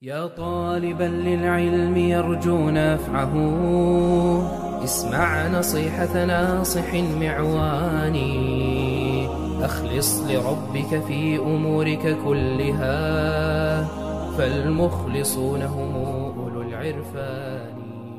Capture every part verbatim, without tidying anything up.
يا طالبا للعلم يرجو نفعه، اسمع نصيحة ناصح معوان. أخلص لربك في أمورك كلها، فالمخلصون هم أولو العرفان.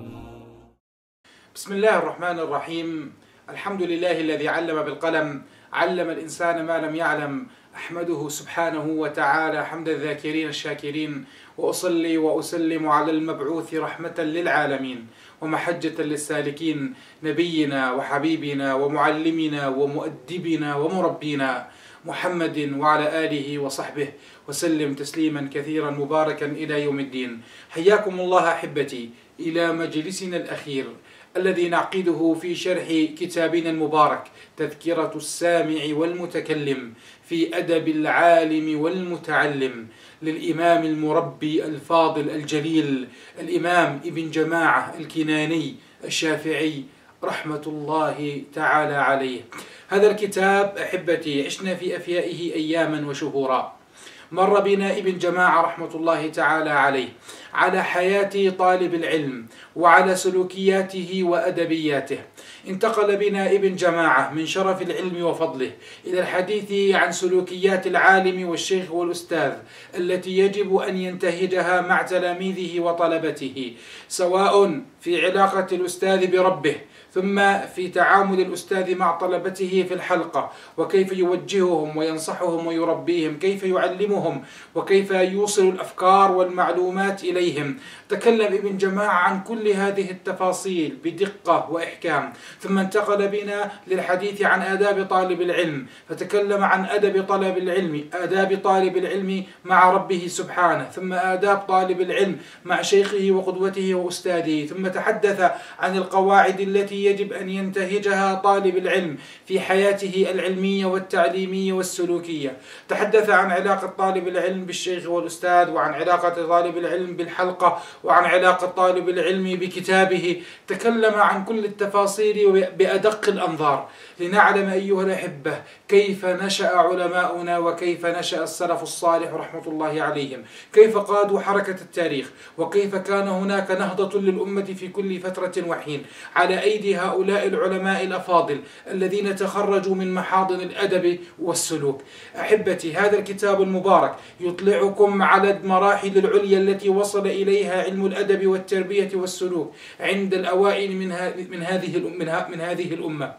بسم الله الرحمن الرحيم. الحمد لله الذي علم بالقلم، علم الإنسان ما لم يعلم. أحمده سبحانه وتعالى حمد الذاكرين الشاكرين، وأصلي وأسلم على المبعوث رحمة للعالمين ومحجة للسالكين، نبينا وحبيبنا ومعلمنا ومؤدبنا ومربينا محمد وعلى آله وصحبه وسلم تسليما كثيرا مباركا إلى يوم الدين. حياكم الله أحبتي إلى مجلسنا الأخير الذي نعقده في شرح كتابنا المبارك تذكرة السامع والمتكلم في أدب العالم والمتعلم للإمام المربي الفاضل الجليل الإمام ابن جماعة الكناني الشافعي رحمة الله تعالى عليه. هذا الكتاب أحبتي عشنا في أفيائه أياما وشهورا. مر بنا ابن جماعة رحمة الله تعالى عليه على حياة طالب العلم وعلى سلوكياته وأدبياته. انتقل بنا ابن جماعة من شرف العلم وفضله إلى الحديث عن سلوكيات العالم والشيخ والأستاذ التي يجب أن ينتهجها مع تلاميذه وطلبته، سواء في علاقة الأستاذ بربه، ثم في تعامل الأستاذ مع طلبته في الحلقة، وكيف يوجههم وينصحهم ويربيهم، كيف يعلمهم وكيف يوصل الأفكار والمعلومات إليهم. تكلم ابن جماعة عن كل هذه التفاصيل بدقة وإحكام، ثم انتقل بنا للحديث عن آداب طالب العلم، فتكلم عن أدب طلب العلم، آداب طالب العلم مع ربه سبحانه، ثم آداب طالب العلم مع شيخه وقدوته وأستاذه، ثم تحدث عن القواعد التي يجب أن ينتهجها طالب العلم في حياته العلمية والتعليمية والسلوكية. تحدث عن علاقة طالب العلم بالشيخ والأستاذ، وعن علاقة طالب العلم بالحلقة، وعن علاقة طالب العلم بكتابه. تكلم عن كل التفاصيل بأدق الأنظار لنعلم أيها الأحبة كيف نشأ علماؤنا وكيف نشأ السلف الصالح رحمة الله عليهم، كيف قادوا حركة التاريخ، وكيف كان هناك نهضة للأمة في كل فترة وحين على أيدي هؤلاء العلماء الأفاضل الذين تخرجوا من محاضن الأدب والسلوك. أحبتي، هذا الكتاب المبارك يطلعكم على المراحل العليا التي وصل إليها علم الأدب والتربية والسلوك عند الأوائل من من هذه من هذه الأمة.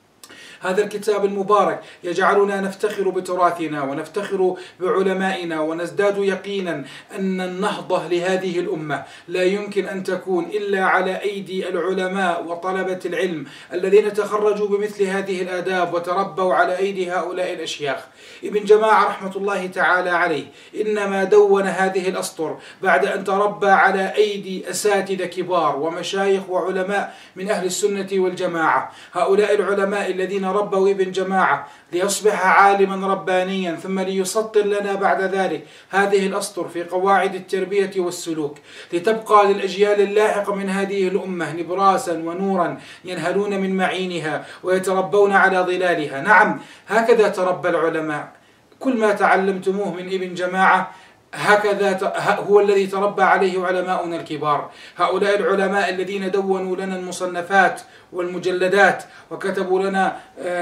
هذا الكتاب المبارك يجعلنا نفتخر بتراثنا ونفتخر بعلمائنا، ونزداد يقينا أن النهضة لهذه الأمة لا يمكن أن تكون إلا على أيدي العلماء وطلبة العلم الذين تخرجوا بمثل هذه الآداب وتربوا على أيدي هؤلاء الأشياخ. ابن جماعة رحمة الله تعالى عليه إنما دون هذه الأسطر بعد أن تربى على أيدي أساتذة كبار ومشايخ وعلماء من أهل السنة والجماعة. هؤلاء العلماء الذين ربوا ابن جماعة ليصبح عالما ربانيا، ثم ليسطر لنا بعد ذلك هذه الأسطر في قواعد التربية والسلوك، لتبقى للأجيال اللاحقة من هذه الأمة نبراسا ونورا ينهلون من معينها ويتربون على ظلالها. نعم، هكذا تربى العلماء. كل ما تعلمتموه من ابن جماعة هكذا هو الذي تربى عليه علماؤنا الكبار. هؤلاء العلماء الذين دونوا لنا المصنفات والمجلدات وكتبوا لنا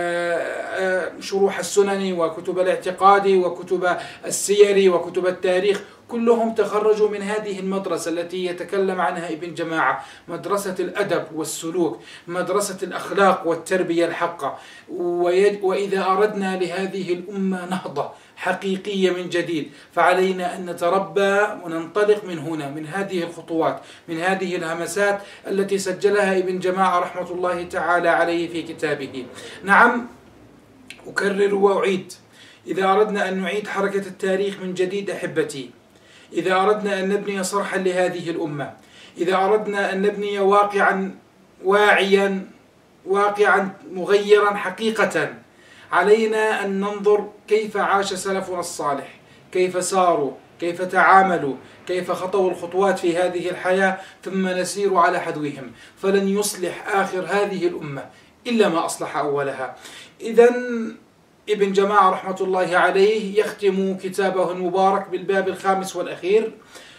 شروح السنن وكتب الاعتقاد وكتب السير وكتب التاريخ، كلهم تخرجوا من هذه المدرسة التي يتكلم عنها ابن جماعة، مدرسة الأدب والسلوك، مدرسة الأخلاق والتربية الحقة. وإذا أردنا لهذه الأمة نهضة حقيقية من جديد فعلينا أن نتربى وننطلق من هنا، من هذه الخطوات، من هذه الهمسات التي سجلها ابن جماعة رحمة الله تعالى عليه في كتابه. نعم، أكرر وأعيد، إذا أردنا أن نعيد حركة التاريخ من جديد أحبتي، إذا أردنا أن نبني صرحا لهذه الأمة، إذا أردنا أن نبني واقعا واعيا واقعا مغيرا حقيقة، علينا أن ننظر كيف عاش سلفنا الصالح، كيف ساروا، كيف تعاملوا، كيف خطوا الخطوات في هذه الحياة، ثم نسير على حذوهم، فلن يصلح آخر هذه الأمة إلا ما أصلح أولها. إذن ابن جماعة رحمة الله عليه يختم كتابه المبارك بالباب الخامس والأخير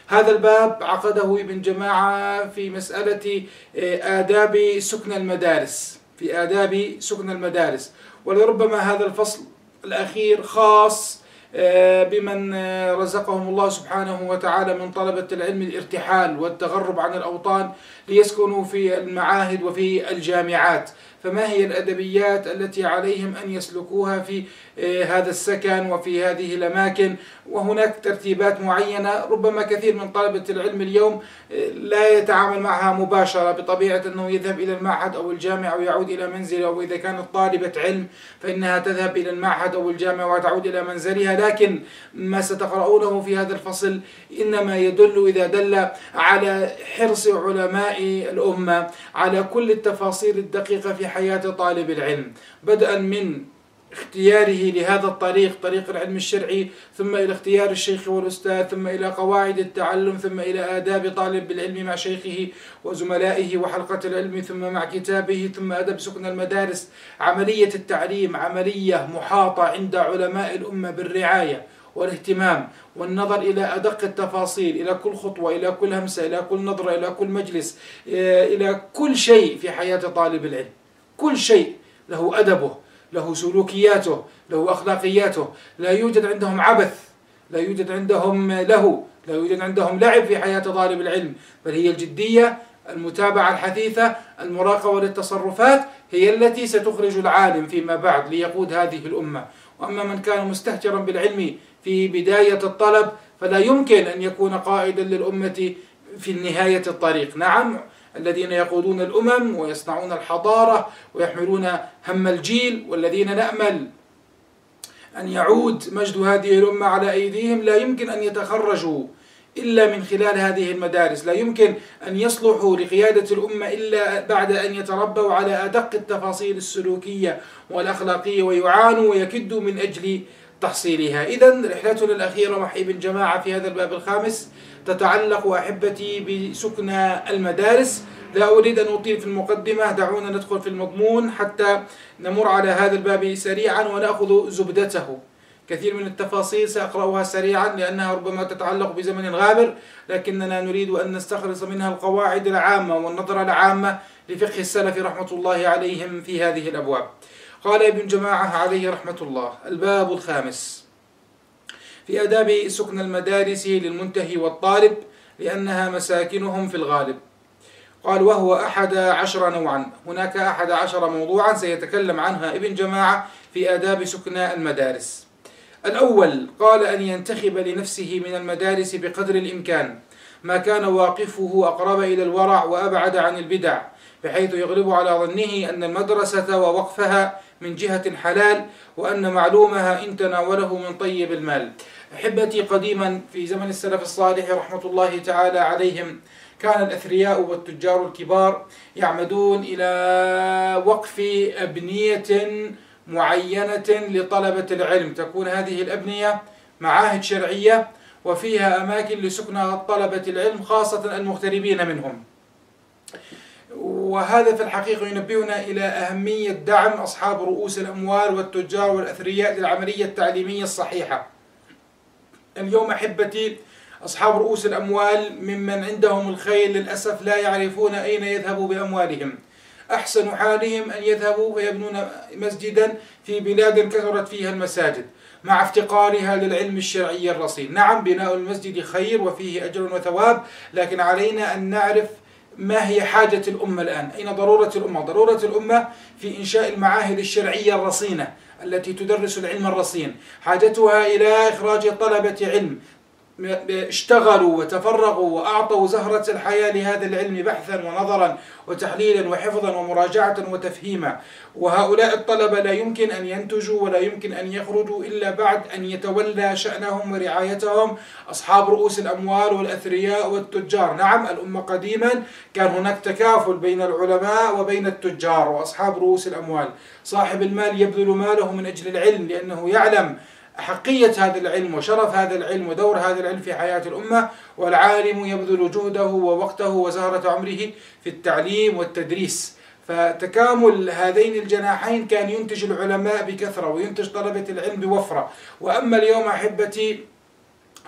هذا الباب عقده ابن جماعة في مسألة آداب سكن المدارس، في آداب سكن المدارس، ولربما هذا الفصل الأخير خاص بمن رزقهم الله سبحانه وتعالى من طلبة العلم الارتحال والتغرب عن الأوطان ليسكنوا في المعاهد وفي الجامعات. فما هي الأدبيات التي عليهم أن يسلكوها في هذا السكن وفي هذه الأماكن؟ وهناك ترتيبات معينة ربما كثير من طلبة العلم اليوم لا يتعامل معها مباشرة، بطبيعة أنه يذهب إلى المعهد أو الجامعة ويعود إلى منزله، أو إذا كانت طالبة علم فإنها تذهب إلى المعهد أو الجامعة وتعود إلى منزلها. لكن ما ستقرؤونه في هذا الفصل إنما يدل إذا دل على حرص علماء الأمة على كل التفاصيل الدقيقة في حياة طالب العلم، بدءا من اختياره لهذا الطريق، طريق العلم الشرعي، ثم إلى اختيار الشيخ والأستاذ، ثم إلى قواعد التعلم، ثم إلى آداب طالب العلم مع شيخه وزملائه وحلقة العلم، ثم مع كتابه، ثم أدب سكن المدارس. عملية التعليم عملية محاطة عند علماء الأمة بالرعاية والاهتمام والنظر إلى أدق التفاصيل، إلى كل خطوة، إلى كل همسة، إلى كل نظرة، إلى كل مجلس، إلى كل شيء في حياة طالب العلم. كل شيء له أدبه، له سلوكياته، له أخلاقياته. لا يوجد عندهم عبث، لا يوجد عندهم له، لا يوجد عندهم لعب في حياة طالب العلم، بل هي الجدية، المتابعة الحثيثة، المراقبة للتصرفات هي التي ستخرج العالم فيما بعد ليقود هذه الأمة. وأما من كان مستهترا بالعلم في بداية الطلب فلا يمكن أن يكون قائدا للأمة في نهاية الطريق. نعم، الذين يقودون الأمم ويصنعون الحضارة ويحملون هم الجيل، والذين نأمل أن يعود مجد هذه الأمة على أيديهم، لا يمكن أن يتخرجوا إلا من خلال هذه المدارس، لا يمكن أن يصلحوا لقيادة الأمة إلا بعد أن يتربوا على أدق التفاصيل السلوكية والأخلاقية ويعانوا ويكدوا من أجل تحصيلها. إذن رحلتنا الأخيرة مع ابن جماعة في هذا الباب الخامس تتعلق أحبتي بسكن المدارس. لا أريد أن أطيل في المقدمة، دعونا ندخل في المضمون حتى نمر على هذا الباب سريعا ونأخذ زبدته. كثير من التفاصيل سأقرأها سريعا لأنها ربما تتعلق بزمن غابر، لكننا نريد أن نستخلص منها القواعد العامة والنظرة العامة لفقه السلف رحمة الله عليهم في هذه الأبواب. قال ابن جماعة عليه رحمة الله: الباب الخامس في آداب سكن المدارس للمنتهي والطالب لأنها مساكنهم في الغالب. قال: وهو أحد عشر نوعا، هناك أحد عشر موضوعا سيتكلم عنها ابن جماعة في آداب سكن المدارس. الأول قال: أن ينتخب لنفسه من المدارس بقدر الإمكان ما كان واقفه أقرب إلى الورع وأبعد عن البدع، بحيث يغلب على ظنه أن المدرسة ووقفها من جهة حلال، وأن معلومها إن تناوله من طيب المال. أحبتي، قديما في زمن السلف الصالح رحمة الله تعالى عليهم كان الأثرياء والتجار الكبار يعمدون إلى وقف أبنية معينة لطلبة العلم، تكون هذه الأبنية معاهد شرعية وفيها أماكن لسكن طلبة العلم خاصة المغتربين منهم. وهذا في الحقيقة ينبهنا إلى أهمية دعم أصحاب رؤوس الأموال والتجار والأثرياء للعملية التعليمية الصحيحة. اليوم أحبتي أصحاب رؤوس الأموال ممن عندهم الخيل للأسف لا يعرفون أين يذهبوا بأموالهم. أحسن حالهم أن يذهبوا ويبنون مسجدا في بلاد كثرت فيها المساجد مع افتقارها للعلم الشرعي الرصين. نعم، بناء المسجد خير وفيه أجر وثواب، لكن علينا أن نعرف ما هي حاجة الأمة الآن، أين ضرورة الأمة؟ ضرورة الأمة في إنشاء المعاهد الشرعية الرصينة التي تدرس العلم الرصين، حاجتها إلى إخراج طلبة علم اشتغلوا وتفرغوا وأعطوا زهرة الحياة لهذا العلم بحثا ونظرا وتحليلا وحفظا ومراجعة وتفهيما. وهؤلاء الطلبة لا يمكن أن ينتجوا ولا يمكن أن يخرجوا إلا بعد أن يتولى شأنهم ورعايتهم أصحاب رؤوس الأموال والأثرياء والتجار. نعم، الأمة قديما كان هناك تكافل بين العلماء وبين التجار وأصحاب رؤوس الأموال. صاحب المال يبذل ماله من أجل العلم لأنه يعلم أحقية هذا العلم وشرف هذا العلم ودور هذا العلم في حياة الأمة، والعالم يبذل جهده ووقته وزهرة عمره في التعليم والتدريس. فتكامل هذين الجناحين كان ينتج العلماء بكثرة وينتج طلبة العلم بوفرة. وأما اليوم أحبتي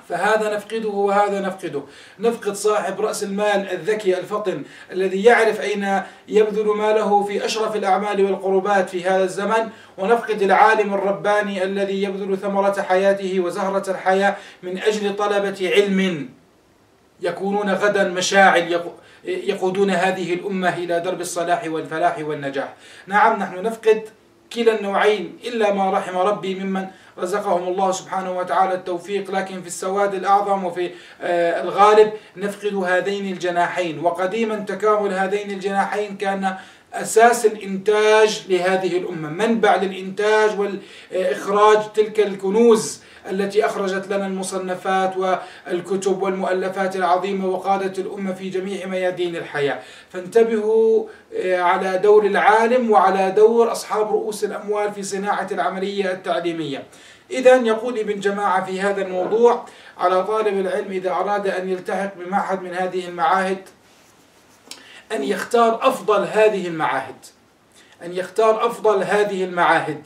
فهذا نفقده وهذا نفقده. نفقد صاحب رأس المال الذكي الفطن الذي يعرف أين يبذل ماله في أشرف الأعمال والقربات في هذا الزمن، ونفقد العالم الرباني الذي يبذل ثمرة حياته وزهرة الحياة من أجل طلبة علم يكونون غدا مشاعل يقودون هذه الأمة إلى درب الصلاح والفلاح والنجاح. نعم، نحن نفقد كلا النوعين إلا ما رحم ربي ممن رزقهم الله سبحانه وتعالى التوفيق، لكن في السواد الأعظم وفي الغالب نفقد هذين الجناحين. وقديما تكامل هذين الجناحين كان أساس الإنتاج لهذه الأمة، منبع للإنتاج والإخراج تلك الكنوز التي أخرجت لنا المصنفات والكتب والمؤلفات العظيمة وقادت الأمة في جميع ميادين الحياة. فانتبهوا على دور العالم وعلى دور أصحاب رؤوس الأموال في صناعة العملية التعليمية. إذن يقول ابن جماعة في هذا الموضوع: على طالب العلم إذا أراد أن يلتحق بمعهد من هذه المعاهد أن يختار أفضل هذه المعاهد أن يختار أفضل هذه المعاهد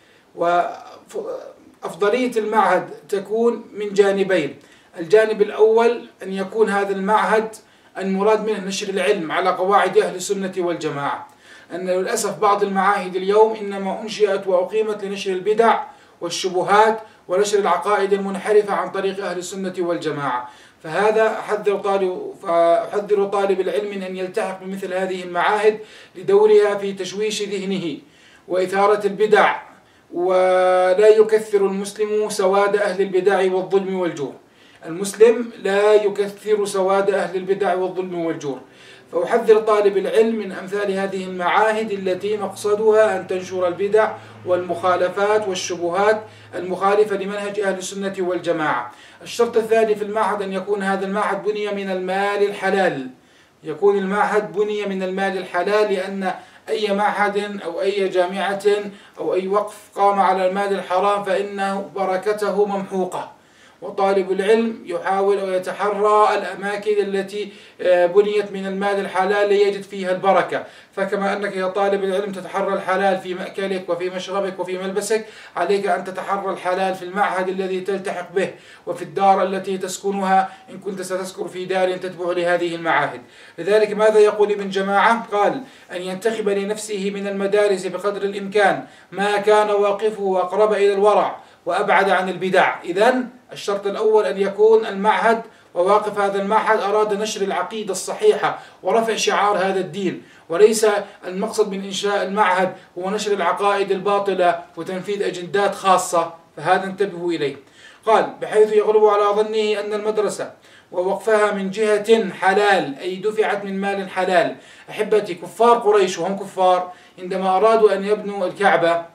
وأفضلية المعهد تكون من جانبين. الجانب الأول أن يكون هذا المعهد المراد منه نشر العلم على قواعد أهل السنة والجماعة، أن للأسف بعض المعاهد اليوم إنما أنشئت وأقيمت لنشر البدع والشبهات ونشر العقائد المنحرفة عن طريق أهل السنة والجماعة. فهذا أحذر طالب, فأحذر طالب العلم من أن يلتحق بمثل هذه المعاهد لدورها في تشويش ذهنه وإثارة البدع، ولا يكثر المسلم سواد أهل البدع والظلم والجور. المسلم لا يكثر سواد أهل البدع والظلم والجور. فأحذر طالب العلم من أمثال هذه المعاهد التي مقصدها أن تنشر البدع والمخالفات والشبهات المخالفة لمنهج أهل السنة والجماعة. الشرط الثاني في المعهد أن يكون هذا المعهد بني من المال الحلال يكون المعهد بني من المال الحلال لأن أي معهد أو أي جامعة أو أي وقف قام على المال الحرام فإن بركته ممحوقة. وطالب العلم يحاول أو يتحرى الأماكن التي بنيت من المال الحلال ليجد فيها البركة. فكما أنك يا طالب العلم تتحرى الحلال في مأكلك وفي مشربك وفي ملبسك، عليك أن تتحرى الحلال في المعهد الذي تلتحق به وفي الدار التي تسكنها إن كنت ستسكن في دار تتبع لهذه المعاهد. لذلك ماذا يقول ابن جماعة؟ قال: أن ينتخب لنفسه من المدارس بقدر الإمكان ما كان واقفه أقرب إلى الورع وأبعد عن البدع. إذن الشرط الأول أن يكون المعهد وواقف هذا المعهد أراد نشر العقيدة الصحيحة ورفع شعار هذا الدين، وليس المقصد من إنشاء المعهد هو نشر العقائد الباطلة وتنفيذ أجندات خاصة، فهذا انتبهوا إليه. قال: بحيث يغلب على ظنه أن المدرسة ووقفها من جهة حلال أي دفعت من مال حلال. أحبتي، كفار قريش وهم كفار عندما أرادوا أن يبنوا الكعبة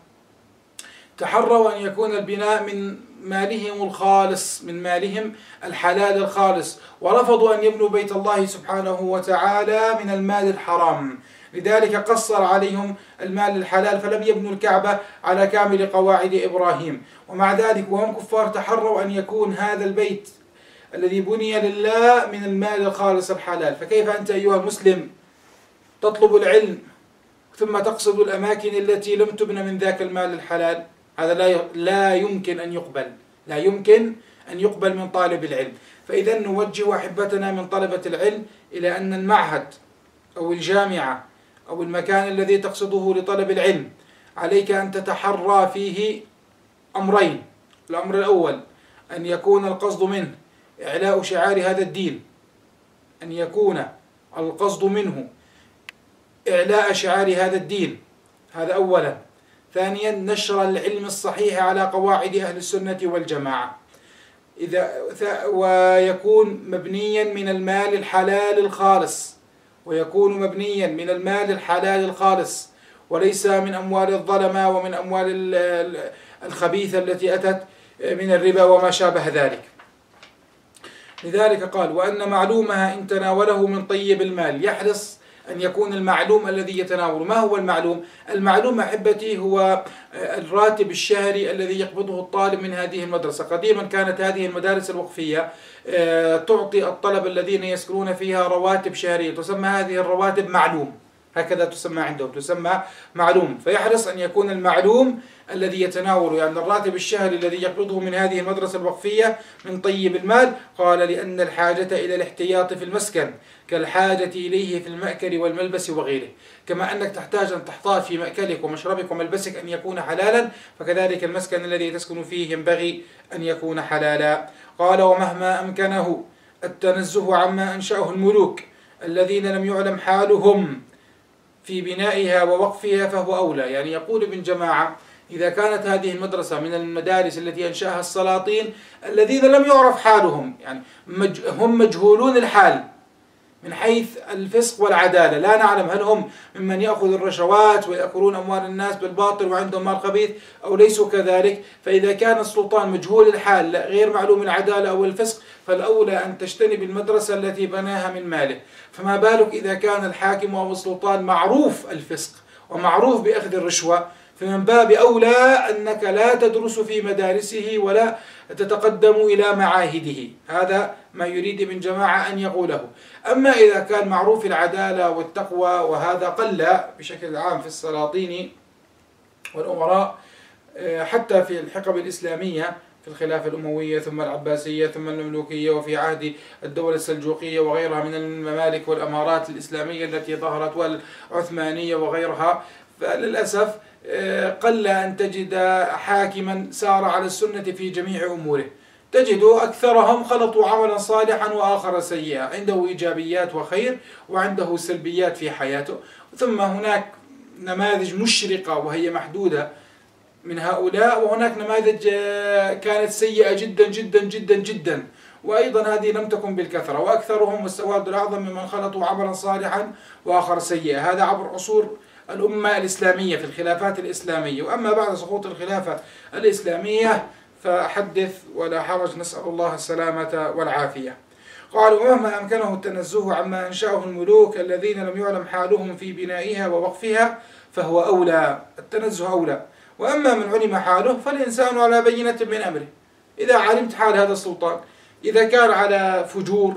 تحروا أن يكون البناء من مالهم الخالص من مالهم الحلال الخالص، ورفضوا أن يبنوا بيت الله سبحانه وتعالى من المال الحرام. لذلك قصر عليهم المال الحلال فلم يبنوا الكعبة على كامل قواعد إبراهيم. ومع ذلك وهم كفار تحروا أن يكون هذا البيت الذي بني لله من المال الخالص الحلال. فكيف أنت أيها المسلم تطلب العلم ثم تقصد الأماكن التي لم تبنى من ذاك المال الحلال؟ هذا لا لا يمكن أن يقبل لا يمكن أن يقبل من طالب العلم. فإذا نوجه أحبتنا من طلبة العلم إلى أن المعهد أو الجامعة أو المكان الذي تقصده لطلب العلم عليك أن تتحرى فيه أمرين. الأمر الأول أن يكون القصد منه إعلاء شعار هذا الدين، أن يكون القصد منه إعلاء شعار هذا الدين، هذا أولا. ثانيا نشر العلم الصحيح على قواعد أهل السنة والجماعة، إذا ويكون مبنيا من المال الحلال الخالص ويكون مبنيا من المال الحلال الخالص وليس من أموال الظلمة ومن أموال الخبيثة التي أتت من الربا وما شابه ذلك. لذلك قال: وأن معلومها إن تناوله من طيب المال. يحرص أن يكون المعلوم الذي يتناول. ما هو المعلوم؟ المعلوم أحبتي هو الراتب الشهري الذي يقبضه الطالب من هذه المدرسة. قديما كانت هذه المدارس الوقفية تعطي الطلبة الذين يسكنون فيها رواتب شهرية، تسمى هذه الرواتب معلوم. هكذا تسمى عندهم، تسمى معلوم. فيحرص أن يكون المعلوم الذي يتناول يعني الراتب الشهري الذي يقبضه من هذه المدرسة الوقفية من طيب المال. قال لأن الحاجة إلى الاحتياط في المسكن كالحاجة إليه في المأكل والملبس وغيره. كما أنك تحتاج أن تحتاط في مأكلك ومشربك وملبسك أن يكون حلالا، فكذلك المسكن الذي تسكن فيه ينبغي أن يكون حلالا. قال ومهما أمكنه التنزه عما أنشأه الملوك الذين لم يعلم حالهم في بنائها ووقفها فهو أولى. يعني يقول ابن جماعة إذا كانت هذه المدرسة من المدارس التي أنشأها السلاطين الذين لم يعرف حالهم، يعني هم مجهولون الحال من حيث الفسق والعدالة، لا نعلم هل هم ممن يأخذ الرشوات ويأكلون أموال الناس بالباطل وعندهم مال خبيث أو ليسوا كذلك. فإذا كان السلطان مجهول الحال غير معلوم العدالة أو الفسق فالأولى أن تجتنب المدرسة التي بناها من ماله. فما بالك إذا كان الحاكم أو السلطان معروف الفسق ومعروف بأخذ الرشوة، فمن باب أولى أنك لا تدرس في مدارسه ولا تتقدم إلى معاهده. هذا ما يريد ابن جماعة أن يقوله. أما إذا كان معروف العدالة والتقوى، وهذا قل بشكل عام في السلاطين والأمراء حتى في الحقب الإسلامية في الخلافة الأموية ثم العباسية ثم المملوكية وفي عهد الدولة السلجوقية وغيرها من الممالك والأمارات الإسلامية التي ظهرت والعثمانية وغيرها، فللأسف قل أن تجد حاكما سار على السنة في جميع أموره. تجد أكثرهم خلطوا عملا صالحا وآخر سيئا، عنده إيجابيات وخير وعنده سلبيات في حياته. ثم هناك نماذج مشرقة وهي محدودة من هؤلاء، وهناك نماذج كانت سيئة جدا جدا جدا جدا، وأيضا هذه لم تكن بالكثرة، وأكثرهم والسواد الأعظم ممن خلطوا عملا صالحا وآخر سيئا. هذا عبر عصور الأمة الإسلامية في الخلافات الإسلامية. وأما بعد سقوط الخلافة الإسلامية فحدث ولا حرج، نسأل الله السلامة والعافية. قال ومهما أمكنه التنزه عما أنشأه الملوك الذين لم يعلم حالهم في بنائها ووقفها فهو أولى، التنزه أولى. وأما من علم حاله فالإنسان على بينة من أمره. إذا علمت حال هذا السلطان، إذا كان على فجور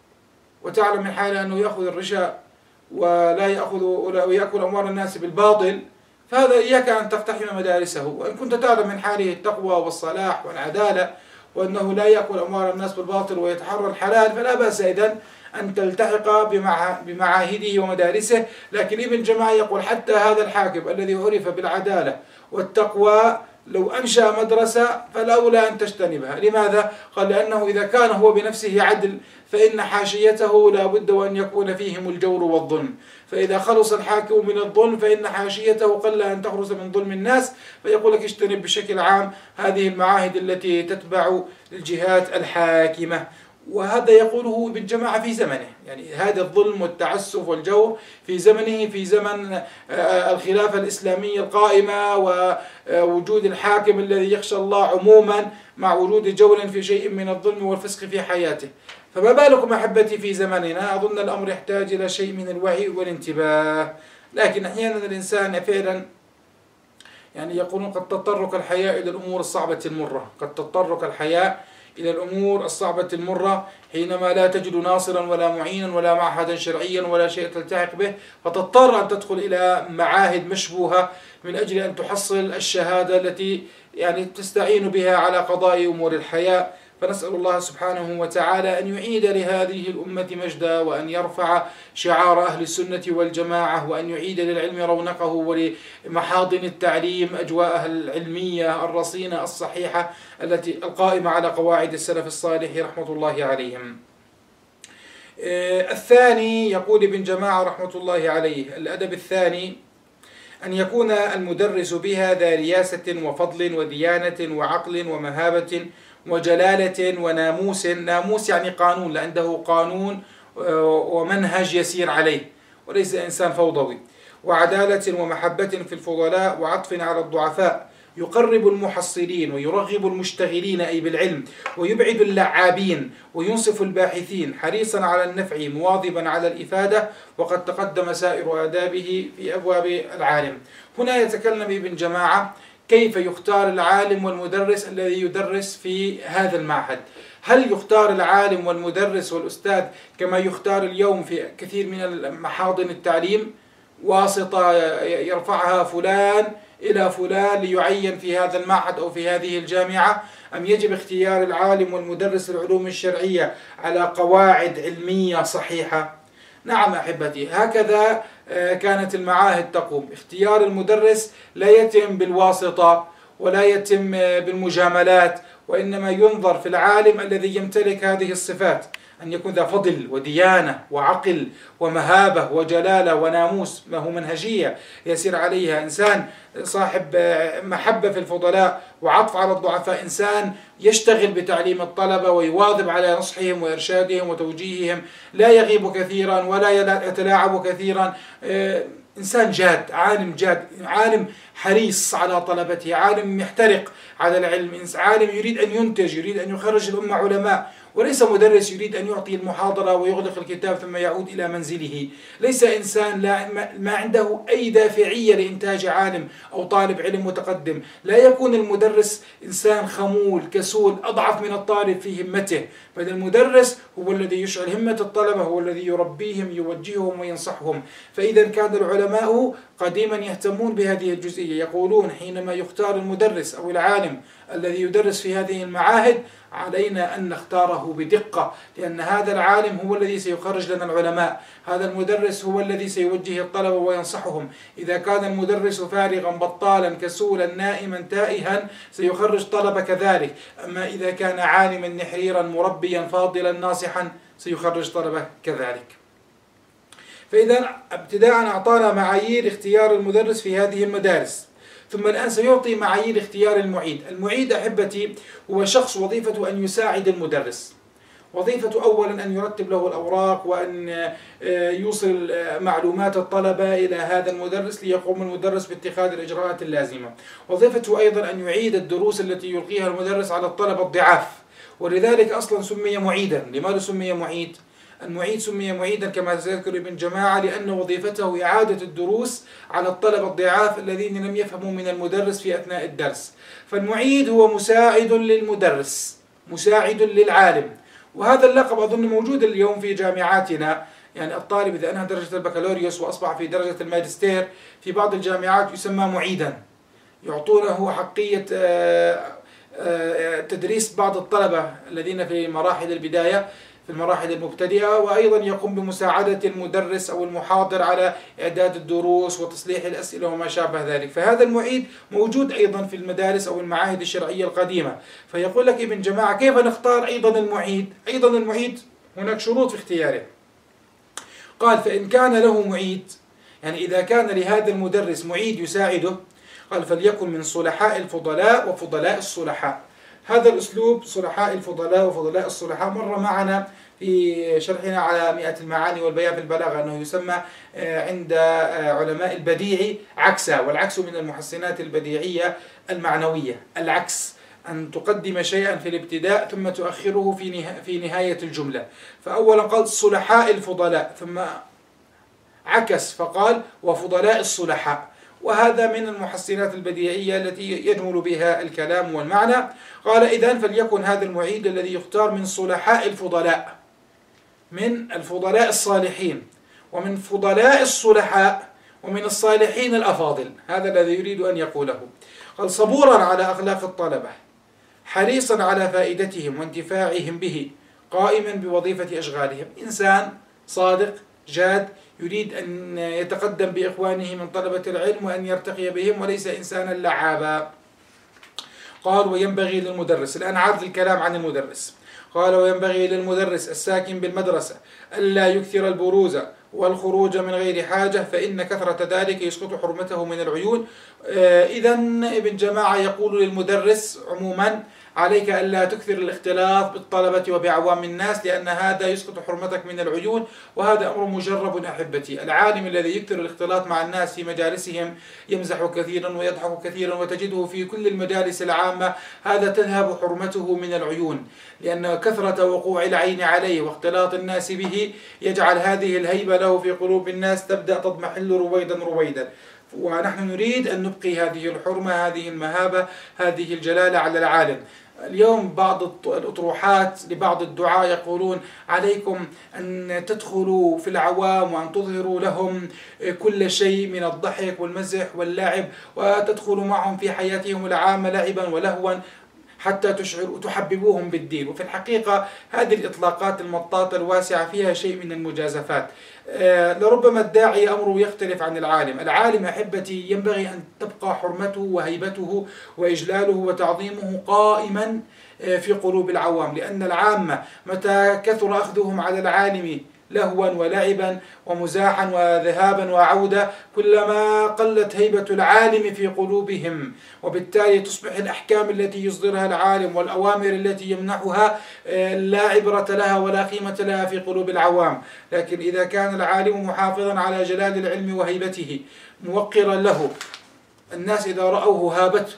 وتعلم من حاله أنه يأخذ الرشا ولا يأخذ ولا يأكل أموال الناس بالباطل، فهذا إياك أن تقتحم مدارسه. وإن كنت تعلم من حاله التقوى والصلاح والعدالة وأنه لا يأكل أموال الناس بالباطل ويتحرى الحلال، فلا بأس إذن أن تلتحق بمعاهده ومدارسه. لكن ابن جماعة يقول حتى هذا الحاكم الذي عرف بالعدالة والتقوى لو أنشأ مدرسة فالأولى أن تجتنبها. لماذا؟ قال لأنه إذا كان هو بنفسه عدل فإن حاشيته لا بد وأن يكون فيهم الجور والظلم. فإذا خلص الحاكم من الظلم فإن حاشيته قل أن تخلص من ظلم الناس. فيقول لك اجتنب بشكل عام هذه المعاهد التي تتبع الجهات الحاكمة. وهذا يقوله ابن جماعة في زمنه، يعني هذا الظلم والتعسف والجور في زمنه، في زمن الخلافة الإسلامية القائمة ووجود الحاكم الذي يخشى الله عموما مع وجود جور في شيء من الظلم والفسق في حياته. فما بالكم أحبتي في زمننا؟ أظن الأمر يحتاج إلى شيء من الوعي والانتباه. لكن أحيانا الإنسان فعلا يعني يقولون قد تطرق الحياة إلى الأمور الصعبة المرة، قد تطرق الحياة إلى الأمور الصعبة المرة حينما لا تجد ناصرا ولا معينا ولا معهدا شرعيا ولا شيء تلتحق به، فتضطر أن تدخل إلى معاهد مشبوهة من أجل أن تحصل الشهادة التي يعني تستعين بها على قضاء أمور الحياة. فنسأل الله سبحانه وتعالى أن يعيد لهذه الأمة مجدا، وأن يرفع شعار أهل السنة والجماعة، وأن يعيد للعلم رونقه ولمحاضن التعليم أجواءها العلمية الرصينة الصحيحة التي القائمة على قواعد السلف الصالح رحمة الله عليهم. الثاني يقول ابن جماعة رحمة الله عليه، الأدب الثاني أن يكون المدرس بها ذا رياسة وفضل وديانة وعقل ومهابة وجلالة وناموس. ناموس يعني قانون، لعنده قانون ومنهج يسير عليه وليس إنسان فوضوي. وعدالة ومحبة في الفضلاء وعطف على الضعفاء، يقرب المحصلين ويرغب المشتغلين أي بالعلم، ويبعد اللعابين وينصف الباحثين، حريصا على النفع مواظبا على الإفادة. وقد تقدم سائر آدابه في أبواب العالم. هنا يتكلم ابن جماعة كيف يختار العالم والمدرس الذي يدرس في هذا المعهد. هل يختار العالم والمدرس والأستاذ كما يختار اليوم في كثير من محاضن التعليم، واسطة يرفعها فلان إلى فلان ليعين في هذا المعهد أو في هذه الجامعة، أم يجب اختيار العالم والمدرس العلوم الشرعية على قواعد علمية صحيحة؟ نعم أحبتي، هكذا كانت المعاهد تقوم. اختيار المدرس لا يتم بالواسطة ولا يتم بالمجاملات، وإنما ينظر في العالم الذي يمتلك هذه الصفات، أن يكون ذا فضل وديانة وعقل ومهابة وجلالة وناموس، ما هو منهجية يسير عليها، إنسان صاحب محبة في الفضلاء وعطف على الضعفاء، إنسان يشتغل بتعليم الطلبة ويواظب على نصحهم وإرشادهم وتوجيههم، لا يغيب كثيرا ولا يتلاعب كثيرا، إنسان جاد، عالم جاد، عالم حريص على طلبته، عالم يحترق على العلم، عالم يريد أن ينتج، يريد أن يخرج الأمة علماء، وليس مدرس يريد أن يعطي المحاضرة ويغلق الكتاب ثم يعود إلى منزله. ليس إنسان لا ما عنده أي دافعية لإنتاج عالم أو طالب علم متقدم. لا يكون المدرس إنسان خمول كسول أضعف من الطالب في همته، بل المدرس هو الذي يشعل همة الطلبة، هو الذي يربيهم يوجههم وينصحهم. فإذا كان العلماء قديما يهتمون بهذه الجزئية، يقولون حينما يختار المدرس أو العالم الذي يدرس في هذه المعاهد علينا أن نختاره بدقة، لأن هذا العالم هو الذي سيخرج لنا العلماء، هذا المدرس هو الذي سيوجه الطلبة وينصحهم. إذا كان المدرس فارغا بطالا كسولا نائما تائها سيخرج طلبة كذلك، أما إذا كان عالما نحريرا مربيا فاضلا ناصحا سيخرج طلبة كذلك. فإذا ابتداء أعطانا معايير اختيار المدرس في هذه المدارس، ثم الآن سيعطي معايير اختيار المعيد. المعيد أحبتي هو شخص وظيفته أن يساعد المدرس، وظيفته أولا أن يرتب له الأوراق وأن يوصل معلومات الطلبة إلى هذا المدرس ليقوم المدرس باتخاذ الإجراءات اللازمة. وظيفته أيضا أن يعيد الدروس التي يلقيها المدرس على الطلبة الضعاف، ولذلك أصلا سمي معيدا. لماذا سمي معيد؟ المعيد سمي معيدا كما سيذكر ابن جماعة لأن وظيفته إعادة الدروس على الطلبة الضعاف الذين لم يفهموا من المدرس في أثناء الدرس. فالمعيد هو مساعد للمدرس، مساعد للعالم، وهذا اللقب أظن موجود اليوم في جامعاتنا. يعني الطالب إذا أنهى درجة البكالوريوس وأصبح في درجة الماجستير في بعض الجامعات يسمى معيدا، يعطونه حقية تدريس بعض الطلبة الذين في مراحل البداية، في المراحل المبتدئة، وأيضا يقوم بمساعدة المدرس أو المحاضر على إعداد الدروس وتصليح الأسئلة وما شابه ذلك. فهذا المعيد موجود أيضا في المدارس أو المعاهد الشرعية القديمة. فيقول لك ابن جماعة كيف نختار أيضا المعيد؟ أيضا المعيد هناك شروط في اختياره. قال فإن كان له معيد، يعني إذا كان لهذا المدرس معيد يساعده، قال فليكن من صلحاء الفضلاء وفضلاء الصلحاء. هذا الأسلوب صلحاء الفضلاء وفضلاء الصلحاء مر معنا في شرحنا على مئة المعاني والبيان في البلاغة أنه يسمى عند علماء البديع عكسا، والعكس من المحسنات البديعية المعنوية. العكس أن تقدم شيئا في الابتداء ثم تؤخره في في نهاية الجملة. فأولا قال صلحاء الفضلاء، ثم عكس فقال وفضلاء الصلحاء، وهذا من المحسنات البديعية التي يجمل بها الكلام والمعنى. قال إذن فليكن هذا المعيد الذي يختار من صلحاء الفضلاء، من الفضلاء الصالحين، ومن فضلاء الصلحاء، ومن الصالحين الأفاضل. هذا الذي يريد أن يقوله. قال صبورا على أخلاق الطلبة، حريصا على فائدتهم وانتفاعهم به، قائما بوظيفة أشغالهم. إنسان صادق جاد يريد أن يتقدم بإخوانه من طلبة العلم وأن يرتقي بهم، وليس إنسانا لعابا. قال وينبغي للمدرس، الآن عاد الكلام عن المدرس. قال وينبغي للمدرس الساكن بالمدرسة ألا يكثر البروز والخروج من غير حاجة، فإن كثرة ذلك يسقط حرمته من العيون. إذن ابن جماعة يقول للمدرس عموما عليك ألا تكثر الاختلاط بالطلبة وبعوام الناس، لأن هذا يسقط حرمتك من العيون، وهذا أمر مجرب أحبتي. العالم الذي يكثر الاختلاط مع الناس في مجالسهم يمزح كثيرا ويضحك كثيرا وتجده في كل المجالس العامة، هذا تذهب حرمته من العيون، لأن كثرة وقوع العين عليه واختلاط الناس به يجعل هذه الهيبة له في قلوب الناس تبدأ تضمحل رويدا رويدا. ونحن نريد أن نبقي هذه الحرمة، هذه المهابة، هذه الجلالة على العالم. اليوم بعض الأطروحات لبعض الدعاة يقولون عليكم أن تدخلوا في العوام وأن تظهروا لهم كل شيء من الضحك والمزح واللعب، وتدخلوا معهم في حياتهم العامة لعبا ولهوا حتى تشعروا تحببوهم بالدين. وفي الحقيقة هذه الإطلاقات المطاطة الواسعة فيها شيء من المجازفات. آه لربما الداعي أمره يختلف عن العالم. العالم أحبتي ينبغي أن تبقى حرمته وهيبته وإجلاله وتعظيمه قائما في قلوب العوام، لأن العامة متى كثر أخذهم على العالم لهوا ولعبا ومزاحا وذهابا وعودة كلما قلت هيبة العالم في قلوبهم، وبالتالي تصبح الأحكام التي يصدرها العالم والأوامر التي يمنحها لا عبرة لها ولا قيمة لها في قلوب العوام. لكن إذا كان العالم محافظا على جلال العلم وهيبته موقرا له، الناس إذا رأوه هابته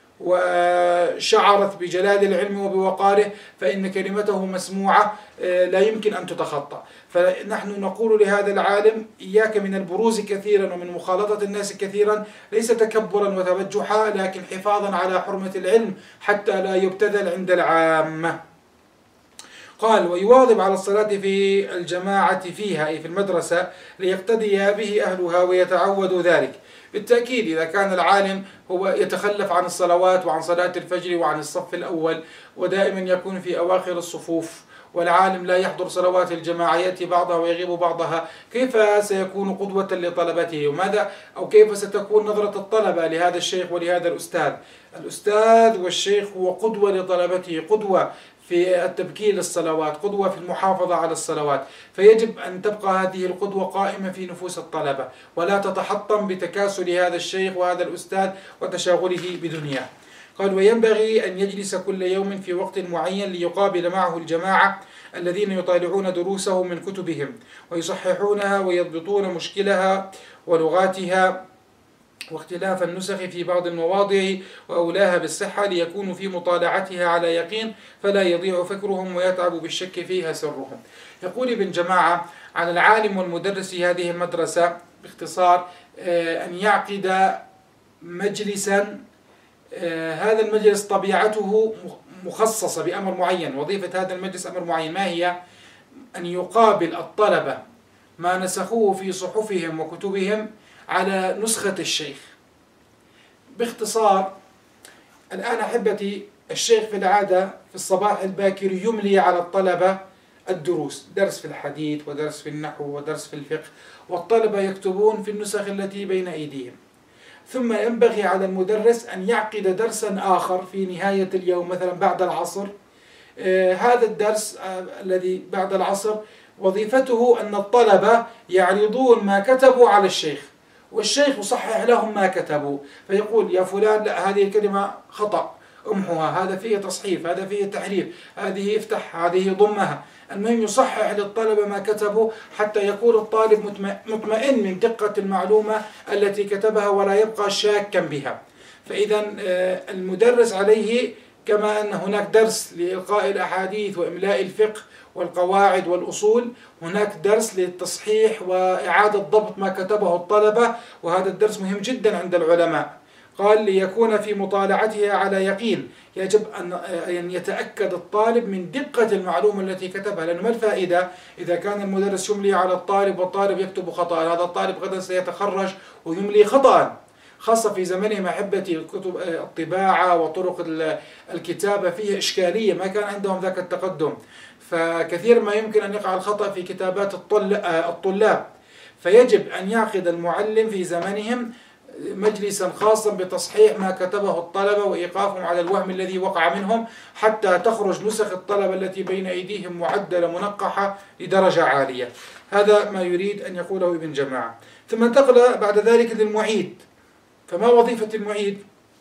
وشعرت بجلال العلم وبوقاره فإن كلمته مسموعة لا يمكن أن تتخطى. فنحن نقول لهذا العالم إياك من البروز كثيرا ومن مخالطة الناس كثيرا، ليس تكبرا وتبجحا، لكن حفاظا على حرمة العلم حتى لا يبتذل عند العامة. قال ويواظب على الصلاة في الجماعة فيها أي في المدرسة ليقتدي به أهلها ويتعودوا ذلك. بالتأكيد إذا كان العالم هو يتخلف عن الصلوات وعن صلاة الفجر وعن الصف الأول ودائما يكون في أواخر الصفوف، والعالم لا يحضر صلوات الجماعة يأتي بعضها ويغيب بعضها، كيف سيكون قدوة لطلبته؟ وماذا أو كيف ستكون نظرة الطلبة لهذا الشيخ ولهذا الأستاذ؟ الأستاذ والشيخ هو قدوة لطلبته، قدوة في التبكير للصلوات، قدوة في المحافظة على الصلوات، فيجب أن تبقى هذه القدوة قائمة في نفوس الطلبة ولا تتحطم بتكاسل هذا الشيخ وهذا الأستاذ وتشاغله بدنياه. قال وينبغي أن يجلس كل يوم في وقت معين ليقابل معه الجماعة الذين يطالعون دروسه من كتبهم ويصححونها ويضبطون مشكلها ولغاتها واختلاف النسخ في بعض المواضع وأولاها بالصحة ليكونوا في مطالعتها على يقين فلا يضيع فكرهم ويتعب بالشك فيها سرهم. يقول ابن جماعة عن العالم والمدرس هذه المدرسة باختصار أن يعقد مجلسا، هذا المجلس طبيعته مخصصة بأمر معين، وظيفة هذا المجلس أمر معين، ما هي؟ أن يقابل الطلبة ما نسخوه في صحفهم وكتبهم على نسخة الشيخ. باختصار الآن أحبتي الشيخ في العادة في الصباح الباكر يملي على الطلبة الدروس، درس في الحديث ودرس في النحو ودرس في الفقه، والطلبة يكتبون في النسخ التي بين أيديهم. ثم ينبغي على المدرس أن يعقد درسا آخر في نهاية اليوم مثلا بعد العصر. آه هذا الدرس آه الذي بعد العصر وظيفته أن الطلبة يعرضون ما كتبوا على الشيخ، والشيخ يصحح لهم ما كتبوا، فيقول يا فلان لا هذه الكلمة خطأ امحوها، هذا فيه تصحيف، هذا فيه تحريف، هذه افتح، هذه ضمها. المهم يصحح للطلبة ما كتبوا حتى يكون الطالب مطمئن من دقة المعلومة التي كتبها ولا يبقى شاكا بها. فإذا المدرس عليه كما أن هناك درس لإلقاء الأحاديث وإملاء الفقه والقواعد والأصول، هناك درس للتصحيح وإعادة ضبط ما كتبه الطلبة، وهذا الدرس مهم جدا عند العلماء. قال ليكون في مطالعتها على يقين، يجب أن يتأكد الطالب من دقة المعلومة التي كتبها، لأنه ما الفائدة إذا كان المدرس يملي على الطالب والطالب يكتب خطأ؟ هذا الطالب غدا سيتخرج ويملي خطأ، خاصة في زمنهم أحبتي الكتب الطباعة وطرق الكتابة فيها إشكالية، ما كان عندهم ذاك التقدم، فكثير ما يمكن أن يقع الخطأ في كتابات الطلاب. فيجب أن يعقد المعلم في زمنهم مجلسا خاصا بتصحيح ما كتبه الطلبة وإيقافهم على الوهم الذي وقع منهم حتى تخرج نسخ الطلبة التي بين أيديهم معدلة منقحة لدرجة عالية. هذا ما يريد أن يقوله ابن جماعة. ثم انتقل بعد ذلك للمعيد. فما وظيفة المعيد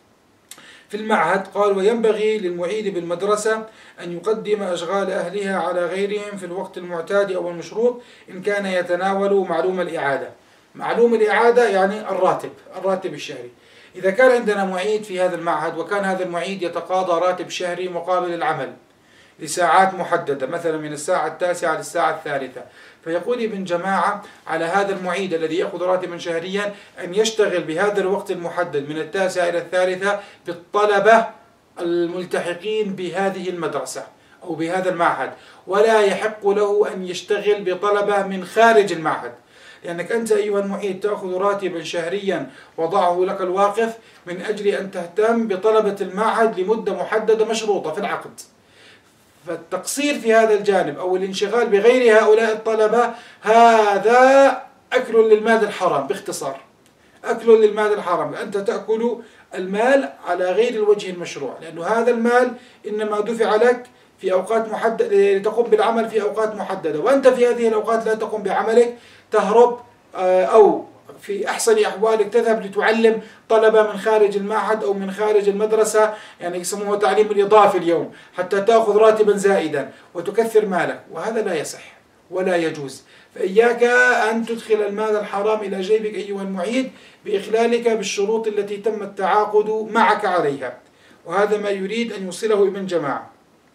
في المعهد؟ قال وينبغي للمعيد بالمدرسة أن يقدم أشغال أهلها على غيرهم في الوقت المعتاد أو المشروط إن كان يتناول معلوم الإعادة. معلوم الإعادة يعني الراتب، الراتب الشهري. إذا كان عندنا معيد في هذا المعهد وكان هذا المعيد يتقاضى راتب شهري مقابل العمل لساعات محددة، مثلا من الساعة التاسعة للساعة الثالثة، فيقول ابن جماعة على هذا المعيد الذي يأخذ راتبا شهريا أن يشتغل بهذا الوقت المحدد من التاسعة إلى الثالثة بالطلبة الملتحقين بهذه المدرسة أو بهذا المعهد، ولا يحق له أن يشتغل بطلبة من خارج المعهد، لأنك أنت أيها المعيد تأخذ راتبا شهريا وضعه لك الواقف من أجل أن تهتم بطلبة المعهد لمدة محددة مشروطة في العقد. فالتقصير في هذا الجانب أو الانشغال بغير هؤلاء الطلبة هذا أكل للمال الحرام. باختصار أكل للمال الحرام، أنت تأكل المال على غير الوجه المشروع، لأن هذا المال إنما دفع لك في أوقات محددة لتقوم بالعمل في أوقات محددة، وأنت في هذه الأوقات لا تقوم بعملك، تهرب أو في أحسن أحوالك تذهب لتعلم طلبة من خارج المعهد أو من خارج المدرسة، يعني يسموه تعليم الإضافي اليوم، حتى تأخذ راتبا زائدا وتكثر مالك، وهذا لا يصح ولا يجوز. فإياك أن تدخل المال الحرام إلى جيبك أيها المعيد بإخلالك بالشروط التي تم التعاقد معك عليها، وهذا ما يريد أن يوصله ابن جماعة.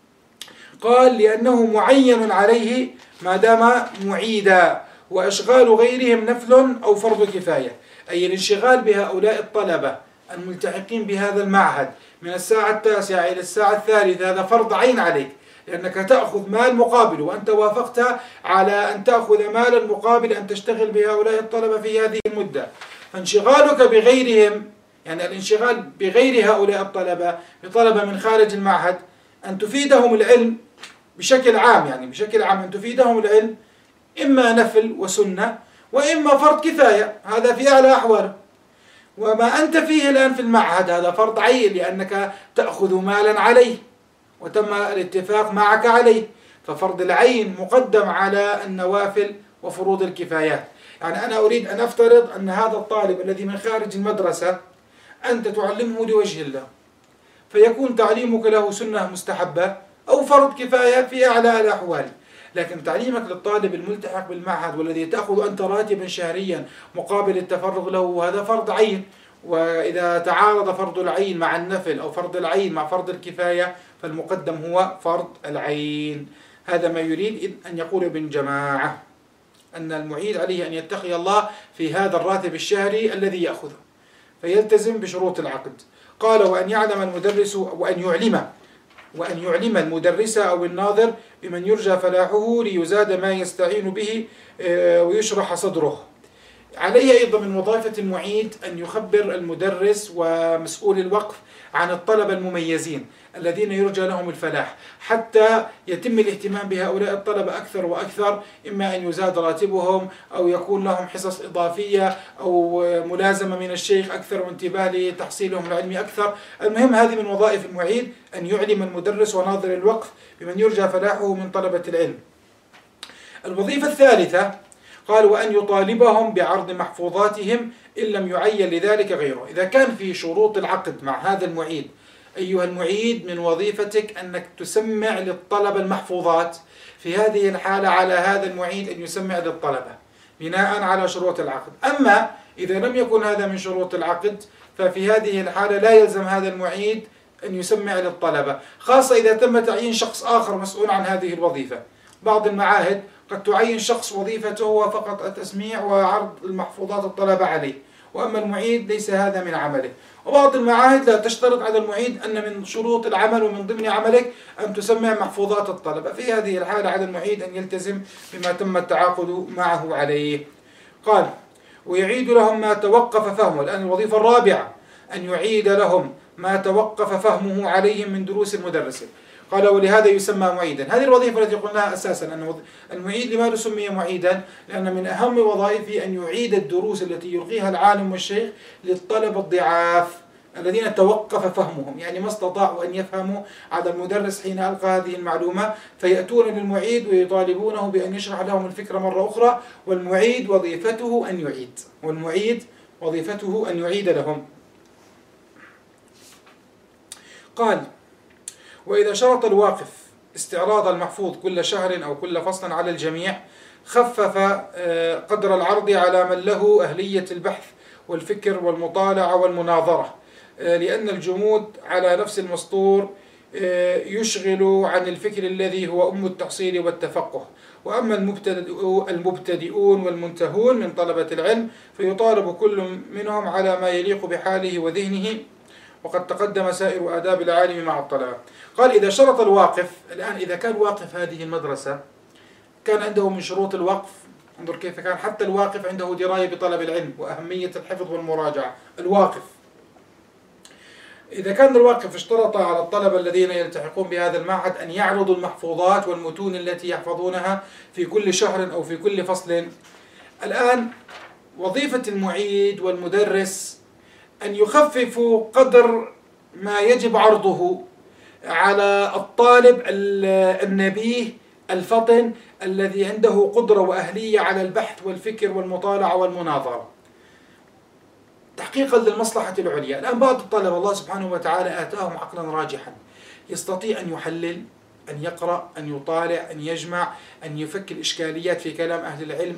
قال لأنه معين عليه ما دام معيدا، وإشغال غيرهم نفل أو فرض كفاية، أي الانشغال بهؤلاء الطلبة الملتحقين بهذا المعهد من الساعة التاسعة إلى الساعة الثالثة هذا فرض عين عليك، لأنك تأخذ مال مقابل، وأنت وافقت على أن تأخذ مالا مقابل أن تشتغل بهؤلاء الطلبة في هذه المدة. فانشغالك بغيرهم، يعني الانشغال بغير هؤلاء الطلبة بطلبة من خارج المعهد، أن تفيدهم العلم بشكل عام، يعني بشكل عام أن تفيدهم العلم إما نفل وسنة وإما فرض كفاية، هذا في أعلى أحواله. وما أنت فيه الآن في المعهد هذا فرض عين، لأنك تأخذ مالا عليه وتم الاتفاق معك عليه، ففرض العين مقدم على النوافل وفروض الكفايات. يعني أنا أريد أن أفترض أن هذا الطالب الذي من خارج المدرسة أنت تعلمه لوجه الله، فيكون تعليمك له سنة مستحبة أو فرض كفاية في أعلى الأحوال. لكن تعليمك للطالب الملتحق بالمعهد والذي تأخذ أنت راتبا شهريا مقابل التفرغ له هذا فرض عين، وإذا تعارض فرض العين مع النفل أو فرض العين مع فرض الكفاية فالمقدم هو فرض العين. هذا ما يريد أن يقول ابن جماعة، أن المعيد عليه أن يتقي الله في هذا الراتب الشهري الذي يأخذه فيلتزم بشروط العقد. قال وأن يعلم المدرس وأن يعلم وأن يعلم المدرس أو الناظر بمن يرجى فلاحه ليزاد ما يستعين به ويشرح صدره. عليه أيضا من وظيفة المعيد أن يخبر المدرس ومسؤول الوقف عن الطلبة المميزين الذين يرجى لهم الفلاح، حتى يتم الاهتمام بهؤلاء الطلبة أكثر وأكثر، إما أن يزاد راتبهم أو يكون لهم حصص إضافية أو ملازمة من الشيخ أكثر وانتباه لتحصيلهم العلمي أكثر. المهم هذه من وظائف المعيد أن يعلم المدرس وناظر الوقف بمن يرجى فلاحه من طلبة العلم. الوظيفة الثالثة قال وأن يطالبهم بعرض محفوظاتهم إن لم يعين لذلك غيره. إذا كان في شروط العقد مع هذا المعيد أيها المعيد من وظيفتك أنك تسمع للطلبة المحفوظات، في هذه الحالة على هذا المعيد أن يسمع للطلبة بناء على شروط العقد. أما إذا لم يكن هذا من شروط العقد ففي هذه الحالة لا يلزم هذا المعيد أن يسمع للطلبة، خاصة إذا تم تعيين شخص آخر مسؤول عن هذه الوظيفة. بعض المعاهد قد تعين شخص وظيفته هو فقط التسميع وعرض المحفوظات الطلبة عليه، وأما المعيد ليس هذا من عمله. وبعض المعاهد لا تشترط على المعيد أن من شروط العمل ومن ضمن عملك أن تسمع محفوظات الطلبة، في هذه الحالة على المعيد أن يلتزم بما تم التعاقد معه عليه. قال ويعيد لهم ما توقف فهمه. الآن الوظيفة الرابعة أن يعيد لهم ما توقف فهمه عليهم من دروس المدرس. قال ولهذا يسمى معيدا. هذه الوظيفة التي قلناها أساسا أن المعيد لماذا سمي معيدا؟ لأن من أهم وظائفه أن يعيد الدروس التي يلقيها العالم والشيخ للطلبة الضعاف الذين توقف فهمهم، يعني ما استطاعوا أن يفهموا على المدرس حين ألقى هذه المعلومة، فيأتون للمعيد ويطالبونه بأن يشرح لهم الفكرة مرة أخرى، والمعيد وظيفته أن يعيد والمعيد وظيفته أن يعيد لهم. قال وإذا شرط الواقف استعراض المحفوظ كل شهر أو كل فصل على الجميع خفف قدر العرض على من له أهلية البحث والفكر والمطالعة والمناظرة، لأن الجمود على نفس المسطور يشغل عن الفكر الذي هو أم التحصيل والتفقه. وأما المبتدئون والمنتهون من طلبة العلم فيطالب كل منهم على ما يليق بحاله وذهنه وقد تقدم سائر آداب العالم مع الطلبة. قال إذا شرط الواقف، الآن إذا كان واقف هذه المدرسة كان عنده من شروط الوقف، انظر كيف كان حتى الواقف عنده دراية بطلب العلم وأهمية الحفظ والمراجعة. الواقف إذا كان الواقف اشترط على الطلبة الذين يلتحقون بهذا المعهد أن يعرضوا المحفوظات والمتون التي يحفظونها في كل شهر أو في كل فصل. الآن وظيفة المعيد والمدرس أن يخففوا قدر ما يجب عرضه على الطالب النبيه الفطن الذي عنده قدرة وأهلية على البحث والفكر والمطالعة والمناظرة تحقيقا للمصلحة العليا. الآن بعض الطلبة الله سبحانه وتعالى آتاهم عقلا راجحا يستطيع أن يحلل، أن يقرأ، أن يطالع، أن يجمع، أن يفك الإشكاليات في كلام أهل العلم.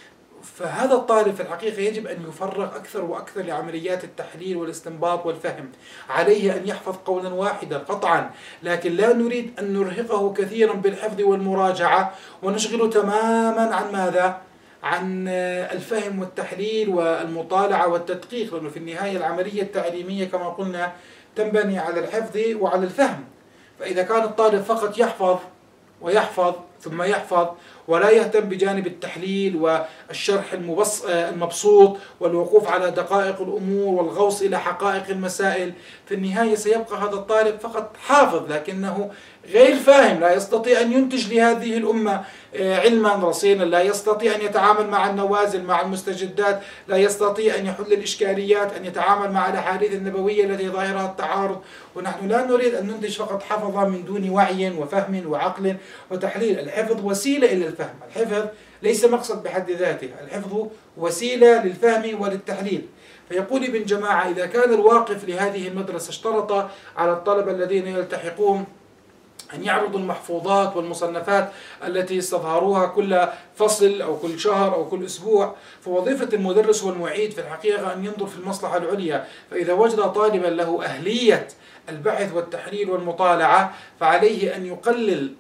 فهذا الطالب في الحقيقة يجب أن يفرغ أكثر وأكثر لعمليات التحليل والاستنباط والفهم. عليه أن يحفظ قولا واحدا قطعا، لكن لا نريد أن نرهقه كثيرا بالحفظ والمراجعة ونشغله تماما عن ماذا؟ عن الفهم والتحليل والمطالعة والتدقيق، لأنه في النهاية العملية التعليمية كما قلنا تنبني على الحفظ وعلى الفهم. فإذا كان الطالب فقط يحفظ ويحفظ ثم يحفظ ولا يهتم بجانب التحليل والشرح المبسوط والوقوف على دقائق الأمور والغوص إلى حقائق المسائل، في النهاية سيبقى هذا الطالب فقط حافظ لكنه غير فاهم، لا يستطيع أن ينتج لهذه الأمة علما رصينا، لا يستطيع أن يتعامل مع النوازل مع المستجدات، لا يستطيع أن يحل الإشكاليات، أن يتعامل مع الأحاديث النبوية التي ظاهرها التعارض. ونحن لا نريد أن ننتج فقط حفظا من دون وعي وفهم وعقل وتحليل. الحفظ وسيلة إلى الفهم، الحفظ ليس مقصد بحد ذاته، الحفظ وسيلة للفهم وللتحليل. فيقول ابن جماعة إذا كان الواقف لهذه المدرسة اشترط على الطلبة الذين يلتحقون أن يعرضوا المحفوظات والمصنفات التي استظهروها كل فصل أو كل شهر أو كل أسبوع، فوظيفة المدرس والمعيد في الحقيقة أن ينظر في المصلحة العليا. فإذا وجد طالبا له أهلية البحث والتحليل والمطالعة فعليه أن يقلل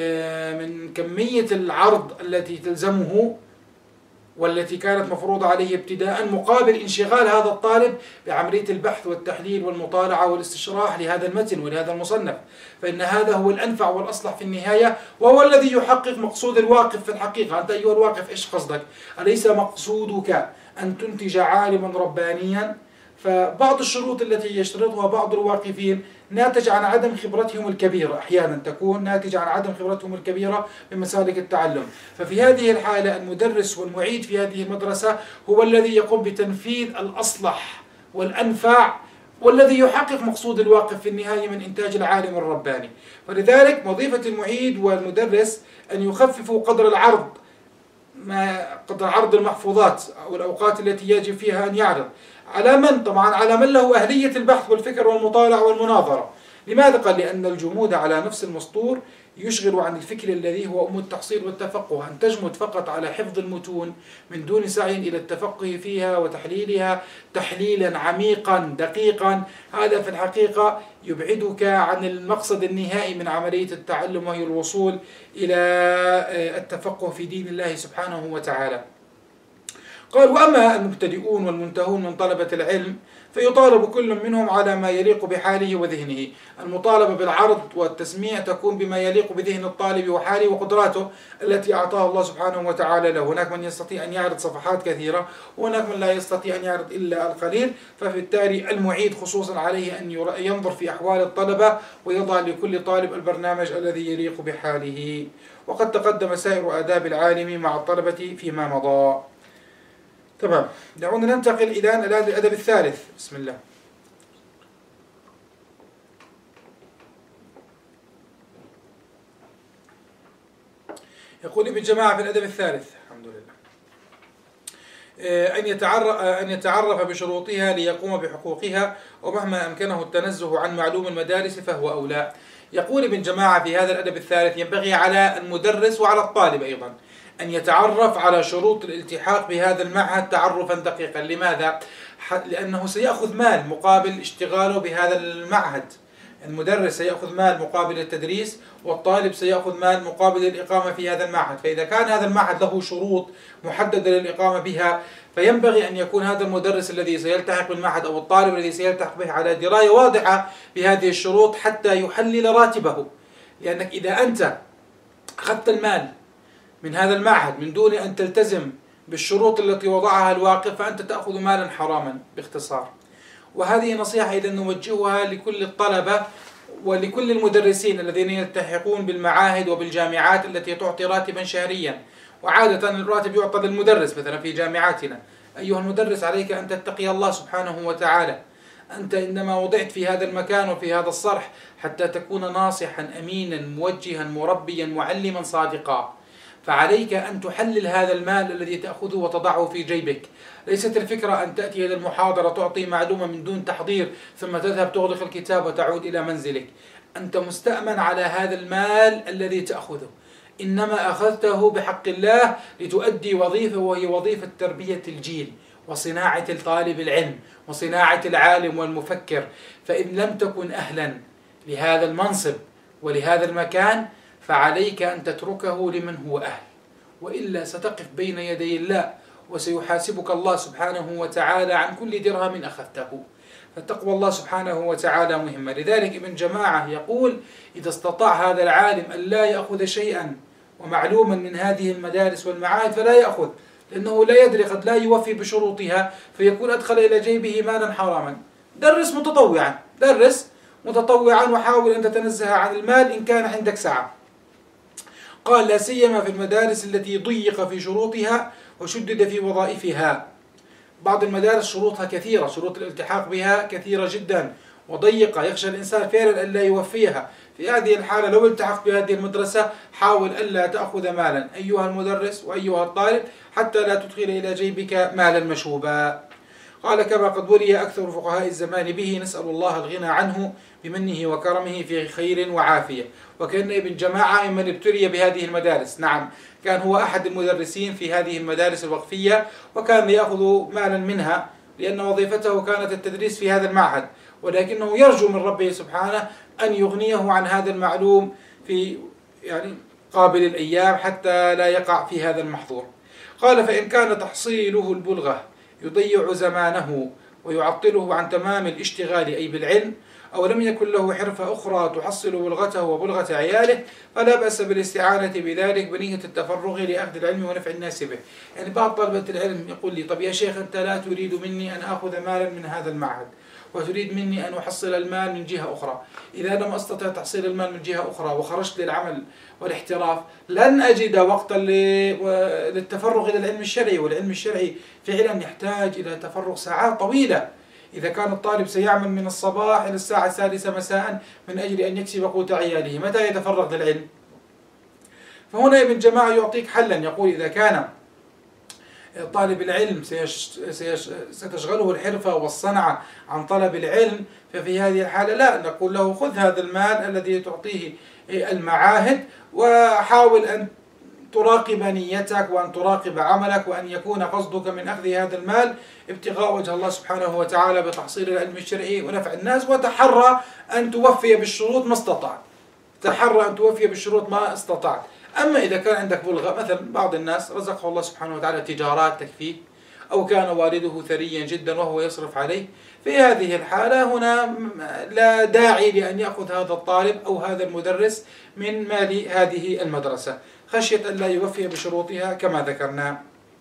من كمية العرض التي تلزمه والتي كانت مفروضة عليه ابتداء، مقابل انشغال هذا الطالب بعملية البحث والتحليل والمطالعة والاستشراح لهذا المتن ولهذا المصنف، فإن هذا هو الأنفع والأصلح في النهاية، وهو الذي يحقق مقصود الواقف في الحقيقة. أنت أيها الواقف إيش قصدك؟ أليس مقصودك أن تنتج عالما ربانيا؟ فبعض الشروط التي يشترطها بعض الواقفين ناتج عن عدم خبرتهم الكبيرة، أحيانا تكون ناتجة عن عدم خبرتهم الكبيرة بمسالك التعلم. ففي هذه الحالة المدرس والمعيد في هذه المدرسة هو الذي يقوم بتنفيذ الأصلح والأنفع والذي يحقق مقصود الواقف في النهاية من إنتاج العالم الرباني. فلذلك وظيفة المعيد والمدرس أن يخففوا قدر العرض، ما قدر عرض المحفوظات أو الأوقات التي يجب فيها أن يعرض على من؟ طبعا على من له أهلية البحث والفكر والمطالعة والمناظرة. لماذا؟ قال لأن الجمود على نفس المسطور يشغل عن الفكر الذي هو أم التحصيل والتفقه. أن تجمد فقط على حفظ المتون من دون سعي إلى التفقه فيها وتحليلها تحليلا عميقا دقيقا، هذا في الحقيقة يبعدك عن المقصد النهائي من عملية التعلم، وهي الوصول إلى التفقه في دين الله سبحانه وتعالى. قال وأما المبتدئون والمنتهون من طلبة العلم فيطالب كل منهم على ما يليق بحاله وذهنه. المطالبة بالعرض والتسميع تكون بما يليق بذهن الطالب وحاله وقدراته التي أعطاها الله سبحانه وتعالى له. هناك من يستطيع أن يعرض صفحات كثيرة وهناك من لا يستطيع أن يعرض إلا القليل، فبالتالي المعيد خصوصا عليه أن ينظر في أحوال الطلبة ويضع لكل طالب البرنامج الذي يليق بحاله. وقد تقدم سائر آداب العالم مع الطلبة فيما مضى. تمام، دعونا ننتقل إلى الأدب الثالث. بسم الله. يقول ابن جماعة في الأدب الثالث الحمد لله أن يتعرف أن يتعرف بشروطها ليقوم بحقوقها، ومهما أمكنه التنزه عن معلوم المدارس فهو أولى. يقول ابن جماعة في هذا الأدب الثالث ينبغي على المدرس وعلى الطالب أيضا أن يتعرف على شروط الالتحاق بهذا المعهد تعرفا دقيقا. لماذا؟ لأنه سيأخذ مال مقابل اشتغاله بهذا المعهد، المدرس سيأخذ مال مقابل التدريس، والطالب سيأخذ مال مقابل الإقامة في هذا المعهد. فإذا كان هذا المعهد له شروط محددة للإقامة بها، فينبغي أن يكون هذا المدرس الذي سيلتحق بالمعهد أو الطالب الذي سيلتحق به على دراية واضحة بهذه الشروط حتى يحلل راتبه. لأنك إذا أنت أخذت المال من هذا المعهد من دون أن تلتزم بالشروط التي وضعها الواقف، فأنت تأخذ مالا حراما باختصار. وهذه نصيحة إذا نوجهها لكل الطلبة ولكل المدرسين الذين يلتحقون بالمعاهد وبالجامعات التي تعطي راتبا شهريا. وعادة الراتب يعطى للمدرس مثلا في جامعاتنا. أيها المدرس، عليك أن تتقي الله سبحانه وتعالى. أنت إنما وضعت في هذا المكان وفي هذا الصرح حتى تكون ناصحا أمينا موجها مربيا معلما صادقا، فعليك أن تحلل هذا المال الذي تأخذه وتضعه في جيبك. ليست الفكرة أن تأتي إلى المحاضرة تعطي معلومة من دون تحضير ثم تذهب تغلق الكتاب وتعود إلى منزلك. أنت مستأمن على هذا المال الذي تأخذه، إنما أخذته بحق الله لتؤدي وظيفة، وهي وظيفة تربية الجيل وصناعة الطالب العلم وصناعة العالم والمفكر. فإن لم تكن أهلا لهذا المنصب ولهذا المكان فعليك أن تتركه لمن هو أهل، وإلا ستقف بين يدي الله وسيحاسبك الله سبحانه وتعالى عن كل درهم أخذته. فتقوى الله سبحانه وتعالى مهمة. لذلك ابن جماعة يقول: إذا استطاع هذا العالم أن لا يأخذ شيئا ومعلوما من هذه المدارس والمعاهد فلا يأخذ، لأنه لا يدري، قد لا يوفي بشروطها فيكون أدخل إلى جيبه مالا حراما. درس متطوعا، درس متطوعا وحاول أن تتنزه عن المال إن كان عندك سعة. قال: لا سيما في المدارس التي ضيق في شروطها وشدد في وظائفها. بعض المدارس شروطها كثيرة، شروط الالتحاق بها كثيرة جدا وضيقة، يخشى الإنسان فعلا أن لا يوفيها. في هذه الحالة لو التحق بهذه المدرسة حاول ألا تأخذ مالا أيها المدرس وأيها الطالب حتى لا تدخل إلى جيبك مالا مشوبا. قال: كما قد ولي أكثر فقهاء الزمان به، نسأل الله الغنى عنه بمنه وكرمه في خير وعافية. وكان ابن جماعة ممن ابتلي بهذه المدارس. نعم، كان هو أحد المدرسين في هذه المدارس الوقفية، وكان يأخذ مالا منها لأن وظيفته كانت التدريس في هذا المعهد، ولكنه يرجو من ربه سبحانه أن يغنيه عن هذا المعلوم في يعني قابل الأيام حتى لا يقع في هذا المحظور. قال: فإن كان تحصيله البلغة يضيع زمانه ويعطله عن تمام الاشتغال أي بالعلم، أو لم يكن له حرفة أخرى تحصل بلغته وبلغة عياله، فلا بأس بالاستعانة بذلك بنية التفرغ لأخذ العلم ونفع الناس به. يعني بعض طلبة العلم يقول لي: طب يا شيخ، أنت لا تريد مني أن أخذ مالا من هذا المعهد وتريد مني أن أحصل المال من جهة أخرى. إذا لم أستطع تحصيل المال من جهة أخرى وخرجت للعمل والاحتراف لن أجد وقتا للتفرغ إلى العلم الشرعي، والعلم الشرعي فعلا يحتاج إلى تفرغ ساعات طويلة. إذا كان الطالب سيعمل من الصباح إلى الساعة السادسة مساء من أجل أن يكسب قوت عياله، متى يتفرغ للعلم؟ فهنا ابن جماعة يعطيك حلا، يقول: إذا كان طالب العلم ستشغله الحرفة والصنعة عن طلب العلم، ففي هذه الحالة لا نقول له: خذ هذا المال الذي تعطيه المعاهد وحاول أن تراقب نيتك وأن تراقب عملك، وأن يكون قصدك من أخذ هذا المال ابتغاء وجه الله سبحانه وتعالى بتحصيل العلم الشرعي ونفع الناس، وتحرى أن توفي بالشروط ما استطعت. تحرى أن توفي بالشروط ما استطعت. أما إذا كان عندك بلغة، مثلا بعض الناس رزقه الله سبحانه وتعالى تجارات تكفيه، أو كان والده ثريا جدا وهو يصرف عليه، في هذه الحالة هنا لا داعي لأن يأخذ هذا الطالب أو هذا المدرس من مال هذه المدرسة خشية أن لا يوفي بشروطها كما ذكرنا.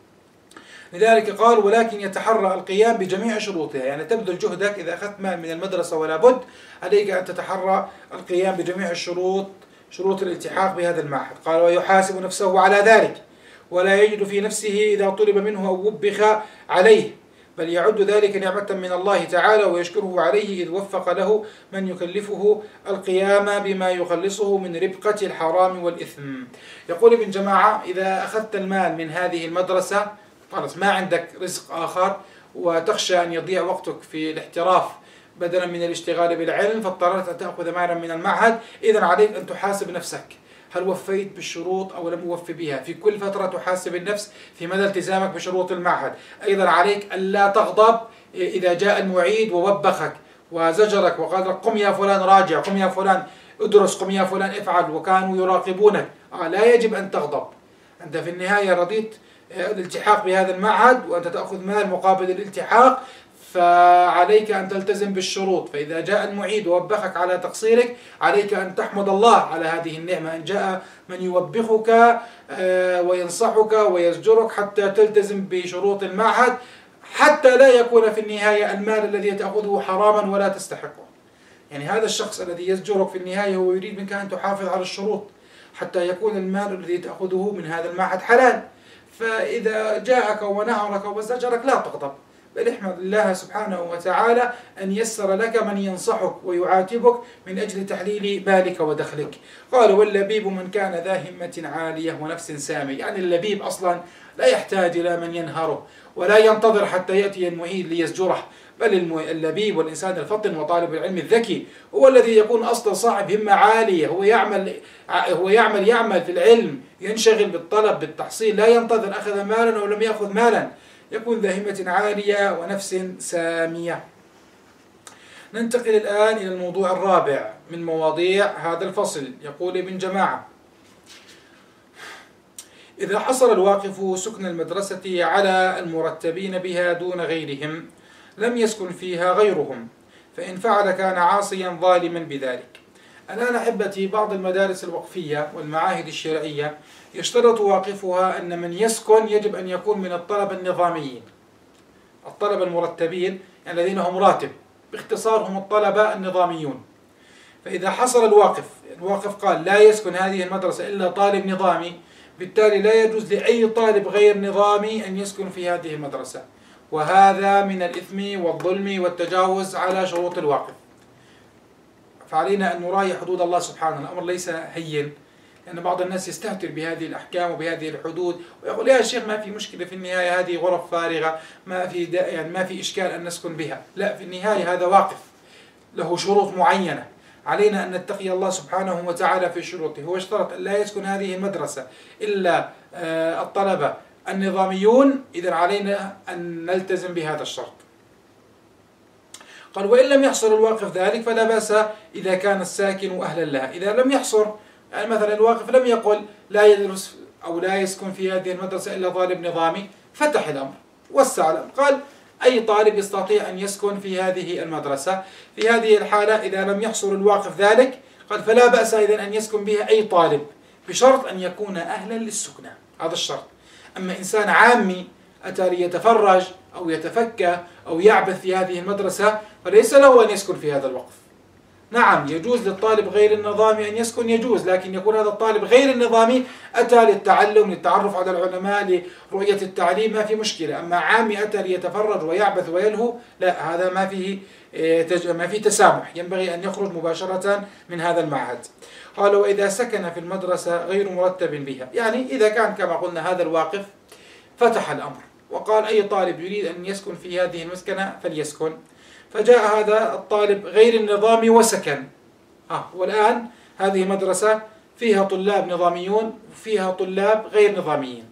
لذلك قال: ولكن يتحرى القيام بجميع شروطها. يعني تبذل جهدك إذا أخذت مال من المدرسة ولا بد عليك أن تتحرى القيام بجميع الشروط، شروط الالتحاق بهذا المعهد. قال: ويحاسب نفسه على ذلك ولا يجد في نفسه إذا طلب منه أو وبخ عليه، بل يعد ذلك نعمة من الله تعالى ويشكره عليه إذ وفق له من يكلفه القيام بما يخلصه من ربقة الحرام والإثم. يقول ابن جماعة: إذا أخذت المال من هذه المدرسة خلاص ما عندك رزق آخر وتخشى أن يضيع وقتك في الاحتراف بدلا من الاشتغال بالعلم، فاضطررت أن تأخذ مالا من المعهد، إذن عليك أن تحاسب نفسك هل وفيت بالشروط أو لم يوفي بها. في كل فترة تحاسب النفس في مدى التزامك بشروط المعهد. أيضا عليك ألا تغضب إذا جاء المعيد ووبخك وزجرك وقال لك قم يا فلان راجع، قم يا فلان ادرس، قم يا فلان افعل، وكانوا يراقبونك، آه لا يجب أن تغضب. أنت في النهاية رضيت الالتحاق بهذا المعهد وأنت تأخذ مال مقابل الالتحاق، فعليك أن تلتزم بالشروط. فإذا جاء المعيد ووبخك على تقصيرك عليك أن تحمد الله على هذه النعمة، أن جاء من يوبخك وينصحك ويزجرك حتى تلتزم بشروط المعهد، حتى لا يكون في النهاية المال الذي تأخذه حراما ولا تستحقه. يعني هذا الشخص الذي يزجرك في النهاية هو يريد منك أن تحافظ على الشروط حتى يكون المال الذي تأخذه من هذا المعهد حلال. فإذا جاءك ونهرك وزجرك لا تغضب، بل احمد الله سبحانه وتعالى أن يسر لك من ينصحك ويعاتبك من أجل تحليل مالك ودخلك. قال واللبيب من كان ذا همة عالية ونفس سامي. يعني اللبيب أصلا لا يحتاج إلى من ينهره ولا ينتظر حتى يأتي المعيد ليزجره، بل اللبيب والإنسان الفطن وطالب العلم الذكي هو الذي يكون أصلا صاحب همة عالية، هو يعمل هو يعمل يعمل في العلم، ينشغل بالطلب بالتحصيل، لا ينتظر أخذ مالا أو لم يأخذ مالا، يكون ذا همة عالية ونفس سامية. ننتقل الآن إلى الموضوع الرابع من مواضيع هذا الفصل. يقول ابن جماعة: إذا حصر الواقف سكن المدرسة على المرتبين بها دون غيرهم لم يسكن فيها غيرهم، فإن فعل كان عاصيا ظالما بذلك. الآن أحبتي، بعض المدارس الوقفية والمعاهد الشرعية يشترط واقفها أن من يسكن يجب أن يكون من الطلبة النظاميين، الطلبة المرتبين يعني الذين هم راتب، باختصار هم الطلبة النظاميون. فإذا حصل الواقف الواقف قال لا يسكن هذه المدرسة إلا طالب نظامي، بالتالي لا يجوز لأي طالب غير نظامي أن يسكن في هذه المدرسة، وهذا من الإثم والظلم والتجاوز على شروط الواقف. فعلينا أن نراعي حدود الله سبحانه. الأمر ليس هين، لأن بعض الناس يستهتر بهذه الأحكام وبهذه الحدود ويقول يا شيخ ما في مشكلة، في النهاية هذه غرف فارغة، ما في يعني ما في إشكال أن نسكن بها. لا، في النهاية هذا واقف له شروط معينة، علينا أن نتقي الله سبحانه وتعالى في شروطه. هو اشترط أن لا يسكن هذه المدرسة إلا الطلبة النظاميون، إذن علينا أن نلتزم بهذا الشرط. قال وإن لم يحصر الواقف ذلك فلا بأس إذا كان الساكن أهلا لها. إذا لم يحصر، يعني مثلا الواقف لم يقل لا يدرس أو لا يسكن في هذه المدرسة إلا طالب نظامي، فتح الأمر وسع الأمر، قال أي طالب يستطيع أن يسكن في هذه المدرسة. في هذه الحالة إذا لم يحصر الواقف ذلك قال فلا بأس إذن أن يسكن بها أي طالب، بشرط أن يكون أهلا للسكنى، هذا الشرط. أما إنسان عامي أتى ليتفرج أو يتفكى أو يعبث في هذه المدرسة فليس له أن يسكن في هذا الوقف. نعم يجوز للطالب غير النظامي أن يسكن، يجوز، لكن يكون هذا الطالب غير النظامي أتى للتعلم، للتعرف على العلماء، لرؤية التعليم، ما في مشكلة. أما عامي أتى ليتفرج ويعبث ويلهو، لا، هذا ما فيه ما فيه تسامح، ينبغي أن يخرج مباشرة من هذا المعهد. قال وإذا سكن في المدرسة غير مرتب بها، يعني إذا كان كما قلنا هذا الواقف فتح الأمر وقال أي طالب يريد أن يسكن في هذه المسكنة فليسكن، فجاء هذا الطالب غير النظامي وسكن. آه والآن هذه مدرسة فيها طلاب نظاميون وفيها طلاب غير نظاميين.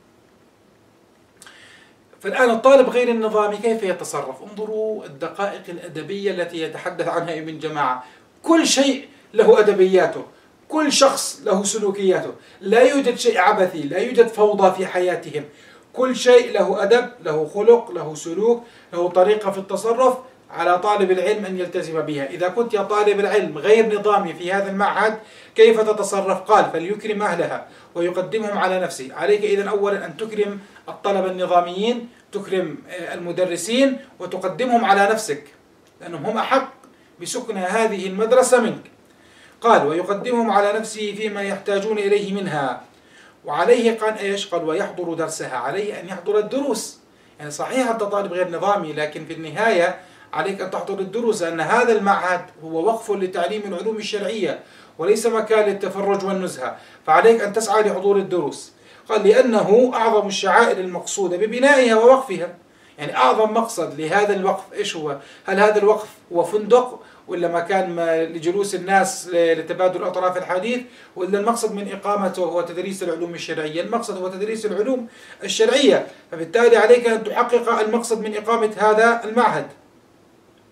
فالآن الطالب غير النظامي كيف يتصرف؟ انظروا الدقائق الأدبية التي يتحدث عنها ابن جماعة. كل شيء له أدبياته، كل شخص له سلوكياته، لا يوجد شيء عبثي، لا يوجد فوضى في حياتهم، كل شيء له أدب، له خلق، له سلوك، له طريقة في التصرف، على طالب العلم أن يلتزم بها. إذا كنت يا طالب العلم غير نظامي في هذا المعهد كيف تتصرف؟ قال فليكرم أهلها ويقدمهم على نفسه. عليك إذن أولا أن تكرم الطلبة النظاميين، تكرم المدرسين وتقدمهم على نفسك، لأنهم هم أحق بسكن هذه المدرسة منك. قال ويقدمهم على نفسه فيما يحتاجون إليه منها، وعليه قال إيش؟ قال ويحضر درسها، عليه أن يحضر الدروس. يعني صحيح أنت طالب غير نظامي، لكن في النهاية عليك أن تحضر الدروس، لأن هذا المعهد هو وقف لتعليم العلوم الشرعية وليس مكان للتفرج والنزهة، فعليك أن تسعى لحضور الدروس. قال لأنه أعظم الشعائر المقصودة ببنائها ووقفها. يعني أعظم مقصد لهذا الوقف إيش هو؟ هل هذا الوقف هو فندق ولا مكان لجلوس الناس لتبادل أطراف الحديث، ولا المقصد من إقامته هو تدريس العلوم الشرعية؟ المقصد هو تدريس العلوم الشرعية، فبالتالي عليك أن تحقق المقصد من إقامة هذا المعهد.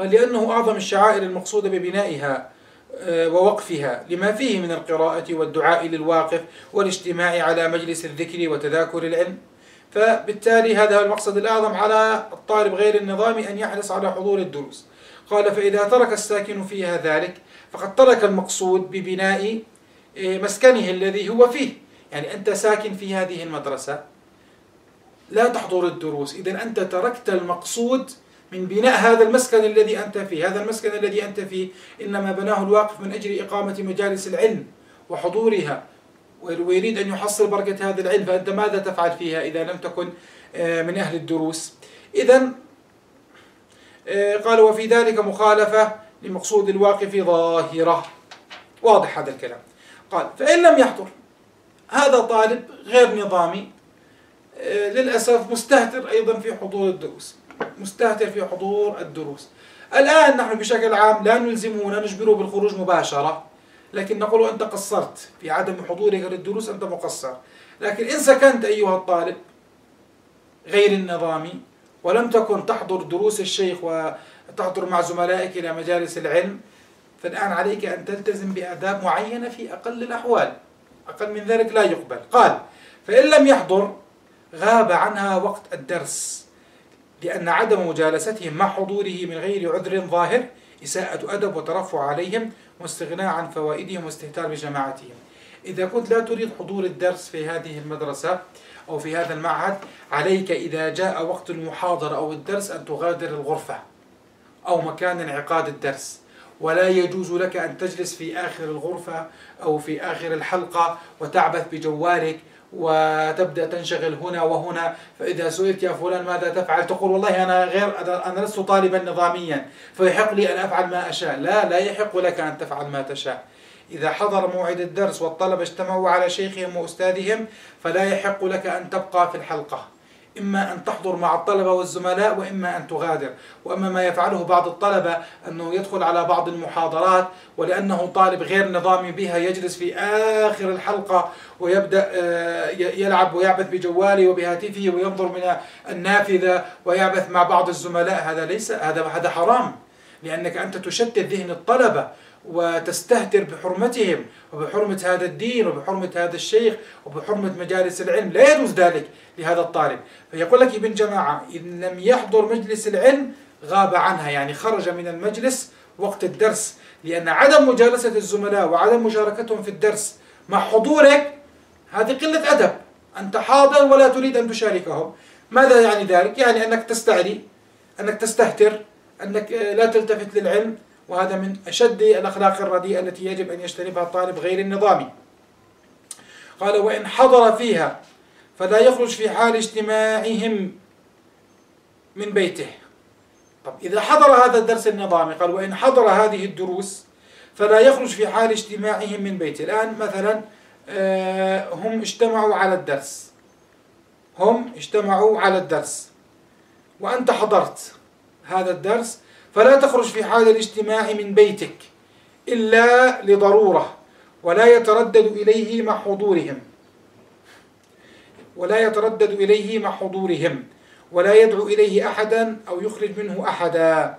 قال لأنه أعظم الشعائر المقصودة ببنائها ووقفها لما فيه من القراءة والدعاء للواقف والاجتماع على مجلس الذكر وتذاكر العلم، فبالتالي هذا هو المقصد الأعظم على الطالب غير النظامي أن يحرص على حضور الدروس. قال فإذا ترك الساكن فيها ذلك فقد ترك المقصود ببناء مسكنه الذي هو فيه. يعني أنت ساكن في هذه المدرسة لا تحضر الدروس، إذن أنت تركت المقصود من بناء هذا المسكن الذي أنت فيه. هذا المسكن الذي أنت فيه إنما بناه الواقف من أجل إقامة مجالس العلم وحضورها، ويريد أن يحصل بركة هذا العلم، فأنت ماذا تفعل فيها إذا لم تكن من أهل الدروس؟ إذن قال وفي ذلك مخالفة لمقصود الواقف ظاهرة. واضح هذا الكلام. قال فإن لم يحضر، هذا طالب غير نظامي للأسف مستهتر أيضا في حضور الدروس، مستهتر في حضور الدروس. الآن نحن بشكل عام لا نلزمه ولا نجبره بالخروج مباشرة، لكن نقول أنت قصرت في عدم حضورك للدروس، أنت مقصر. لكن إن سكنت أيها الطالب غير النظامي ولم تكن تحضر دروس الشيخ وتحضر مع زملائك إلى مجالس العلم، فالآن عليك أن تلتزم بآداب معينة في أقل الأحوال، أقل من ذلك لا يقبل. قال فإن لم يحضر غاب عنها وقت الدرس، لأن عدم مجالستهم مع حضوره من غير عذر ظاهر إساءة أدب وترفع عليهم واستغناء عن فوائدهم واستهتار بجماعتهم. إذا كنت لا تريد حضور الدرس في هذه المدرسة أو في هذا المعهد، عليك إذا جاء وقت المحاضرة أو الدرس أن تغادر الغرفة أو مكان انعقاد الدرس، ولا يجوز لك أن تجلس في آخر الغرفة أو في آخر الحلقة وتعبث بجوالك وتبدأ تنشغل هنا وهنا. فإذا سئلت يا فلان ماذا تفعل، تقول والله أنا غير أنا لست طالبا نظاميا فيحق لي أن أفعل ما أشاء. لا لا يحق لك أن تفعل ما تشاء. إذا حضر موعد الدرس والطلبة اجتمعوا على شيخهم وأستاذهم فلا يحق لك أن تبقى في الحلقة، إما أن تحضر مع الطلبة والزملاء وإما أن تغادر. وأما ما يفعله بعض الطلبة أنه يدخل على بعض المحاضرات ولأنه طالب غير نظامي بها يجلس في آخر الحلقة ويبدأ يلعب ويعبث بجواله وبهاتفه وينظر من النافذة ويعبث مع بعض الزملاء، هذا ليس هذا هذا حرام، لأنك أنت تشتت ذهن الطلبة وتستهتر بحرمتهم وبحرمة هذا الدين وبحرمة هذا الشيخ وبحرمة مجالس العلم. لا يجوز ذلك لهذا الطالب. فيقول لك ابن جماعة إن لم يحضر مجلس العلم غاب عنها، يعني خرج من المجلس وقت الدرس، لأن عدم مجالسة الزملاء وعدم مشاركتهم في الدرس مع حضورك هذه قلة أدب. أنت حاضر ولا تريد أن تشاركهم. ماذا يعني ذلك؟ يعني أنك تستعلي، أنك تستهتر، أنك لا تلتفت للعلم، وهذا من أشد الأخلاق الرديئة التي يجب أن يجتنبها الطالب غير النظامي. قال وإن حضر فيها فلا يخرج في حال اجتماعهم من بيته. طب إذا حضر هذا الدرس النظامي، قال وإن حضر هذه الدروس فلا يخرج في حال اجتماعهم من بيته. الآن مثلا هم اجتمعوا على الدرس هم اجتمعوا على الدرس وأنت حضرت هذا الدرس، فلا تخرج في حال الاجتماع من بيتك إلا لضرورة، ولا يتردد إليه مع حضورهم ولا يتردد إليه مع حضورهم ولا يدعو إليه أحدا أو يخرج منه أحدا.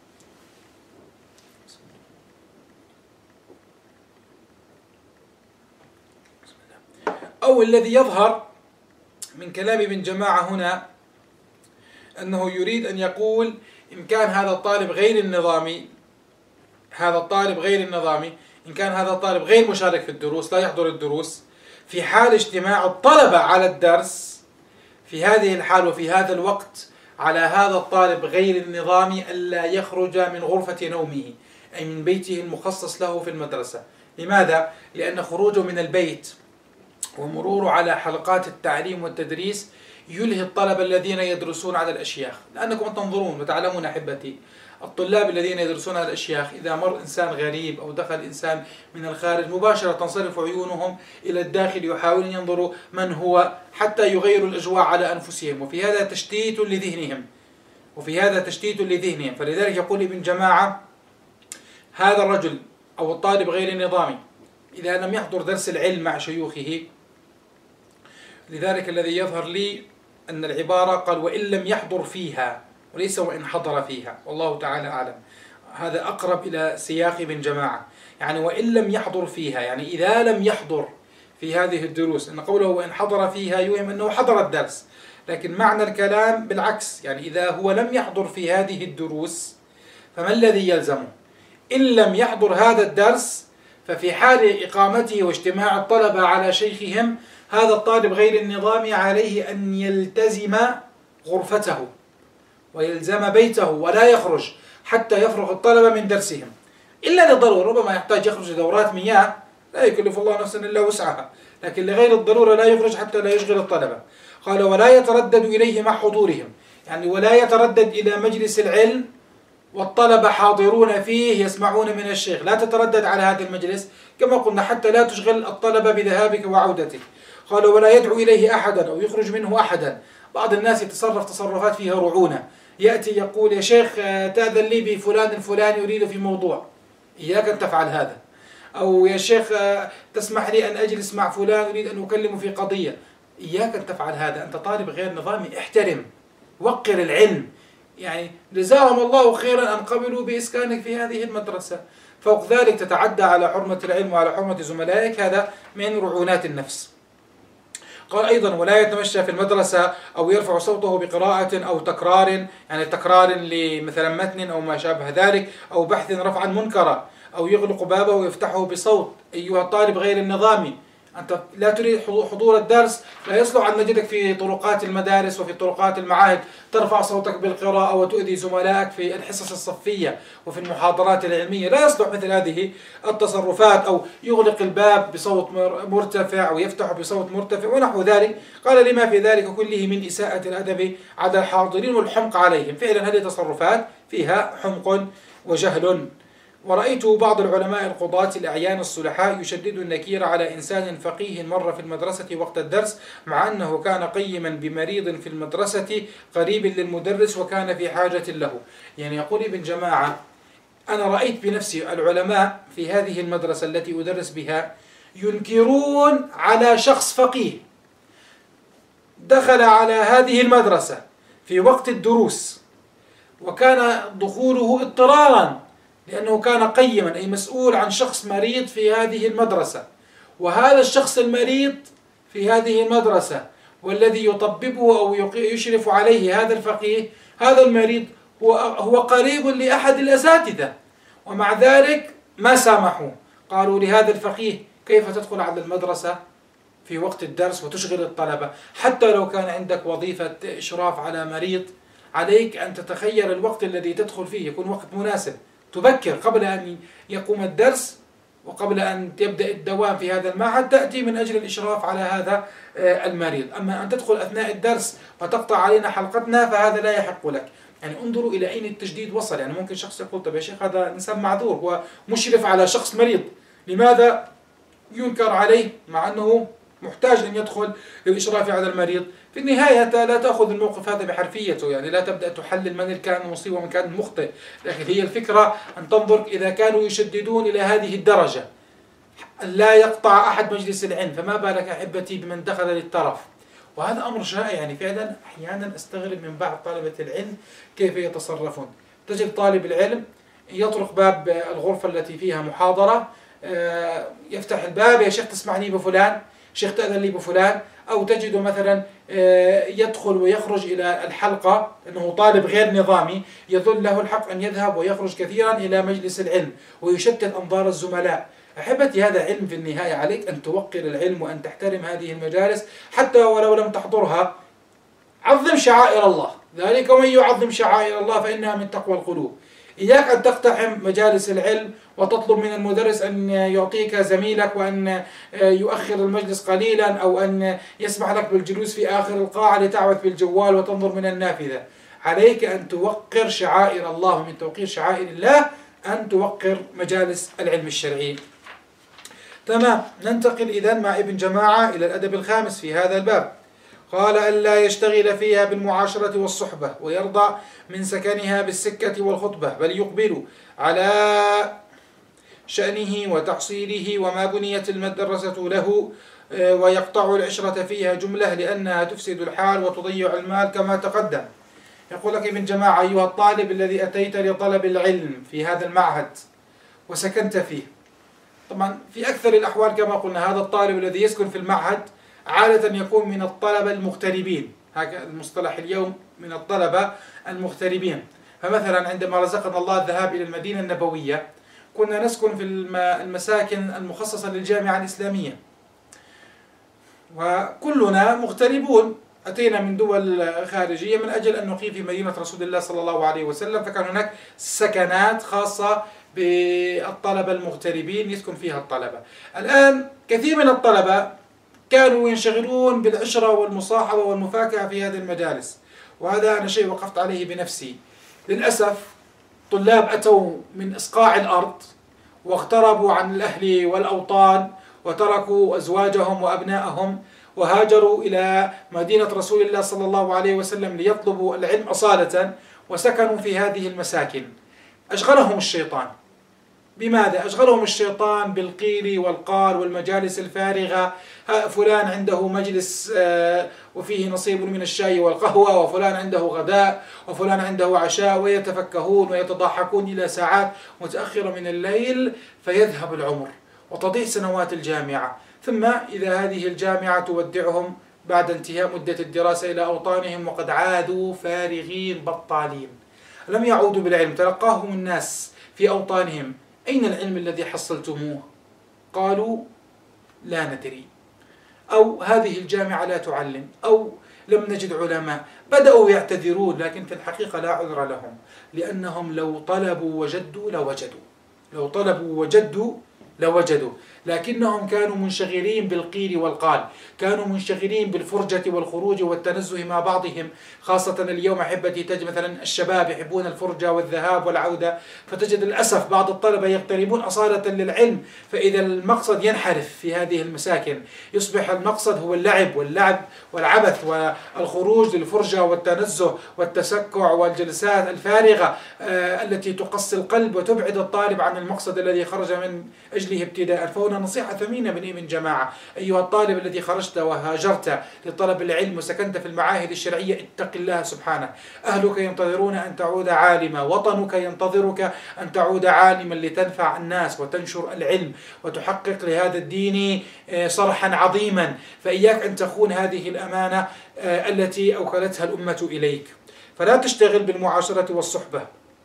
أو الذي يظهر من كلام ابن جماعة هنا أنه يريد أن يقول إن كان هذا الطالب غير النظامي هذا الطالب غير النظامي إن كان هذا الطالب غير مشارك في الدروس، لا يحضر الدروس، في حال اجتماع الطلبة على الدرس، في هذه الحال وفي هذا الوقت على هذا الطالب غير النظامي ألا يخرج من غرفة نومه، أي من بيته المخصص له في المدرسة. لماذا؟ لأن خروجه من البيت ومروره على حلقات التعليم والتدريس يلهي الطلبة الذين يدرسون على الأشياخ. لأنكم تنظرون وتعلمون أحبتي، الطلاب الذين يدرسون على الأشياخ إذا مر إنسان غريب أو دخل إنسان من الخارج مباشرة تنصرف عيونهم إلى الداخل يحاولون ينظروا من هو حتى يغيروا الأجواء على أنفسهم، وفي هذا تشتيت لذهنهم وفي هذا تشتيت لذهنهم. فلذلك يقول ابن جماعة هذا الرجل أو الطالب غير النظامي إذا لم يحضر درس العلم مع شيوخه، لذلك الذي يظهر لي أن العبارة قال وإن لم يحضر فيها وليس وإن حضر فيها، والله تعالى أعلم. هذا أقرب إلى سياق ابن جماعة، يعني وإن لم يحضر فيها، يعني إذا لم يحضر في هذه الدروس، إن قوله وإن حضر فيها يوهم أنه حضر الدرس، لكن معنى الكلام بالعكس، يعني إذا هو لم يحضر في هذه الدروس فما الذي يلزمه؟ إن لم يحضر هذا الدرس ففي حال إقامته واجتماع الطلبة على شيخهم، هذا الطالب غير النظامي عليه أن يلتزم غرفته ويلزم بيته ولا يخرج حتى يفرغ الطلبة من درسهم، إلا للضرورة، ربما يحتاج يخرج دورات مياه لا يكلف الله نفسا إلا وسعها، لكن لغير الضرورة لا يخرج حتى لا يشغل الطلبة. قال ولا يتردد إليه مع حضورهم، يعني ولا يتردد إلى مجلس العلم والطلبة حاضرون فيه يسمعون من الشيخ، لا تتردد على هذا المجلس كما قلنا حتى لا تشغل الطلبة بذهابك وعودتك. قال ولا يدعو إليه أحدا أو يخرج منه أحدا. بعض الناس يتصرف تصرفات فيها رعونة، يأتي يقول يا شيخ تأذن لي بفلان الفلاني أريد في موضوع، إياك أن تفعل هذا. أو يا شيخ تسمح لي أن أجلس مع فلان أريد أن أكلمه في قضية، إياك أن تفعل هذا، أنت طالب غير نظامي، احترم، وقر العلم. يعني جزاهم الله خيرا أن قبلوا بإسكانك في هذه المدرسة، فوق ذلك تتعدى على حرمة العلم وعلى حرمة زملائك، هذا من رعونات النفس. قال أيضا ولا يتمشى في المدرسة أو يرفع صوته بقراءة أو تكرار، يعني تكرار لمثلا متن أو ما شابه ذلك، أو بحث رفعا منكرا، أو يغلق بابه ويفتحه بصوت. أيها الطالب غير النظامي، أنت لا تريد حضور الدرس، لا يصلح أن نجدك في طرقات المدارس وفي طرقات المعاهد ترفع صوتك بالقراءة وتؤذي زملائك في الحصص الصفية وفي المحاضرات العلمية، لا يصلح مثل هذه التصرفات، أو يغلق الباب بصوت مرتفع أو يفتح بصوت مرتفع ونحو ذلك. قال لما في ذلك كله من إساءة الأدب على الحاضرين والحمق عليهم. فعلا هذه تصرفات فيها حمق وجهل. ورأيت بعض العلماء القضاة الأعيان الصلحاء يشدد النكير على إنسان فقيه مر في المدرسة وقت الدرس، مع أنه كان قيما بمريض في المدرسة قريب للمدرس وكان في حاجة له. يعني يقول ابن جماعة أنا رأيت بنفسي العلماء في هذه المدرسة التي أدرس بها ينكرون على شخص فقيه دخل على هذه المدرسة في وقت الدروس، وكان دخوله اضطرارا لأنه كان قيما أي مسؤول عن شخص مريض في هذه المدرسة، وهذا الشخص المريض في هذه المدرسة والذي يطببه أو يشرف عليه هذا الفقيه، هذا المريض هو هو قريب لأحد الأساتذة، ومع ذلك ما سامحوا. قالوا لهذا الفقيه كيف تدخل على المدرسة في وقت الدرس وتشغل الطلبة؟ حتى لو كان عندك وظيفة إشراف على مريض عليك أن تتخيل الوقت الذي تدخل فيه يكون وقت مناسب، تبكر قبل أن يقوم الدرس وقبل أن يبدأ الدوام في هذا المعهد، تأتي من أجل الإشراف على هذا المريض. أما أن تدخل أثناء الدرس وتقطع علينا حلقتنا فهذا لا يحق لك. يعني انظروا إلى أين التجديد وصل. يعني ممكن شخص يقول طب يا شيخ هذا إنسان معذور، هو مشرف على شخص مريض، لماذا ينكر عليه مع أنه محتاج أن يدخل للإشراف على المريض؟ في النهاية لا تأخذ الموقف هذا بحرفيته، يعني لا تبدأ تحلل من كان مصيب ومن كان مخطئ، لكن هي الفكرة أن تنظر إذا كانوا يشددون إلى هذه الدرجة لا يقطع أحد مجلس العلم، فما بالك أحبتي بمن دخل للترف. وهذا أمر شائع، يعني فعلا أحيانا أستغرب من بعض طلبة العلم كيف يتصرفون. تجد طالب العلم يطرق باب الغرفة التي فيها محاضرة، يفتح الباب يا شيخ تسمعني بفلان، شيخ تأذن لي بفلان، أو تجد مثلا يدخل ويخرج إلى الحلقة أنه طالب غير نظامي، يظل له الحق أن يذهب ويخرج كثيرا إلى مجلس العلم ويشتت أنظار الزملاء. أحبتي هذا علم في النهاية، عليك أن توقر العلم وأن تحترم هذه المجالس حتى ولو لم تحضرها. عظم شعائر الله، ذلك ومن يعظم شعائر الله فإنها من تقوى القلوب. إياك أن تقتحم مجالس العلم وتطلب من المدرس أن يعطيك زميلك وأن يؤخر المجلس قليلا أو أن يسمح لك بالجلوس في آخر القاعة لتعبث بالجوال وتنظر من النافذة. عليك أن توقر شعائر الله، من توقير شعائر الله أن توقر مجالس العلم الشرعي. تمام، ننتقل إذن مع ابن جماعة إلى الأدب الخامس في هذا الباب. قال ألا يشتغل فيها بالمعاشرة والصحبة ويرضى من سكنها بالسكة والخطبة، بل يقبل على شأنه وتحصيله وما بنيت المدرسة له، ويقطع العشرة فيها جملة لأنها تفسد الحال وتضيع المال كما تقدم. يقول لك ابن جماعة: أيها الطالب الذي أتيت لطلب العلم في هذا المعهد وسكنت فيه. طبعا في أكثر الأحوال كما قلنا هذا الطالب الذي يسكن في المعهد عادة يكون من الطلبة المغتربين، هذا المصطلح اليوم، من الطلبة المغتربين. فمثلا عندما رزقنا الله الذهاب إلى المدينة النبوية كنا نسكن في المساكن المخصصة للجامعة الإسلامية، وكلنا مغتربون أتينا من دول خارجية من أجل أن نقيم في مدينة رسول الله صلى الله عليه وسلم، فكان هناك سكنات خاصة بالطلبة المغتربين يسكن فيها الطلبة. الآن كثير من الطلبة كانوا ينشغلون بالعشرة والمصاحبة والمفاكهة في هذه المجالس، وهذا أنا شيء وقفت عليه بنفسي. للأسف طلاب أتوا من إصقاع الأرض واغتربوا عن الأهل والأوطان وتركوا أزواجهم وأبنائهم وهاجروا إلى مدينة رسول الله صلى الله عليه وسلم ليطلبوا العلم أصالة، وسكنوا في هذه المساكن. أشغلهم الشيطان. بماذا؟ أشغلهم الشيطان بالقيل والقال والمجالس الفارغة. فلان عنده مجلس وفيه نصيب من الشاي والقهوة، وفلان عنده غداء، وفلان عنده عشاء، ويتفكهون ويتضاحكون إلى ساعات متأخرة من الليل، فيذهب العمر وتضيع سنوات الجامعة. ثم إذا هذه الجامعة تودعهم بعد انتهاء مدة الدراسة إلى أوطانهم وقد عادوا فارغين بطالين، لم يعودوا بالعلم. تلقاهم الناس في أوطانهم: أين العلم الذي حصلتموه؟ قالوا: لا ندري، أو هذه الجامعة لا تعلم، أو لم نجد علماء. بدأوا يعتذرون، لكن في الحقيقة لا عذر لهم، لأنهم لو طلبوا وجدوا لوجدوا، لو طلبوا وجدوا لوجدوا، لكنهم كانوا منشغلين بالقيل والقال، كانوا منشغلين بالفرجة والخروج والتنزه مع بعضهم. خاصة اليوم أحبتي تجد مثلا الشباب يحبون الفرجة والذهاب والعودة، فتجد للأسف بعض الطلبة يقتربون أصالة للعلم، فإذا المقصد ينحرف في هذه المساكن، يصبح المقصد هو اللعب واللعب والعبث والخروج للفرجة والتنزه والتسكع والجلسات الفارغة آه التي تقسي القلب وتبعد الطالب عن المقصد الذي خرج من أجله ابتداء. فهنا نصيحة ثمينة من من جماعة: أيها الطالب الذي خرجت وهاجرت لطلب العلم وسكنت في المعاهد الشرعية، اتق الله سبحانه. أهلك ينتظرون أن تعود عالما، وطنك ينتظرك أن تعود عالما لتنفع الناس وتنشر العلم وتحقق لهذا الدين صرحا عظيما. فإياك أن تخون هذه الأمانة التي أوكلتها الأمة إليك. فلا تشتغل بالمعاشرة والصحبة،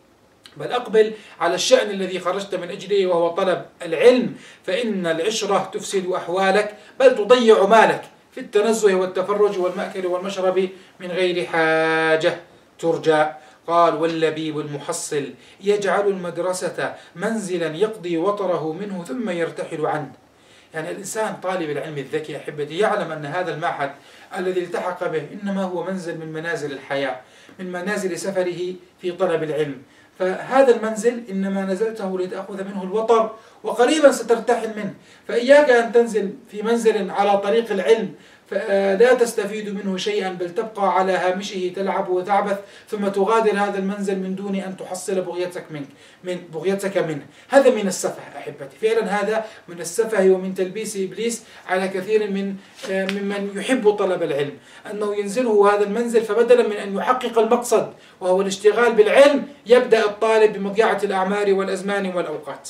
بل أقبل على الشأن الذي خرجت من أجله وهو طلب العلم، فإن العشرة تفسد أحوالك بل تضيع مالك في التنزه والتفرج والمأكل والمشرب من غير حاجة ترجى. قال: واللبيب المحصل يجعل المدرسة منزلا يقضي وطره منه ثم يرتحل عنه. يعني الإنسان طالب العلم الذكي أحبتي يعلم أن هذا المعهد الذي التحق به إنما هو منزل من منازل الحياة، من منازل سفره في طلب العلم. فهذا المنزل إنما نزلته لتأخذ منه الوطر، وقريبا سترتحل منه. فإياك أن تنزل في منزل على طريق العلم فلا تستفيد منه شيئا، بل تبقى على هامشه تلعب وتعبث، ثم تغادر هذا المنزل من دون أن تحصل بغيتك منك من بغيتك منه. هذا من السفه أحبتي، فعلا هذا من السفه ومن تلبيس إبليس على كثير من ممن يحب طلب العلم، أنه ينزله هذا المنزل، فبدلا من أن يحقق المقصد وهو الاشتغال بالعلم يبدأ الطالب بمضيعة الأعمار والأزمان والأوقات.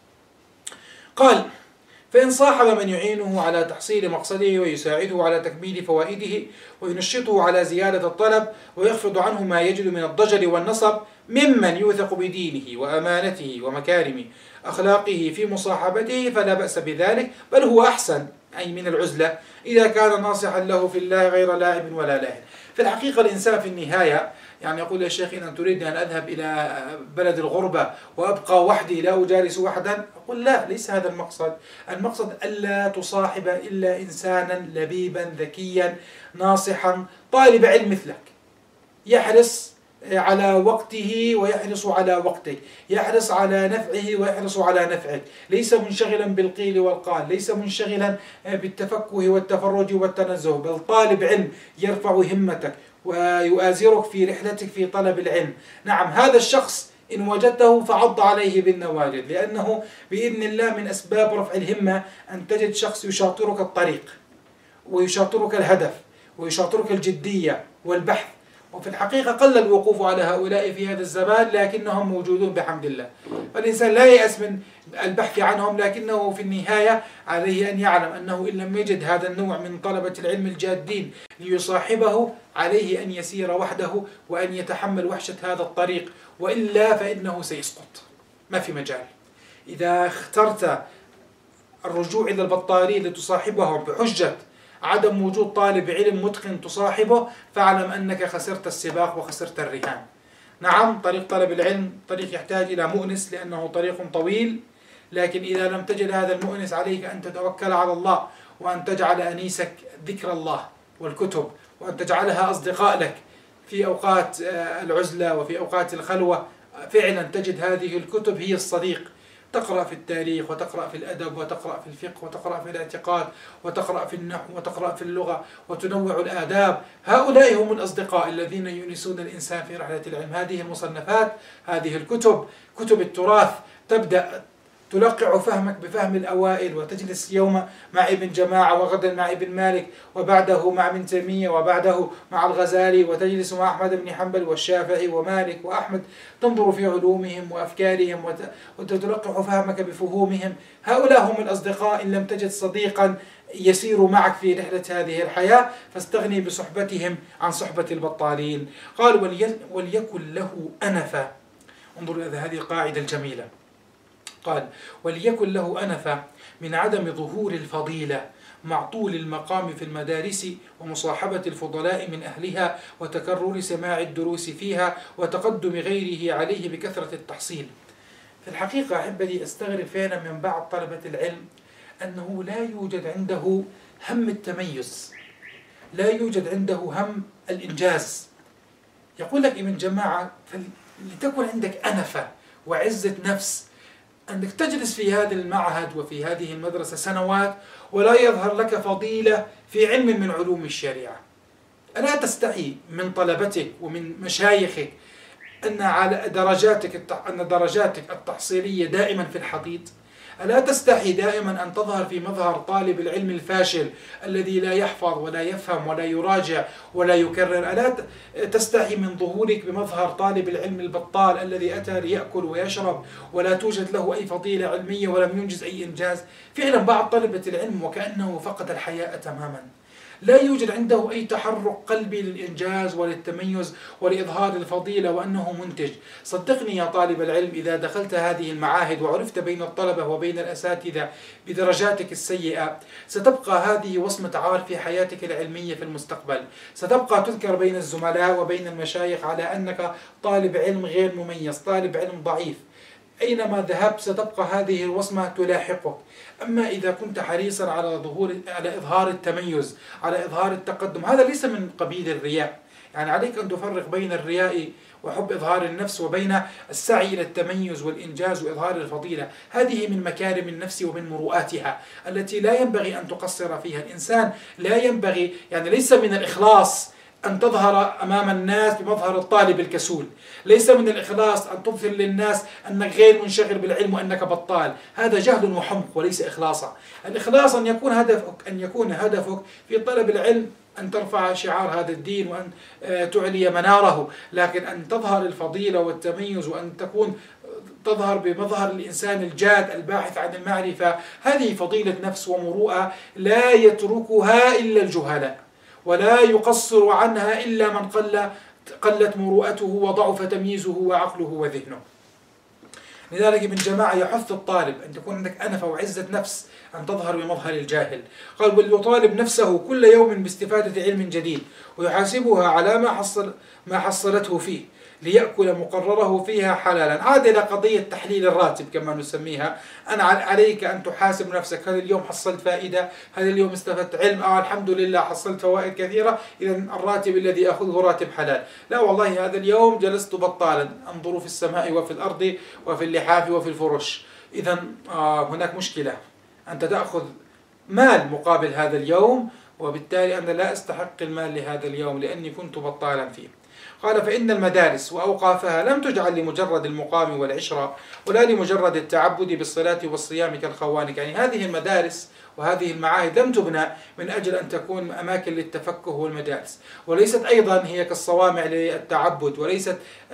قال: فإن صاحب من يعينه على تحصيل مقصده ويساعده على تكميل فوائده وينشطه على زيادة الطلب ويخفض عنه ما يجد من الضجر والنصب ممن يوثق بدينه وأمانته ومكارم أخلاقه في مصاحبته، فلا بأس بذلك، بل هو أحسن، أي من العزلة، إذا كان ناصحا له في الله غير لاعب ولا لاهٍ. في الحقيقة الإنسان في النهاية يعني يقول: يا شيخ إن تريد أن أذهب إلى بلد الغربة وأبقى وحدي لا أجالس وحدا؟ أقول: لا، ليس هذا المقصد. المقصد ألا تصاحب إلا إنسانا لبيبا ذكيا ناصحا طالب علم مثلك، يحرص على وقته ويحرص على وقتك، يحرص على نفعه ويحرص على نفعك، ليس منشغلا بالقيل والقال، ليس منشغلا بالتفكه والتفرج والتنزه، بل طالب علم يرفع همتك ويؤازرك في رحلتك في طلب العلم. نعم، هذا الشخص إن وجدته فعض عليه بالنواجذ، لأنه بإذن الله من أسباب رفع الهمة أن تجد شخص يشاطرك الطريق ويشاطرك الهدف ويشاطرك الجدية والبحث وفي الحقيقة قل الوقوف على هؤلاء في هذا الزمان، لكنهم موجودون بحمد الله. فالإنسان لا يأس من البحث عنهم، لكنه في النهاية عليه أن يعلم أنه إن لم يجد هذا النوع من طلبة العلم الجادين ليصاحبه، عليه أن يسير وحده وأن يتحمل وحشة هذا الطريق، وإلا فإنه سيسقط، ما في مجال. إذا اخترت الرجوع إلى البطالين لتصاحبهم بحجة عدم وجود طالب علم متقن تصاحبه، فاعلم أنك خسرت السباق وخسرت الرهان. نعم، طريق طلب العلم طريق يحتاج إلى مؤنس لأنه طريق طويل، لكن إذا لم تجد هذا المؤنس عليك أن تتوكل على الله، وأن تجعل أنيسك ذكر الله والكتب، وأن تجعلها أصدقاء لك في أوقات العزلة وفي أوقات الخلوة. فعلا تجد هذه الكتب هي الصديق. تقرأ في التاريخ، وتقرأ في الأدب، وتقرأ في الفقه، وتقرأ في الاعتقاد، وتقرأ في النحو، وتقرأ في اللغة، وتنوع الآداب. هؤلاء هم الأصدقاء الذين يونسون الإنسان في رحلة العلم. هذه المصنفات، هذه الكتب، كتب التراث، تبدأ تلقع فهمك بفهم الأوائل، وتجلس يوم مع ابن جماعة، وغدا مع ابن مالك، وبعده مع ابن تيمية، وبعده مع الغزالي، وتجلس مع أحمد بن حنبل والشافعي ومالك وأحمد، تنظر في علومهم وأفكارهم وتلقع فهمك بفهومهم. هؤلاء هم الأصدقاء. إن لم تجد صديقا يسير معك في رحلة هذه الحياة، فاستغني بصحبتهم عن صحبة البطالين. قال وليكن له أنفا. انظروا إلى هذه القاعدة الجميلة. قال وليكن له أنفا من عدم ظهور الفضيلة مع طول المقام في المدارس، ومصاحبة الفضلاء من أهلها، وتكرر سماع الدروس فيها، وتقدم غيره عليه بكثرة التحصيل. في الحقيقة أحبتي، أستغرب فعلا من بعض طلبة العلم أنه لا يوجد عنده هم التميز، لا يوجد عنده هم الإنجاز. يقول لك ابن جماعة لتكن عندك أنفة وعزة نفس، أنك تجلس في هذا المعهد وفي هذه المدرسة سنوات ولا يظهر لك فضيلة في علم من علوم الشريعة. ألا تستحي من طلبتك ومن مشايخك أن على درجاتك أن درجاتك التحصيلية دائما في الحضيض؟ ألا تستحي دائما أن تظهر في مظهر طالب العلم الفاشل الذي لا يحفظ ولا يفهم ولا يراجع ولا يكرر؟ ألا تستحي من ظهورك بمظهر طالب العلم البطال الذي أتى ليأكل ويشرب ولا توجد له أي فضيلة علمية ولم ينجز أي إنجاز؟ فعلا بعض طلبة العلم وكأنه فقد الحياء تماما، لا يوجد عنده أي تحرك قلبي للإنجاز وللتميز ولإظهار الفضيلة وأنه منتج. صدقني يا طالب العلم، إذا دخلت هذه المعاهد وعرفت بين الطلبة وبين الأساتذة بدرجاتك السيئة، ستبقى هذه وصمة عار في حياتك العلمية في المستقبل. ستبقى تذكر بين الزملاء وبين المشايخ على أنك طالب علم غير مميز، طالب علم ضعيف. أينما ذهبت ستبقى هذه الوصمة تلاحقك. أما إذا كنت حريصا على ظهور على إظهار التميز، على إظهار التقدم، هذا ليس من قبيل الرياء. يعني عليك أن تفرق بين الرياء وحب إظهار النفس وبين السعي إلى التميز والإنجاز وإظهار الفضيلة. هذه من مكارم النفس ومن مروءاتها التي لا ينبغي أن تقصر فيها الإنسان. لا ينبغي، يعني ليس من الإخلاص أن تظهر أمام الناس بمظهر الطالب الكسول، ليس من الإخلاص أن تظهر للناس أنك غير منشغل بالعلم وأنك بطال. هذا جهل وحمق وليس إخلاصا. الإخلاص أن يكون هدفك أن يكون هدفك في طلب العلم أن ترفع شعار هذا الدين وأن تعلي مناره، لكن أن تظهر الفضيلة والتميز وأن تكون تظهر بمظهر الإنسان الجاد الباحث عن المعرفة، هذه فضيلة نفس ومروءة لا يتركها إلا الجهلاء، ولا يقصر عنها إلا من قل قلت مروءته وضعف تمييزه وعقله وذهنه. لذلك ابن جماعة يحث الطالب أن تكون عندك أنفة وعزة نفس، أن تظهر بمظهر الجاهل. قال وليطالب نفسه كل يوم باستفادة علم جديد، ويحاسبها على ما حصل ما حصلته فيه، ليأكل مقرره فيها حلالا. عاد إلى قضية تحليل الراتب كما نسميها. أنا عليك أن تحاسب نفسك، هل اليوم حصلت فائدة؟ هل اليوم استفدت علم؟ آه الحمد لله حصلت فوائد كثيرة، إذا الراتب الذي أخذه راتب حلال. لا والله هذا اليوم جلست بطالا أنظر في السماء وفي الأرض وفي اللحاف وفي الفرش، إذا آه هناك مشكلة. أنت تأخذ مال مقابل هذا اليوم، وبالتالي أنا لا أستحق المال لهذا اليوم لأني كنت بطالا فيه. قال فإن المدارس وأوقافها لم تجعل لمجرد المقام والعشرة ولا لمجرد التعبد بالصلاة والصيام كالخوانك. يعني هذه المدارس وهذه المعاهد لم تبنى من أجل أن تكون أماكن للتفكه والمجالس، وليست أيضا هي كالصوامع للتعبد، وليست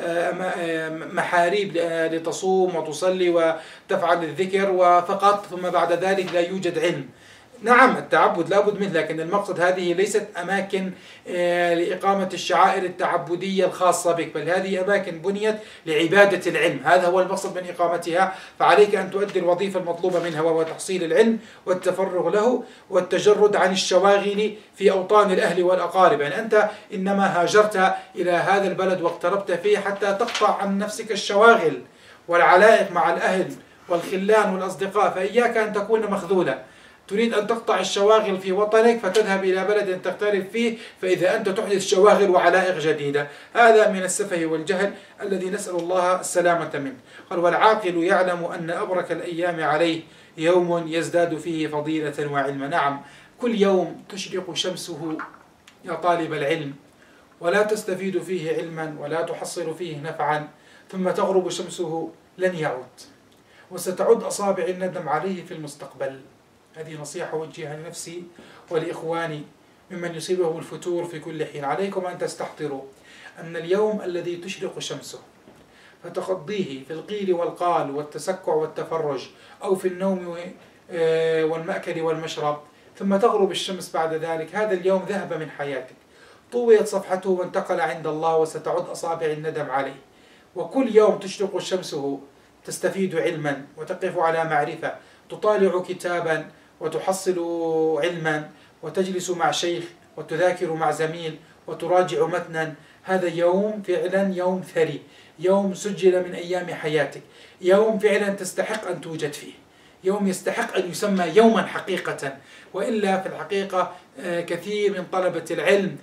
محاريب لتصوم وتصلي وتفعل الذكر وفقط ثم بعد ذلك لا يوجد علم. نعم التعبد لابد منه، لكن المقصد هذه ليست أماكن لإقامة الشعائر التعبدية الخاصة بك، بل هذه أماكن بنيت لعبادة العلم، هذا هو المقصد من إقامتها. فعليك أن تؤدي الوظيفة المطلوبة منها، وهو تحصيل العلم والتفرغ له والتجرد عن الشواغل في أوطان الأهل والأقارب. يعني أنت إنما هاجرت إلى هذا البلد واقتربت فيه حتى تقطع عن نفسك الشواغل والعلائق مع الأهل والخلان والأصدقاء، فإياك أن تكون مخذولا. تريد أن تقطع الشواغل في وطنك فتذهب إلى بلد تغترب فيه، فإذا أنت تحدث شواغل وعلائق جديدة، هذا من السفه والجهل الذي نسأل الله السلامة منه. قال والعاقل يعلم أن أبرك الأيام عليه يوم يزداد فيه فضيلة وعلما. نعم كل يوم تشرق شمسه يا طالب العلم ولا تستفيد فيه علما ولا تحصل فيه نفعا، ثم تغرب شمسه لن يعود، وستعد أصابع الندم عليه في المستقبل. هذه نصيحة أوجهها لنفسي ولإخواني ممن يصيبهم الفتور في كل حين. عليكم أن تستحضروا أن اليوم الذي تشرق شمسه فتقضيه في القيل والقال والتسكع والتفرج أو في النوم والمأكل والمشرب، ثم تغرب الشمس بعد ذلك، هذا اليوم ذهب من حياتك، طويت صفحته وانتقل عند الله، وستعد أصابع الندم عليه. وكل يوم تشرق شمسه تستفيد علما وتقف على معرفة، تطالع كتابا وتحصل علما، وتجلس مع شيخ وتذاكر مع زميل وتراجع متنا. هذا يوم فعلا يوم ثري، يوم سجل من أيام حياتك، يوم فعلا تستحق أن توجد فيه، يوم يستحق أن يسمى يوما حقيقة. وإلا في الحقيقة كثير من طلبة العلم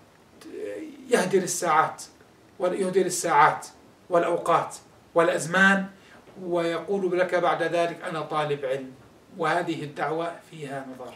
يهدر الساعات ويهدر الساعات والأوقات والأزمان، ويقول لك بعد ذلك أنا طالب علم، وهذه الدعوة فيها نظر.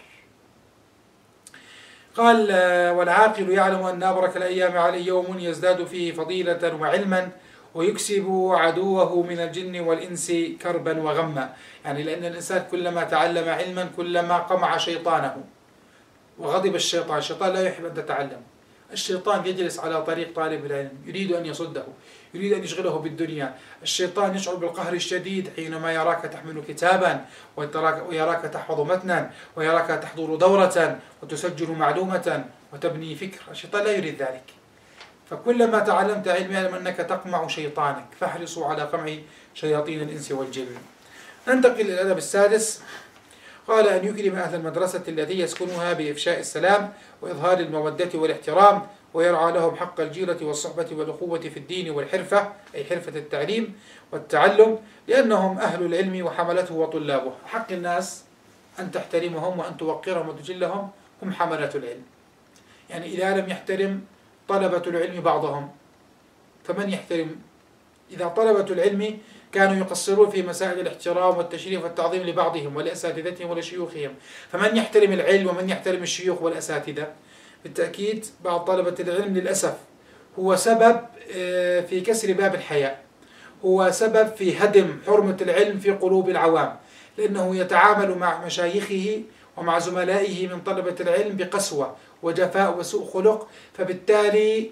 قال والعاقل يعلم أن أبرك الأيام عليه يوم يزداد فيه فضيلة وعلما ويكسب عدوه من الجن والإنس كربا وغما. يعني لأن الإنسان كلما تعلم علما كلما قمع شيطانه وغضب الشيطان. الشيطان لا يحب أن تتعلم، الشيطان يجلس على طريق طالب العلم يريد أن يصده، يريد أن يشغله بالدنيا. الشيطان يشعر بالقهر الشديد حينما يراك تحمل كتابا ويراك تحفظ متنا ويراك تحضر دورة وتسجل معلومة وتبني فكر. الشيطان لا يريد ذلك. فكلما تعلمت علم يعلم أنك تقمع شيطانك، فاحرصوا على قمع شياطين الإنس والجن. ننتقل إلى الأدب السادس. قال أن يكرم أهل المدرسة الذي يسكنها بإفشاء السلام وإظهار المودة والاحترام، ويرعى لهم حق الجيرة والصحبة والأخوة في الدين والحرفة، أي حرفة التعليم والتعلم، لأنهم أهل العلم وحملته وطلابه. حق الناس أن تحترمهم وأن توقرهم وتجلهم، هم حملة العلم. يعني إذا لم يحترم طلبة العلم بعضهم فمن يحترم؟ إذا طلبة العلم كانوا يقصرون في مسائل الاحترام والتشريف والتعظيم لبعضهم ولأساتذتهم ولشيوخهم، فمن يحترم العلم ومن يحترم الشيوخ والأساتذة؟ بالتأكيد بعض طلبة العلم للأسف هو سبب في كسر باب الحياء، هو سبب في هدم حرمة العلم في قلوب العوام، لأنه يتعامل مع مشايخه ومع زملائه من طلبة العلم بقسوة وجفاء وسوء خلق، فبالتالي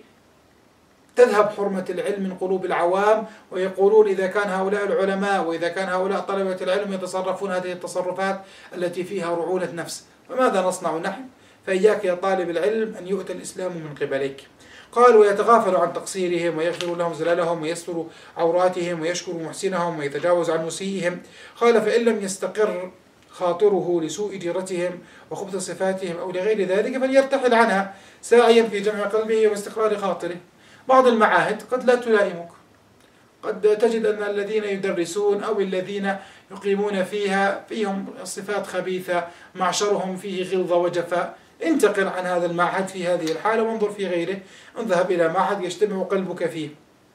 تذهب حرمة العلم من قلوب العوام، ويقولون إذا كان هؤلاء العلماء وإذا كان هؤلاء طلبة العلم يتصرفون هذه التصرفات التي فيها رعونة نفس، فماذا نصنع نحن؟ فإياك يا طالب العلم أن يؤتى الإسلام من قبلك. قال ويتغافل عن تقصيرهم ويغفر لهم زلالهم ويستر عوراتهم ويشكر محسنهم ويتجاوز عن مسيئهم. قال فإن لم يستقر خاطره لسوء جيرتهم وخبث صفاتهم أو لغير ذلك فليرتحل عنها ساعيا في جمع قلبه واستقرار خاطره. بعض المعاهد قد لا تلائمك، قد تجد أن الذين يدرسون أو الذين يقيمون فيها فيهم صفات خبيثة، معشرهم فيه غلظة وجفاء. انتقل عن هذا المعهد في هذه الحالة وانظر في غيره، انذهب إلى معهد يجتمع قلبك فيه.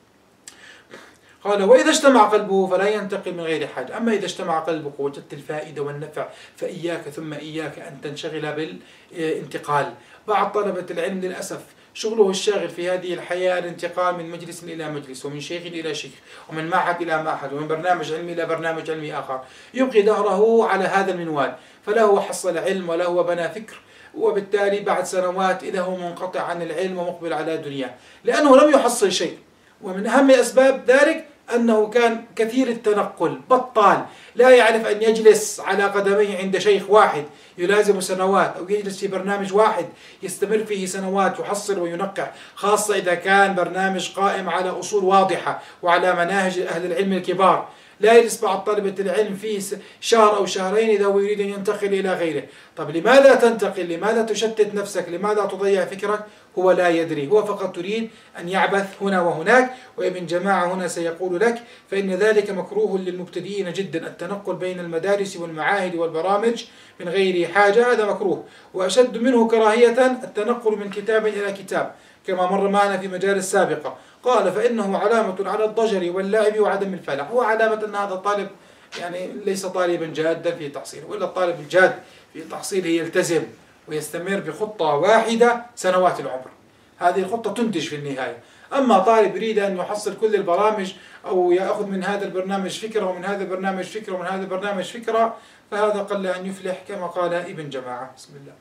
قال وإذا اجتمع قلبه فلا ينتقل من غير حاجة. أما إذا اجتمع قلبك وجدت الفائدة والنفع فإياك ثم إياك أن تنشغل بالانتقال. بعض طلبة العلم للأسف شغله الشاغل في هذه الحياة الانتقال من مجلس إلى مجلس، ومن شيخ إلى شيخ، ومن معهد إلى معهد، ومن برنامج علمي إلى برنامج علمي آخر، يبقي دهره على هذا المنوال، فلا هو حصل علم ولا هو بنى فكر، وبالتالي بعد سنوات إذا هو منقطع عن العلم ومقبل على دنياه، لأنه لم يحصل شيء. ومن أهم أسباب ذلك أنه كان كثير التنقل، بطال، لا يعرف أن يجلس على قدميه عند شيخ واحد يلازم سنوات، أو يجلس في برنامج واحد يستمر فيه سنوات يحصل وينقح، خاصة إذا كان برنامج قائم على أصول واضحة وعلى مناهج أهل العلم الكبار. لا يجلس بعض طلبة العلم فيه شهر أو شهرين إذا هو يريد أن ينتقل إلى غيره. طب لماذا تنتقل؟ لماذا تشتت نفسك؟ لماذا تضيع فكرك؟ هو لا يدري، هو فقط تريد أن يعبث هنا وهناك. وابن جماعة هنا سيقول لك فإن ذلك مكروه للمبتدئين جدا، التنقل بين المدارس والمعاهد والبرامج من غير حاجة هذا مكروه، وأشد منه كراهية التنقل من كتاب إلى كتاب كما مر معنا في مجالس سابقة. قال فإنه علامة على الضجر واللعب وعدم الفلاح، هو علامة أن هذا الطالب يعني ليس طالبا جادا في تحصيله، وإلا الطالب الجاد في تحصيله يلتزم ويستمر بخطة واحدة سنوات العمر، هذه الخطة تنتج في النهاية. أما طالب يريد أن يحصل كل البرامج أو يأخذ من هذا البرنامج فكرة ومن هذا البرنامج فكرة ومن هذا البرنامج فكرة، فهذا قل أن يفلح كما قال ابن جماعة. بسم الله.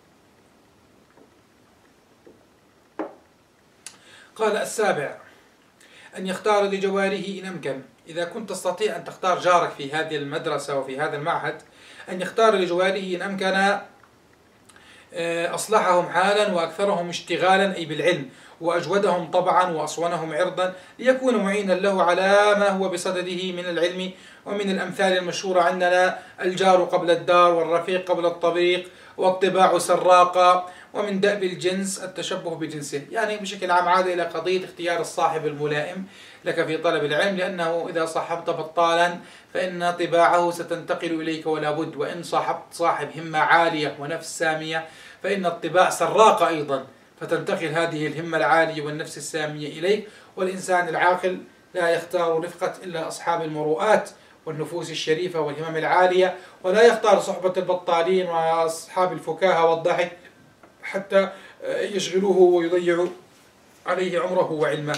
قال السابع أن يختار لجواره إن أمكن. إذا كنت تستطيع أن تختار جارك في هذه المدرسة وفي هذا المعهد، أن يختار لجواره إن أمكن أصلحهم حالا وأكثرهم اشتغالا أي بالعلم، وأجودهم طبعا وأصونهم عرضا، ليكون معينا له على ما هو بصدده من العلم. ومن الأمثال المشهورة عندنا الجار قبل الدار، والرفيق قبل الطريق، والطباع سراقة، ومن دأب الجنس التشبه بجنسه. يعني بشكل عام عاد إلى قضية اختيار الصاحب الملائم لك في طلب العلم، لأنه إذا صاحبت بطالا فإن طباعه ستنتقل إليك ولا بد، وإن صاحبت صاحب همة عالية ونفس سامية فإن الطباع سراقة أيضا، فتنتقل هذه الهمة العالية والنفس السامية إليك. والإنسان العاقل لا يختار رفقة إلا أصحاب المروءات والنفوس الشريفة والهمم العالية، ولا يختار صحبة البطالين وأصحاب الفكاهة والضحك حتى يشغلوه ويضيعوا عليه عمره وعلمه.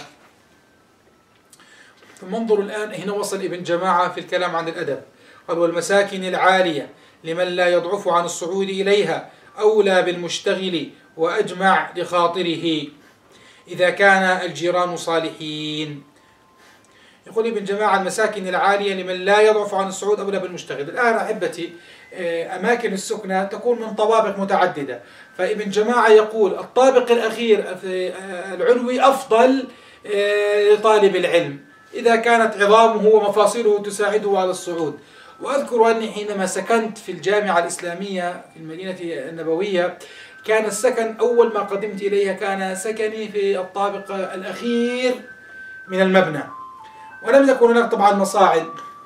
ثم انظروا الآن هنا وصل ابن جماعة في الكلام عن الأدب، قال والمساكن العالية لمن لا يضعف عن الصعود إليها أولى بالمشتغل وأجمع لخاطره إذا كان الجيران صالحين. يقول ابن جماعة المساكن العالية لمن لا يضعف عن الصعود أولى بالمشتغل. الآن أحبتي أماكن السكنة تكون من طوابق متعددة، فابن جماعة يقول الطابق الأخير العلوي أفضل لطالب العلم إذا كانت عظامه ومفاصله تساعده على الصعود. وأذكر أني حينما سكنت في الجامعة الإسلامية في المدينة النبوية كان السكن أول ما قدمت إليها كان سكني في الطابق الأخير من المبنى، ولم يكن هناك طبعا مصاعد.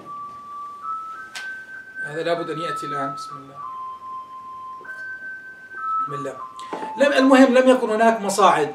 هذا لابد أن يأتي الآن. بسم الله. بسم الله. لم المهم لم يكن هناك مصاعد،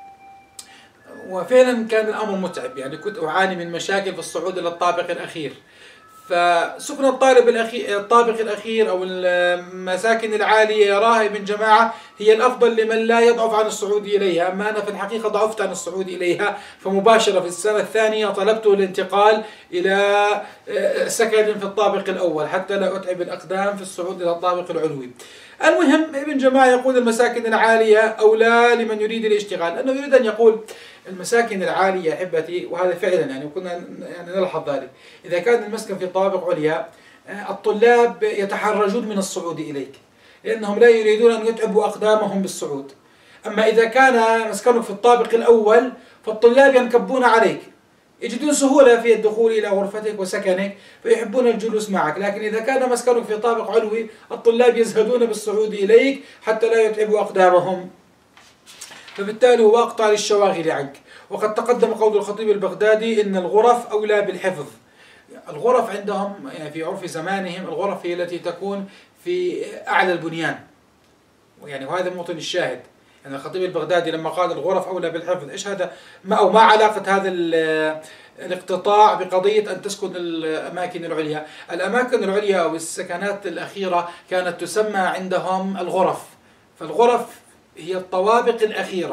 وفعلا كان الأمر متعب، يعني كنت أعاني من مشاكل في الصعود إلى الطابق الأخير. فسكن الطالب الأخير الطابق الأخير أو المساكن العالية يراها ابن جماعة هي الأفضل لمن لا يضعف عن الصعود إليها. أما أنا في الحقيقة ضعفت عن الصعود إليها، فمباشرة في السنة الثانية طلبت الانتقال إلى سكن في الطابق الأول حتى لا أتعب الأقدام في الصعود إلى الطابق العلوي. المهم ابن جماعة يقول المساكن العالية أولى لمن يريد الاشتغال، لأنه يريد أن يقول المساكن العالية أحبتي، وهذا فعلا يعني كنا يعني نلحظ ذلك، إذا كان المسكن في طابق عليا الطلاب يتحرجون من الصعود إليك لأنهم لا يريدون أن يتعبوا أقدامهم بالصعود. أما إذا كان مسكنك في الطابق الأول فالطلاب ينكبون عليك، يجدون سهولة في الدخول إلى غرفتك وسكنك فيحبون الجلوس معك. لكن إذا كان مسكنك في طابق علوي الطلاب يزهدون بالصعود إليك حتى لا يتعبوا أقدامهم، فبالتالي هو أقطع للشواغل عنك. وقد تقدم قول الخطيب البغدادي إن الغرف أولى بالحفظ. الغرف عندهم يعني في عرف زمانهم الغرف هي التي تكون في أعلى البنيان، يعني وهذا موطن الشاهد. يعني الخطيب البغدادي لما قال الغرف أولى بالحفظ، إيش هذا؟ ما أو ما علاقة هذا الاقتطاع بقضية أن تسكن الأماكن العليا؟ الأماكن العليا أو السكنات الأخيرة كانت تسمى عندهم الغرف، فالغرف هي الطوابق الأخيرة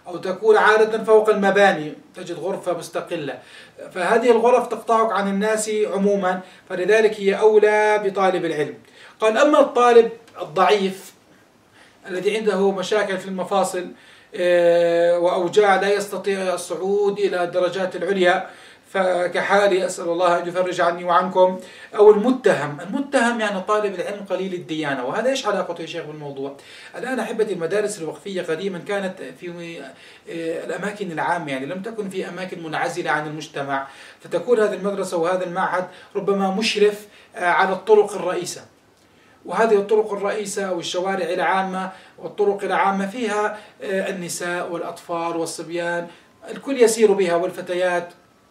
أو تكون عادة فوق المباني، تجد غرفة مستقلة، فهذه الغرف تقطعك عن الناس عموما، فلذلك هي أولى بطالب العلم. قال أما الطالب الضعيف الذي عنده مشاكل في المفاصل وأوجاع لا يستطيع الصعود إلى الدرجات العليا، فكحالي أسأل الله أن يفرج عني وعنكم، أو المتهم. المتهم يعني طالب العلم قليل الديانة. وهذا إيش علاقته يا شيخ بالموضوع؟ الآن أحبتي، المدارس الوقفية قديما كانت في الأماكن العامة، يعني لم تكن في أماكن منعزلة عن المجتمع، فتكون هذه المدرسة وهذا المعهد ربما مشرف على الطرق الرئيسة، وهذه الطرق الرئيسة أو الشوارع العامة والطرق العامة فيها النساء والأطفال والصبيان، الكل يسير بها والفتيات.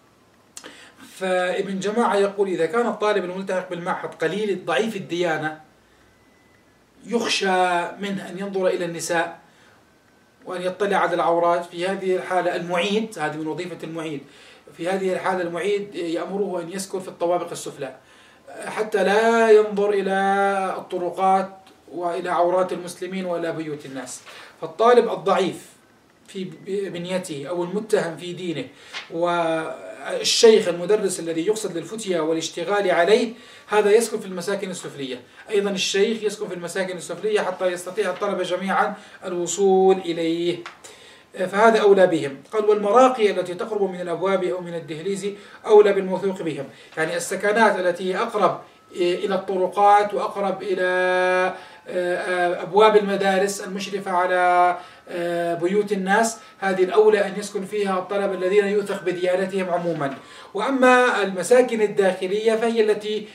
فابن جماعة يقول إذا كان الطالب الملتحق بالمعهد قليل ضعيف الديانة يخشى منه أن ينظر إلى النساء وأن يطلع على العورات، في هذه الحالة المعيد، هذه من وظيفة المعيد، في هذه الحالة المعيد يأمره أن يسكن في الطوابق السفلى حتى لا ينظر إلى الطرقات وإلى عورات المسلمين وإلى بيوت الناس. فالطالب الضعيف في بنيته أو المتهم في دينه، والشيخ المدرس الذي يقصد للفتية والاشتغال عليه، هذا يسكن في المساكن السفلية. أيضا الشيخ يسكن في المساكن السفلية حتى يستطيع الطلبة جميعا الوصول إليه، فهذا أولى بهم. قال والمراقي التي تقرب من الأبواب أو من الدهليز أولى بالموثوق بهم، يعني السكنات التي هي أقرب إلى الطرقات وأقرب إلى أبواب المدارس المشرفة على بيوت الناس، هذه الأولى أن يسكن فيها الطلبة الذين يوثق بديانتهم عموما. وأما المساكن الداخلية فهي التي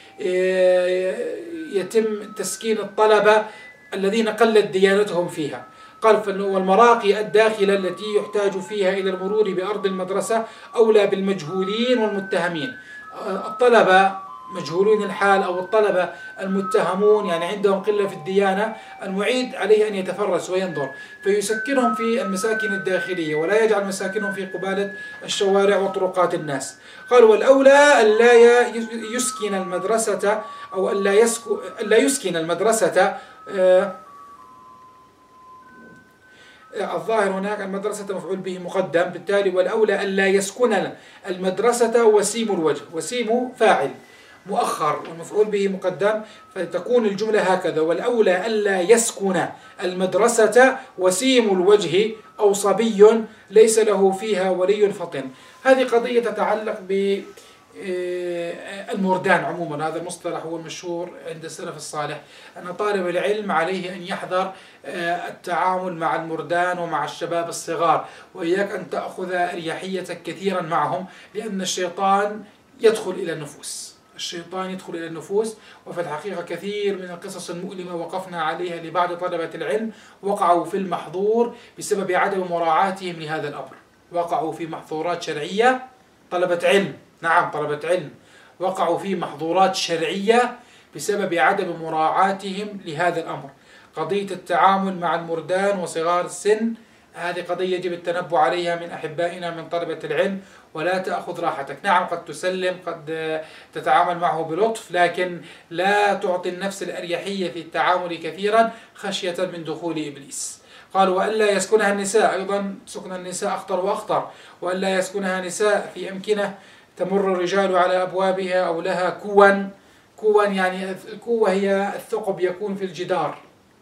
يتم تسكين الطلبة الذين قلت ديانتهم فيها. قال والمراقي الداخلة التي يحتاج فيها إلى المرور بأرض المدرسة أولى بالمجهولين والمتهمين. الطلبة مجهولين الحال أو الطلبة المتهمون يعني عندهم قلة في الديانة، المعيد عليه أن يتفرس وينظر فيسكنهم في المساكن الداخلية ولا يجعل مساكنهم في قبالة الشوارع وطرقات الناس. قال والأولى ألا يسكن المدرسة أو ألا يسكن, ألا يسكن المدرسة آه الظاهر هناك المدرسة مفعول به مقدم، بالتالي والأولى ألا يسكن المدرسة وسيم الوجه، وسيم فاعل مؤخر والمفعول به مقدم، فتكون الجملة هكذا والأولى ألا يسكن المدرسة وسيم الوجه أو صبي ليس له فيها ولي فطن. هذه قضية تتعلق ب المردان عموما، هذا المصطلح هو المشهور عند السلف الصالح، أن طالب العلم عليه أن يحذر التعامل مع المردان ومع الشباب الصغار، وإياك أن تأخذ أريحيتك كثيرا معهم، لأن الشيطان يدخل إلى النفوس الشيطان يدخل إلى النفوس وفي الحقيقة كثير من القصص المؤلمة وقفنا عليها لبعض طلبة العلم وقعوا في المحظور بسبب عدم مراعاتهم لهذا الأمر، وقعوا في محظورات شرعية. طلبة علم، نعم طلبة علم، وقعوا في محظورات شرعية بسبب عدم مراعاتهم لهذا الأمر. قضية التعامل مع المردان وصغار السن هذه قضية يجب التنبؤ عليها من أحبائنا من طلبة العلم، ولا تأخذ راحتك. نعم قد تسلم، قد تتعامل معه بلطف، لكن لا تعطي النفس الأريحية في التعامل كثيرا خشية من دخول إبليس. قالوا وألا يسكنها النساء، أيضا سكن النساء أخطر وأخطر، وألا يسكنها نساء في أمكنة تمر الرجال على أبوابها أو لها كوا. كوا يعني الكوة هي الثقب يكون في الجدار،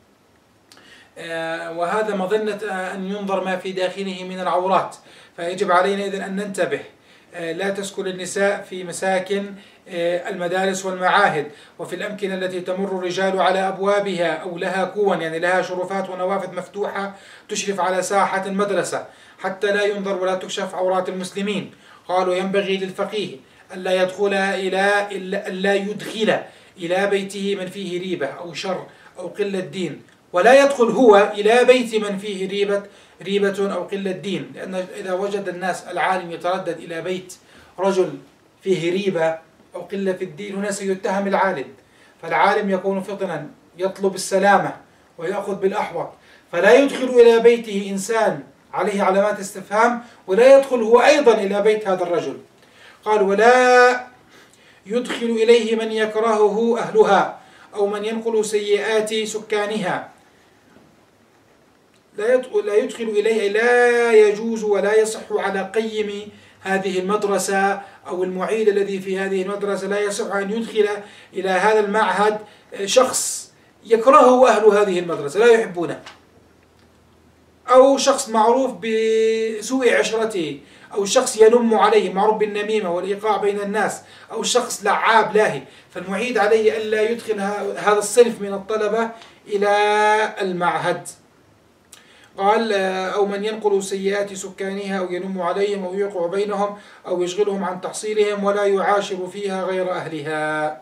وهذا مظنة أن ينظر ما في داخله من العورات، فيجب علينا إذن أن ننتبه. لا تسكن النساء في مساكن المدارس والمعاهد وفي الأمكنة التي تمر الرجال على أبوابها أو لها كوا، يعني لها شرفات ونوافذ مفتوحة تشرف على ساحة المدرسة حتى لا ينظر ولا تكشف عورات المسلمين. قالوا ينبغي للفقيه ألا يدخل إلى ألا يدخل إلى بيته من فيه ريبة أو شر أو قلة دين، ولا يدخل هو إلى بيت من فيه ريبة ريبة أو قلة دين، لأن إذا وجد الناس العالم يتردد إلى بيت رجل فيه ريبة أو قلة في الدين هنا سيتهم العالم، فالعالم يكون فطنا يطلب السلامة ويأخذ بالأحوط، فلا يدخل إلى بيته إنسان عليه علامات استفهام، ولا يدخل هو أيضا إلى بيت هذا الرجل. قال ولا يدخل إليه من يكرهه أهلها أو من ينقل سيئات سكانها. لا يدخل إليه، لا يجوز ولا يصح على قيم هذه المدرسة أو المعيد الذي في هذه المدرسة، لا يصح أن يدخل إلى هذا المعهد شخص يكرهه أهل هذه المدرسة لا يحبونه، أو شخص معروف بسوء عشرته، أو شخص ينم عليه معروف بالنميمة والإيقاع بين الناس، أو شخص لعاب لاهي. فالمعيد عليه ألا يدخل هذا الصنف من الطلبة إلى المعهد. قال أو من ينقل سيئات سكانها أو ينم عليهم أو يوقع بينهم أو يشغلهم عن تحصيلهم ولا يعاشر فيها غير أهلها.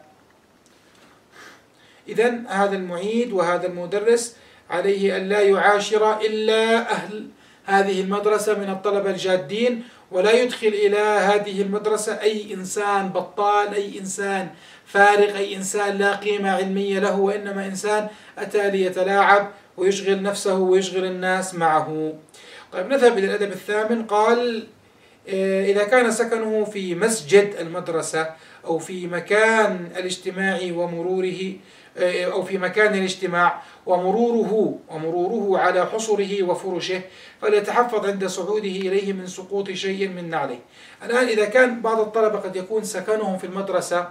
إذن هذا المعيد وهذا المدرس عليه أن لا يعاشر إلا أهل هذه المدرسة من الطلبة الجادين، ولا يدخل إلى هذه المدرسة أي إنسان بطال، أي إنسان فارغ، أي إنسان لا قيمة علمية له، وإنما إنسان أتى ليتلاعب ويشغل نفسه ويشغل الناس معه. طيب نذهب إلى الأدب الثامن. قال إذا كان سكنه في مسجد المدرسة أو في مكان الاجتماع ومروره أو في مكان الاجتماع ومروره ومروره على حصره وفرشه فليتحفظ عند صعوده إليه من سقوط شيء من نعله. الآن إذا كان بعض الطلبة قد يكون سكنهم في المدرسة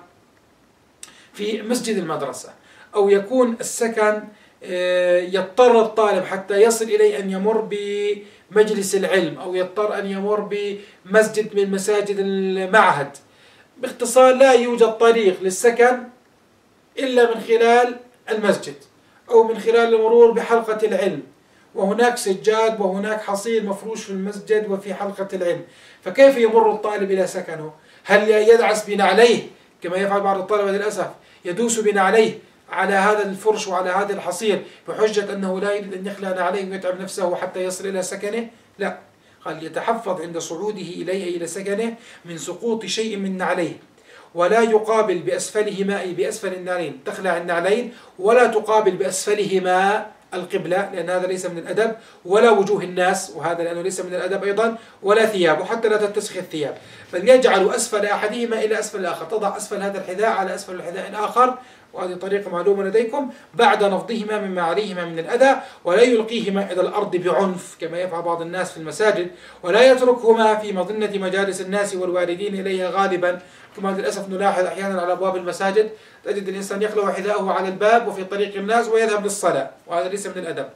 في مسجد المدرسة، أو يكون السكن يضطر الطالب حتى يصل إليه أن يمر بمجلس العلم، أو يضطر أن يمر بمسجد من مساجد المعهد، باختصار لا يوجد طريق للسكن إلا من خلال المسجد أو من خلال المرور بحلقة العلم، وهناك سجاد وهناك حصير مفروش في المسجد وفي حلقة العلم، فكيف يمر الطالب إلى سكنه؟ هل يدعس بنعليه كما يفعل بعض الطلبة للأسف، يدوس بنعليه على هذا الفرش وعلى هذا الحصير بحجة أنه لا يريد أن يخلع نعليه ويتعب نفسه حتى يصل إلى سكنه؟ لا، قال يتحفظ عند صعوده إليه إلى سكنه من سقوط شيء من نعليه، ولا يقابل بأسفلهما أي بأسفل النعلين، تخلع النعلين، ولا تقابل بأسفلهما القبلة لأن هذا ليس من الأدب، ولا وجوه الناس وهذا لأنه ليس من الأدب أيضا، ولا ثياب، وحتى لا تتسخ الثياب، بل يجعل أسفل أحدهما إلى أسفل الآخر، تضع أسفل هذا الحذاء على أسفل الحذاء الآخر، وهذه طريقة معلومة لديكم، بعد نفضهما مما عليهما من الأذى، ولا يلقيهما إلى الأرض بعنف كما يفعل بعض الناس في المساجد، ولا يتركهما في مظنة مجالس الناس والواردين إليها غالبا، كما للأسف نلاحظ أحيانا على أبواب المساجد تجد الإنسان يخلع حذاءه على الباب وفي طريق الناس ويذهب للصلاة، وهذا ليس من الأدب.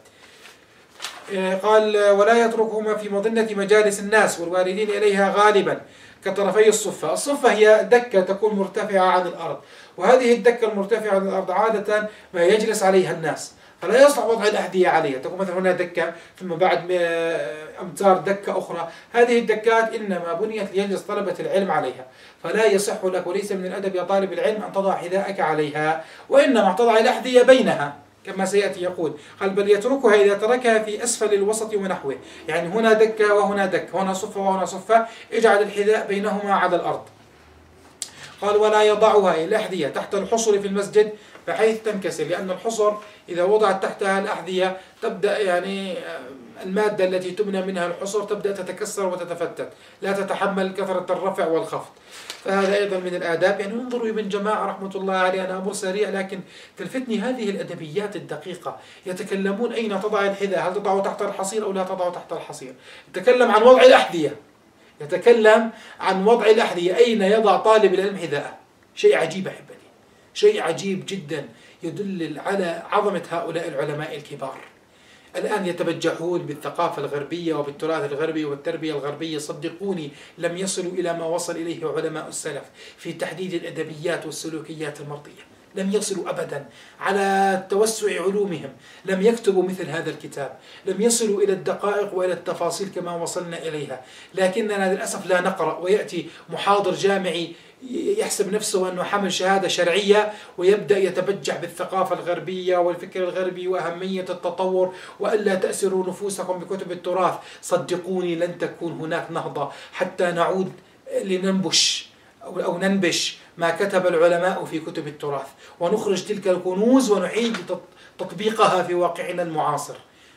قال ولا يتركهما في مظنة مجالس الناس والواردين إليها غالبا كطرفي الصفة. الصفة هي دكة تكون مرتفعة عن الأرض، وهذه الدكة المرتفعة عن الأرض عادة ما يجلس عليها الناس، فلا يصلح وضع الأحذية عليها، تكون مثلا هنا دكة ثم بعد أمتار دكة أخرى، هذه الدكات إنما بنيت ليجلس طلبة العلم عليها، فلا يصح لك وليس من الأدب يا طالب العلم أن تضع حذاءك عليها، وإنما تضع الأحذية بينها كما سيأتي يقول، قال بل يتركها إذا تركها في أسفل الوسط ونحوه، يعني هنا دكة وهنا دكة، هنا صفة وهنا صفة، اجعل الحذاء بينهما على الأرض. قال ولا يضعها الأحذية تحت الحصر في المسجد بحيث تنكسر، لأن الحصر إذا وضعت تحتها الأحذية تبدأ يعني المادة التي تبنى منها الحصر تبدأ تتكسر وتتفتت، لا تتحمل كثرة الرفع والخفض، فهذا أيضا من الآداب. يعني انظروا ابن جماعة رحمة الله عليه، أنا أمر سريع لكن تلفتني هذه الأدبيات الدقيقة، يتكلمون أين تضع الحذاء، هل تضعه تحت الحصير أو لا تضعه تحت الحصير، يتكلم عن وضع الأحذية، يتكلم عن وضع الأحذية، أين يضع طالب العلم حذاءه، شيء عجيب أحبتي، شيء عجيب جدا يدل على عظمة هؤلاء العلماء الكبار. الآن يتبجحون بالثقافة الغربية وبالتراث الغربي والتربية الغربية، صدقوني لم يصلوا إلى ما وصل إليه علماء السلف في تحديد الأدبيات والسلوكيات المرضية، لم يصلوا أبدا على توسع علومهم، لم يكتبوا مثل هذا الكتاب، لم يصلوا إلى الدقائق وإلى التفاصيل كما وصلنا إليها، لكننا للأسف لا نقرأ، ويأتي محاضر جامعي يحسب نفسه أنه حمل شهادة شرعية ويبدأ يتبجح بالثقافة الغربية والفكر الغربي وأهمية التطور وألا تأسروا نفوسكم بكتب التراث. صدقوني لن تكون هناك نهضة حتى نعود لننبش أو ننبش ما كتب العلماء في كتب التراث ونخرج تلك الكنوز ونعيد تطبيقها في واقعنا المعاصر.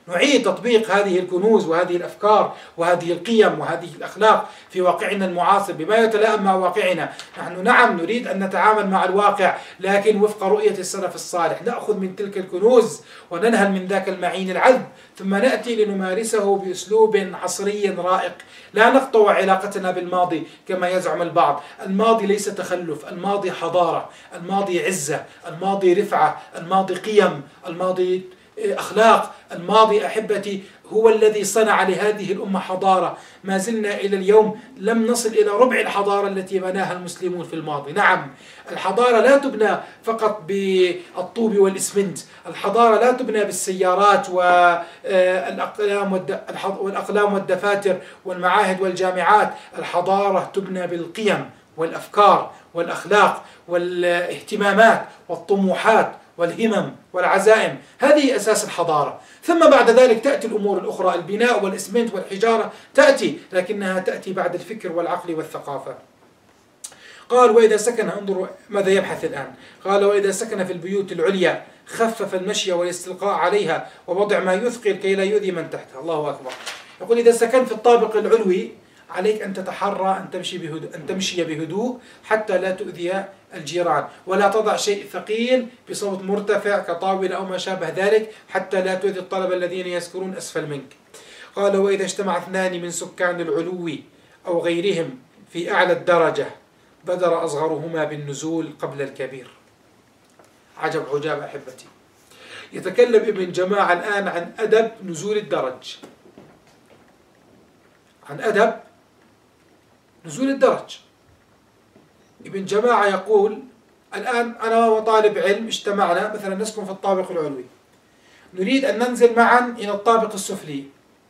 نعيد تطبيق هذه الكنوز وهذه الأفكار وهذه القيم وهذه الأخلاق في واقعنا المعاصر بما يتلائم مع واقعنا. نحن نعم نريد أن نتعامل مع الواقع، لكن وفق رؤية السلف الصالح، نأخذ من تلك الكنوز وننهل من ذاك المعين العذب، ثم نأتي لنمارسه بأسلوب عصري رائق. لا نقطع علاقتنا بالماضي كما يزعم البعض. الماضي ليس تخلف، الماضي حضارة، الماضي عزة، الماضي رفعة، الماضي قيم، الماضي أخلاق. الماضي أحبتي هو الذي صنع لهذه الأمة حضارة. ما زلنا إلى اليوم لم نصل إلى ربع الحضارة التي بناها المسلمون في الماضي. نعم، الحضارة لا تبنى فقط بالطوب والإسمنت، الحضارة لا تبنى بالسيارات والأقلام والأقلام والدفاتر والمعاهد والجامعات. الحضارة تبنى بالقيم والأفكار والأخلاق والاهتمامات والطموحات والهمم والعزائم. هذه أساس الحضارة. ثم بعد ذلك تأتي الأمور الأخرى، البناء والإسمنت والحجارة تأتي، لكنها تأتي بعد الفكر والعقل والثقافة. قال وإذا سكن، انظروا ماذا يبحث الآن، قال وإذا سكن في البيوت العليا خفف المشي والاستلقاء عليها ووضع ما يثقل كي لا يؤذي من تحتها. الله أكبر. يقول إذا سكنت في الطابق العلوي عليك أن تتحرى أن تمشي بهدوء أن تمشي بهدوء حتى لا تؤذي الجيران، ولا تضع شيء ثقيل بصوت مرتفع كطاولة أو ما شابه ذلك حتى لا تؤذي الطلبة الذين يسكنون أسفل منك. قال وإذا اجتمع اثنان من سكان العلو أو غيرهم في أعلى الدرجة بدر أصغرهما بالنزول قبل الكبير. عجب عجاب أحبتي. يتكلم ابن جماعة الآن عن أدب نزول الدرج، عن أدب نزول الدرج. ابن جماعة يقول الآن أنا وطالب علم اجتمعنا، مثلا نسكن في الطابق العلوي، نريد أن ننزل معا إلى الطابق السفلي،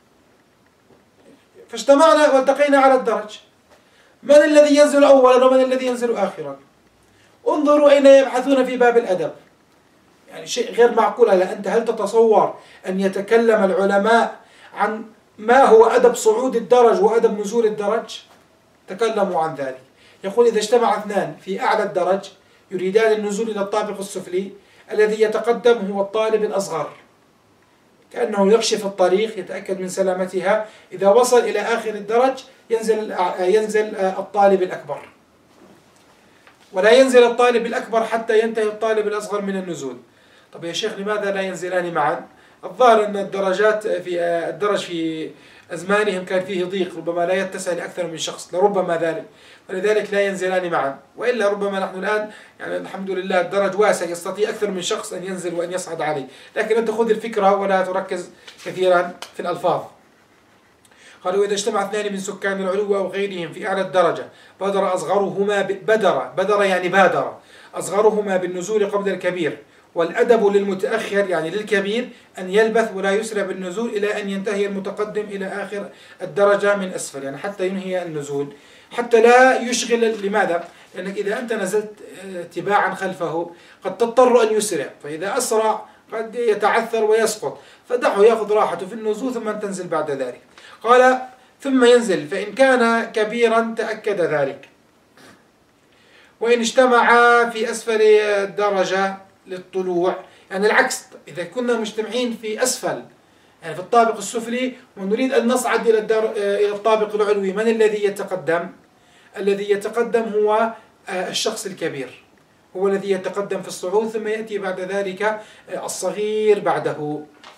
فاجتمعنا والتقينا على الدرج. من الذي ينزل أولا ومن الذي ينزل آخرا؟ انظروا أين يبحثون في باب الأدب. يعني شيء غير معقول. هلا أنت هل تتصور أن يتكلم العلماء عن ما هو أدب صعود الدرج وأدب نزول الدرج؟ تكلموا عن ذلك. يقول إذا اجتمع اثنان في أعلى الدرج يريدان النزول إلى الطابق السفلي، الذي يتقدم هو الطالب الأصغر، كأنه يكشف الطريق يتأكد من سلامتها. إذا وصل إلى آخر الدرج ينزل ينزل الطالب الأكبر، ولا ينزل الطالب الأكبر حتى ينتهي الطالب الأصغر من النزول. طب يا شيخ لماذا لا ينزلان معا؟ الظاهر أن الدرجات في الدرج في أزمانهم كان فيه ضيق، ربما لا يتسع لأكثر من شخص، لربما ذلك، ولذلك لا ينزلان معا. وإلا ربما نحن الآن يعني الحمد لله الدرج واسع يستطيع أكثر من شخص أن ينزل وأن يصعد عليه، لكن أنت خذ الفكرة ولا تركز كثيرا في الألفاظ. قالوا إذا اجتمع اثنان من سكان العلو أو غيرهم في أعلى الدرجة بدر أصغرهما بدر بدر يعني بادر أصغرهما بالنزول قبل الكبير. والأدب للمتأخر يعني للكبير أن يلبث ولا يسرع بالنزول إلى أن ينتهي المتقدم إلى آخر الدرجة من أسفل، يعني حتى ينهي النزول، حتى لا يشغل. لماذا؟ لأنك إذا أنت نزلت تباعا خلفه قد تضطر أن يسرع، فإذا أسرع قد يتعثر ويسقط، فدعه يأخذ راحته في النزول ثم تنزل بعد ذلك. قال ثم ينزل فإن كان كبيرا تأكد ذلك. وإن اجتمعا في أسفل الدرجة للطلوع، يعني العكس، إذا كنا مجتمعين في أسفل يعني في الطابق السفلي ونريد أن نصعد إلى إلى الطابق العلوي، من الذي يتقدم؟ الذي يتقدم هو الشخص الكبير، هو الذي يتقدم في الصعود، ثم يأتي بعد ذلك الصغير بعده.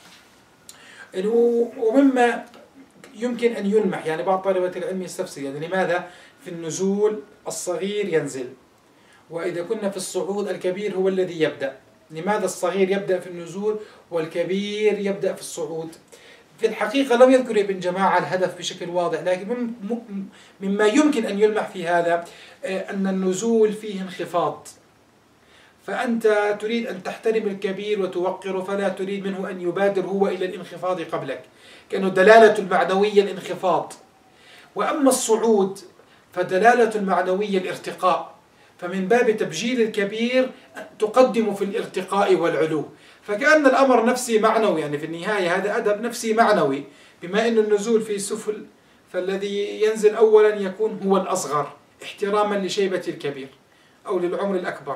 ومما يمكن أن يلمح، يعني بعض طلبة العلم يستفسر يعني لماذا في النزول الصغير ينزل، وإذا كنا في الصعود الكبير هو الذي يبدأ، لماذا الصغير يبدأ في النزول والكبير يبدأ في الصعود؟ في الحقيقة لم يذكر ابن جماعة الهدف بشكل واضح، لكن مما يمكن أن يلمح في هذا أن النزول فيه انخفاض، فأنت تريد أن تحترم الكبير وتوقره، فلا تريد منه أن يبادر هو إلى الانخفاض قبلك، كأنه دلالة المعنوية الانخفاض. وأما الصعود فدلالة المعنوية الارتقاء، فمن باب تبجيل الكبير تقدم في الارتقاء والعلو، فكأن الأمر نفسي معنوي، يعني في النهاية هذا أدب نفسي معنوي، بما أن النزول في سفل فالذي ينزل أولا يكون هو الأصغر احتراما لشيبة الكبير أو للعمر الأكبر،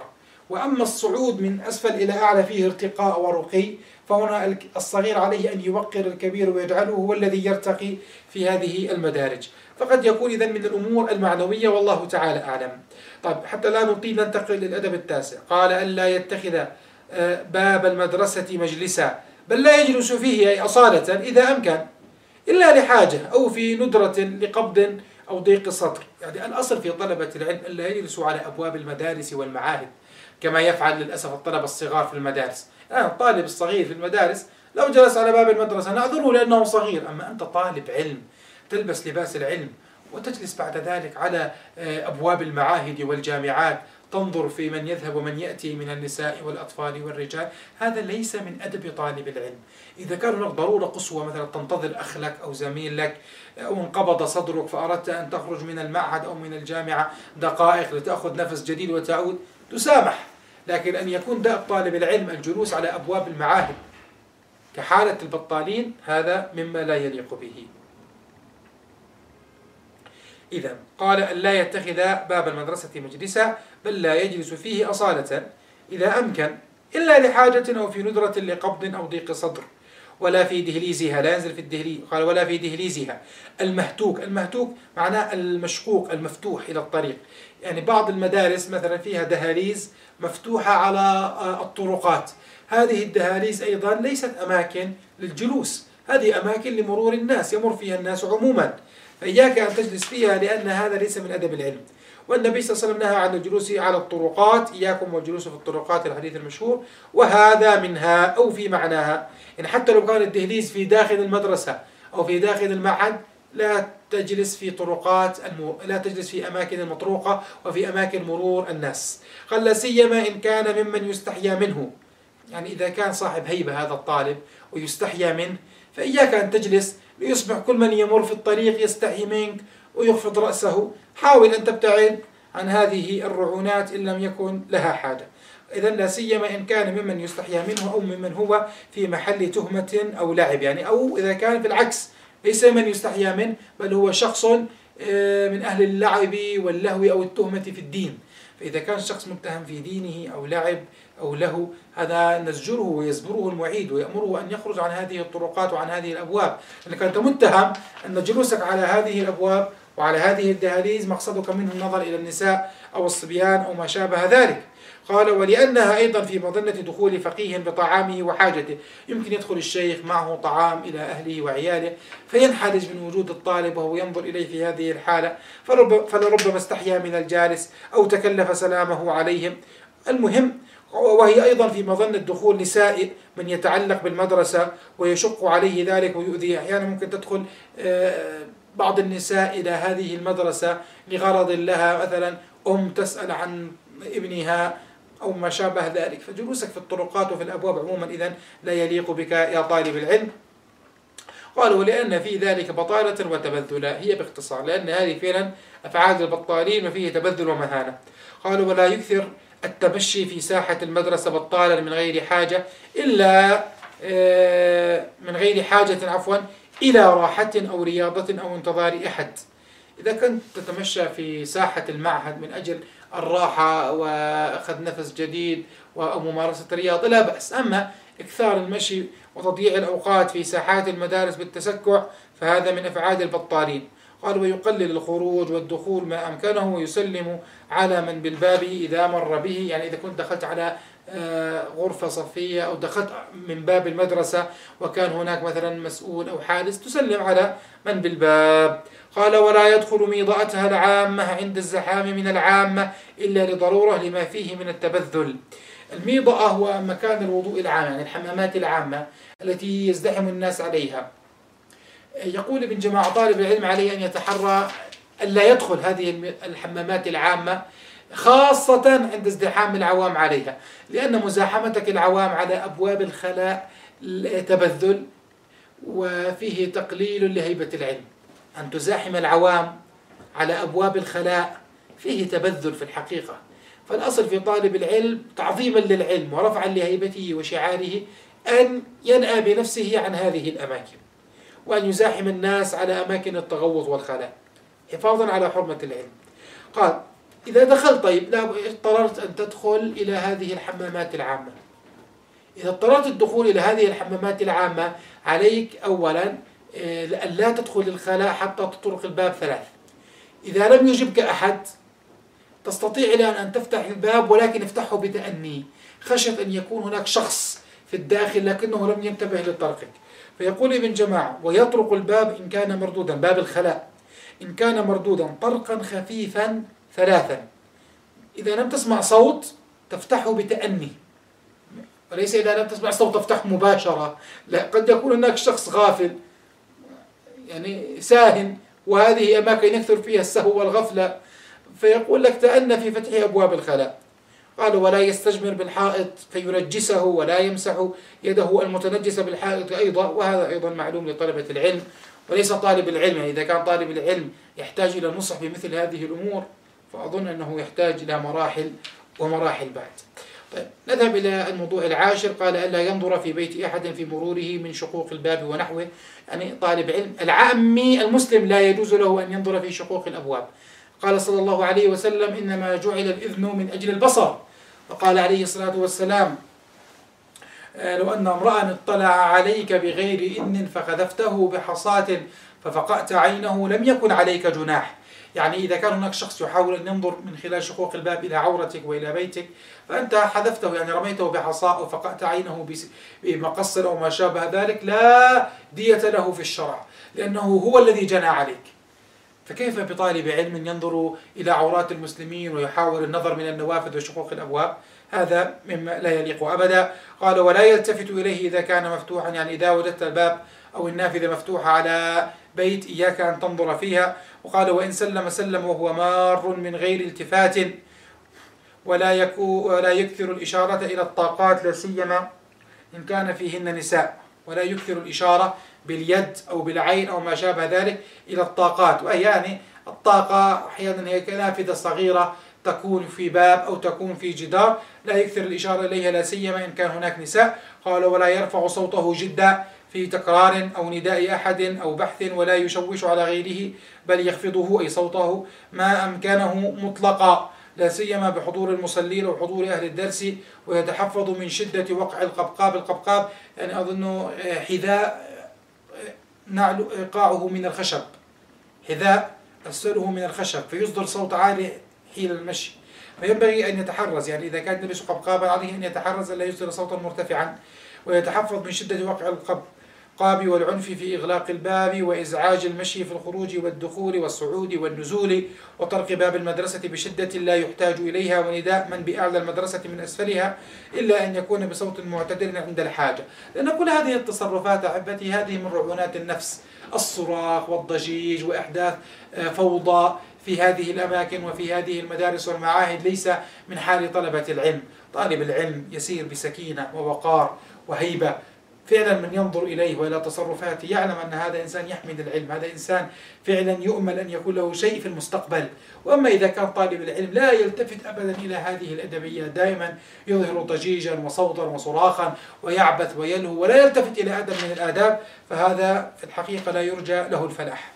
وأما الصعود من أسفل إلى أعلى فيه ارتقاء ورقي، فهنا الصغير عليه أن يوقر الكبير ويجعله هو الذي يرتقي في هذه المدارج. فقد يكون إذن من الأمور المعنوية، والله تعالى أعلم. طيب حتى لا نطيل ننتقل للأدب التاسع. قال: ألا يتخذ باب المدرسة مجلسا، بل لا يجلس فيه أي أصالة إذا أمكن، إلا لحاجة أو في ندرة لقبض أو ضيق صدر. يعني الأصل في طلبة العلم ألا يجلسوا على أبواب المدارس والمعاهد كما يفعل للأسف الطلبة الصغار في المدارس. آه الطالب الصغير في المدارس لو جلس على باب المدرسة نعذره لأنه صغير، أما أنت طالب علم تلبس لباس العلم وتجلس بعد ذلك على أبواب المعاهد والجامعات تنظر في من يذهب ومن يأتي من النساء والأطفال والرجال، هذا ليس من أدب طالب العلم. إذا كان هناك ضرورة قصوى، مثلا تنتظر أخ لك أو زميل لك أو انقبض صدرك فأردت أن تخرج من المعهد أو من الجامعة دقائق لتأخذ نفس جديد وتعود، تسامح. لكن أن يكون دأب طالب العلم الجلوس على أبواب المعاهد كحالة البطالين، هذا مما لا يليق به. إذا قال: أن لا يتخذ باب المدرسة مجلسا، بل لا يجلس فيه أصالة إذا أمكن، إلا لحاجة أو في ندرة لقبض أو ضيق صدر، ولا في دهليزها، لا ينزل في الدهليز. قال: ولا في دهليزها المهتوك. المهتوك معناه المشقوق المفتوح إلى الطريق. يعني بعض المدارس مثلا فيها دهاليز مفتوحة على الطرقات، هذه الدهاليز أيضا ليست أماكن للجلوس، هذه أماكن لمرور الناس، يمر فيها الناس عموما، فإياك أن تجلس فيها لأن هذا ليس من أدب العلم. والنبي صلى الله عليه وسلم نهى عن الجلوس على الطرقات، إياكم والجلوس في الطرقات، الحديث المشهور، وهذا منها أو في معناها. يعني حتى لو كان الدهليز في داخل المدرسة أو في داخل المعهد، لا تجلس في طرقات المو... لا تجلس في أماكن المطروقة وفي أماكن مرور الناس. قال: لا سيما إن كان ممن يستحيا منه، يعني إذا كان صاحب هيبة هذا الطالب ويستحيا منه، فإياك أن تجلس ليصبح كل من يمر في الطريق يستحي منك ويخفض رأسه. حاول أن تبتعد عن هذه الرعونات إن لم يكن لها حاجة. إذن لا سيما إن كان ممن يستحيا منه أو ممن هو في محل تهمة أو لعب، يعني أو إذا كان في العكس ليس من يستحيا منه بل هو شخص من أهل اللعب واللهو أو التهمة في الدين. فإذا كان شخص متهم في دينه أو لعب أو له، هذا نزجره ويزبره المعيد ويأمره أن يخرج عن هذه الطرقات وعن هذه الأبواب، لأنك أنت متهم أن جلوسك على هذه الأبواب وعلى هذه الدهاليز مقصدك منه النظر إلى النساء أو الصبيان أو ما شابه ذلك. قال: ولأنها أيضا في مظنة دخول فقيه بطعامه وحاجته، يمكن يدخل الشيخ معه طعام إلى أهله وعياله فينحرج من وجود الطالب وهو ينظر إليه في هذه الحالة، فلربما استحيا من الجالس أو تكلف سلامه عليهم. المهم، وهي أيضا في مظنة دخول نساء من يتعلق بالمدرسة ويشق عليه ذلك ويؤذيه. أحيانا ممكن تدخل بعض النساء إلى هذه المدرسة لغرض لها، مثلا أم تسأل عن ابنها أو ما شابه ذلك، فجلوسك في الطرقات وفي الأبواب عموما إذن لا يليق بك يا طالب العلم. قالوا: لأن في ذلك بطالة وتبذلا، هي باختصار لأن هذه فعلا أفعال البطالين وفيه تبذل ومهانة. قالوا: ولا يكثر التمشي في ساحة المدرسة بطالا من غير حاجة إلا من غير حاجة عفوا إلى راحة أو رياضة أو انتظار أحد. إذا كنت تتمشى في ساحة المعهد من أجل الراحة وأخذ نفس جديد وممارسة الرياضة لا بأس، أما إكثار المشي وتضييع الأوقات في ساحات المدارس بالتسكع فهذا من أفعال البطالين. قال: ويقلل الخروج والدخول ما أمكنه ويسلم على من بالباب إذا مر به. يعني إذا كنت دخلت على غرفة صفية أو دخلت من باب المدرسة وكان هناك مثلا مسؤول أو حارس، تسلم على من بالباب. قال: ولا يدخل ميضأتها العامة عند الزحام من العامة إلا لضرورة لما فيه من التبذل. الميضأة هو مكان الوضوء العام، يعني الحمامات العامة التي يزدحم الناس عليها. يقول ابن جماعة: طالب العلم عليه أن يتحرى ألا يدخل هذه الحمامات العامة خاصة عند ازدحام العوام عليها، لأن مزاحمتك العوام على أبواب الخلاء تبذل وفيه تقليل لهيبة العلم. أن تزاحم العوام على أبواب الخلاء فيه تبذل في الحقيقة. فالأصل في طالب العلم تعظيما للعلم ورفعا لهيبته وشعاره أن ينأى بنفسه عن هذه الأماكن، وأن يزاحم الناس على أماكن التغوط والخلاء حفاظا على حرمة العلم. قال: إذا دخلت طيب لا اضطررت أن تدخل إلى هذه الحمامات العامة. إذا اضطررت الدخول إلى هذه الحمامات العامة عليك أولا أن لا تدخل الخلاء حتى تطرق الباب ثلاث. إذا لم يجبك أحد تستطيع الآن أن تفتح الباب، ولكن افتحه بتأني خشية أن يكون هناك شخص في الداخل لكنه لم ينتبه لطرقك. فيقول ابن جماعة: ويطرق الباب إن كان مردودا، باب الخلاء إن كان مردودا طرقا خفيفا ثلاثا. إذا لم تسمع صوت تفتحه بتأني، وليس إذا لم تسمع صوت تفتحه مباشرة. لا، قد يكون هناك شخص غافل يعني ساهن، وهذه أماكن يكثر فيها السهو والغفلة، فيقول لك تأنى في فتح أبواب الخلاء. قالوا: ولا يستجمر بالحائط فينجسه، ولا يمسح يده المتنجسة بالحائط أيضا. وهذا أيضا معلوم لطلبة العلم، وليس طالب العلم. يعني إذا كان طالب العلم يحتاج إلى النصح بمثل هذه الأمور، فأظن أنه يحتاج إلى مراحل ومراحل بعد. طيب، نذهب إلى الموضوع العاشر. قال: ألا ينظر في بيت أحد في مروره من شقوق الباب ونحوه. يعني طالب علم العامي المسلم لا يجوز له أن ينظر في شقوق الأبواب. قال صلى الله عليه وسلم: إنما جعل الإذن من أجل البصر. وقال عليه الصلاة والسلام: لو أن امرأ اطلع عليك بغير إذن فخذفته بحصاة ففقأت عينه لم يكن عليك جناح. يعني إذا كان هناك شخص يحاول أن ينظر من خلال شقوق الباب إلى عورتك وإلى بيتك، فأنت حذفته، يعني رميته بحصاة أو فقأت عينه بمقص أو ما شابه ذلك، لا دية له في الشرع، لأنه هو الذي جنى عليك. فكيف بطالب علم ينظر إلى عورات المسلمين ويحاول النظر من النوافذ وشقوق الأبواب؟ هذا مما لا يليق أبدا. قال: ولا يلتفت إليه إذا كان مفتوحا. يعني إذا وجدت الباب أو النافذة مفتوحة على بيت إياك أن تنظر فيها. وقال: وإن سلم سلم وهو مار من غير التفات، ولا يكو ولا يكثر الإشارة إلى الطاقات، لا سيما إن كان فيهن نساء. ولا يكثر الإشارة باليد أو بالعين أو ما شابه ذلك إلى الطاقات. وهي يعني الطاقة أحيانا هي نافذة صغيرة تكون في باب أو تكون في جدار، لا يكثر الإشارة إليها لا سيما إن كان هناك نساء. قال: ولا يرفع صوته جدا في تكرار أو نداء أحد أو بحث، ولا يشوش على غيره بل يخفضه أي صوته ما أمكنه مطلقا، لا سيما بحضور المصلين وحضور أهل الدرس. ويتحفظ من شدة وقع القبقاب. القبقاب يعني أظن حذاء نعل إيقاعه من الخشب، حذاء أسفله من الخشب فيصدر صوت عالي حين المشي، فينبغي أن يتحرز. يعني إذا كان يلبس قبقابا عليه أن يتحرز ألا يصدر صوتا مرتفعا. ويتحفظ من شدة وقع القبقاب والعنف في إغلاق الباب وإزعاج المشي في الخروج والدخول والصعود والنزول، وطرق باب المدرسة بشدة لا يحتاج إليها، ونداء من بأعلى المدرسة من أسفلها، إلا أن يكون بصوت معتدل عند الحاجة. لأن كل هذه التصرفات أحبتي هذه من رعونات النفس، الصراخ والضجيج وإحداث فوضى في هذه الأماكن وفي هذه المدارس والمعاهد ليس من حال طلبة العلم. طالب العلم يسير بسكينة ووقار وهيبة، فعلا من ينظر إليه وإلى تصرفاته يعلم أن هذا إنسان يحمد العلم، هذا إنسان فعلا يؤمل أن يكون له شيء في المستقبل. وأما إذا كان طالب العلم لا يلتفت أبدا إلى هذه الأدبيات، دائما يظهر ضجيجا وصوتا وصراخا ويعبث ويلهو ولا يلتفت إلى أدب من الآداب، فهذا في الحقيقة لا يرجى له الفلاح.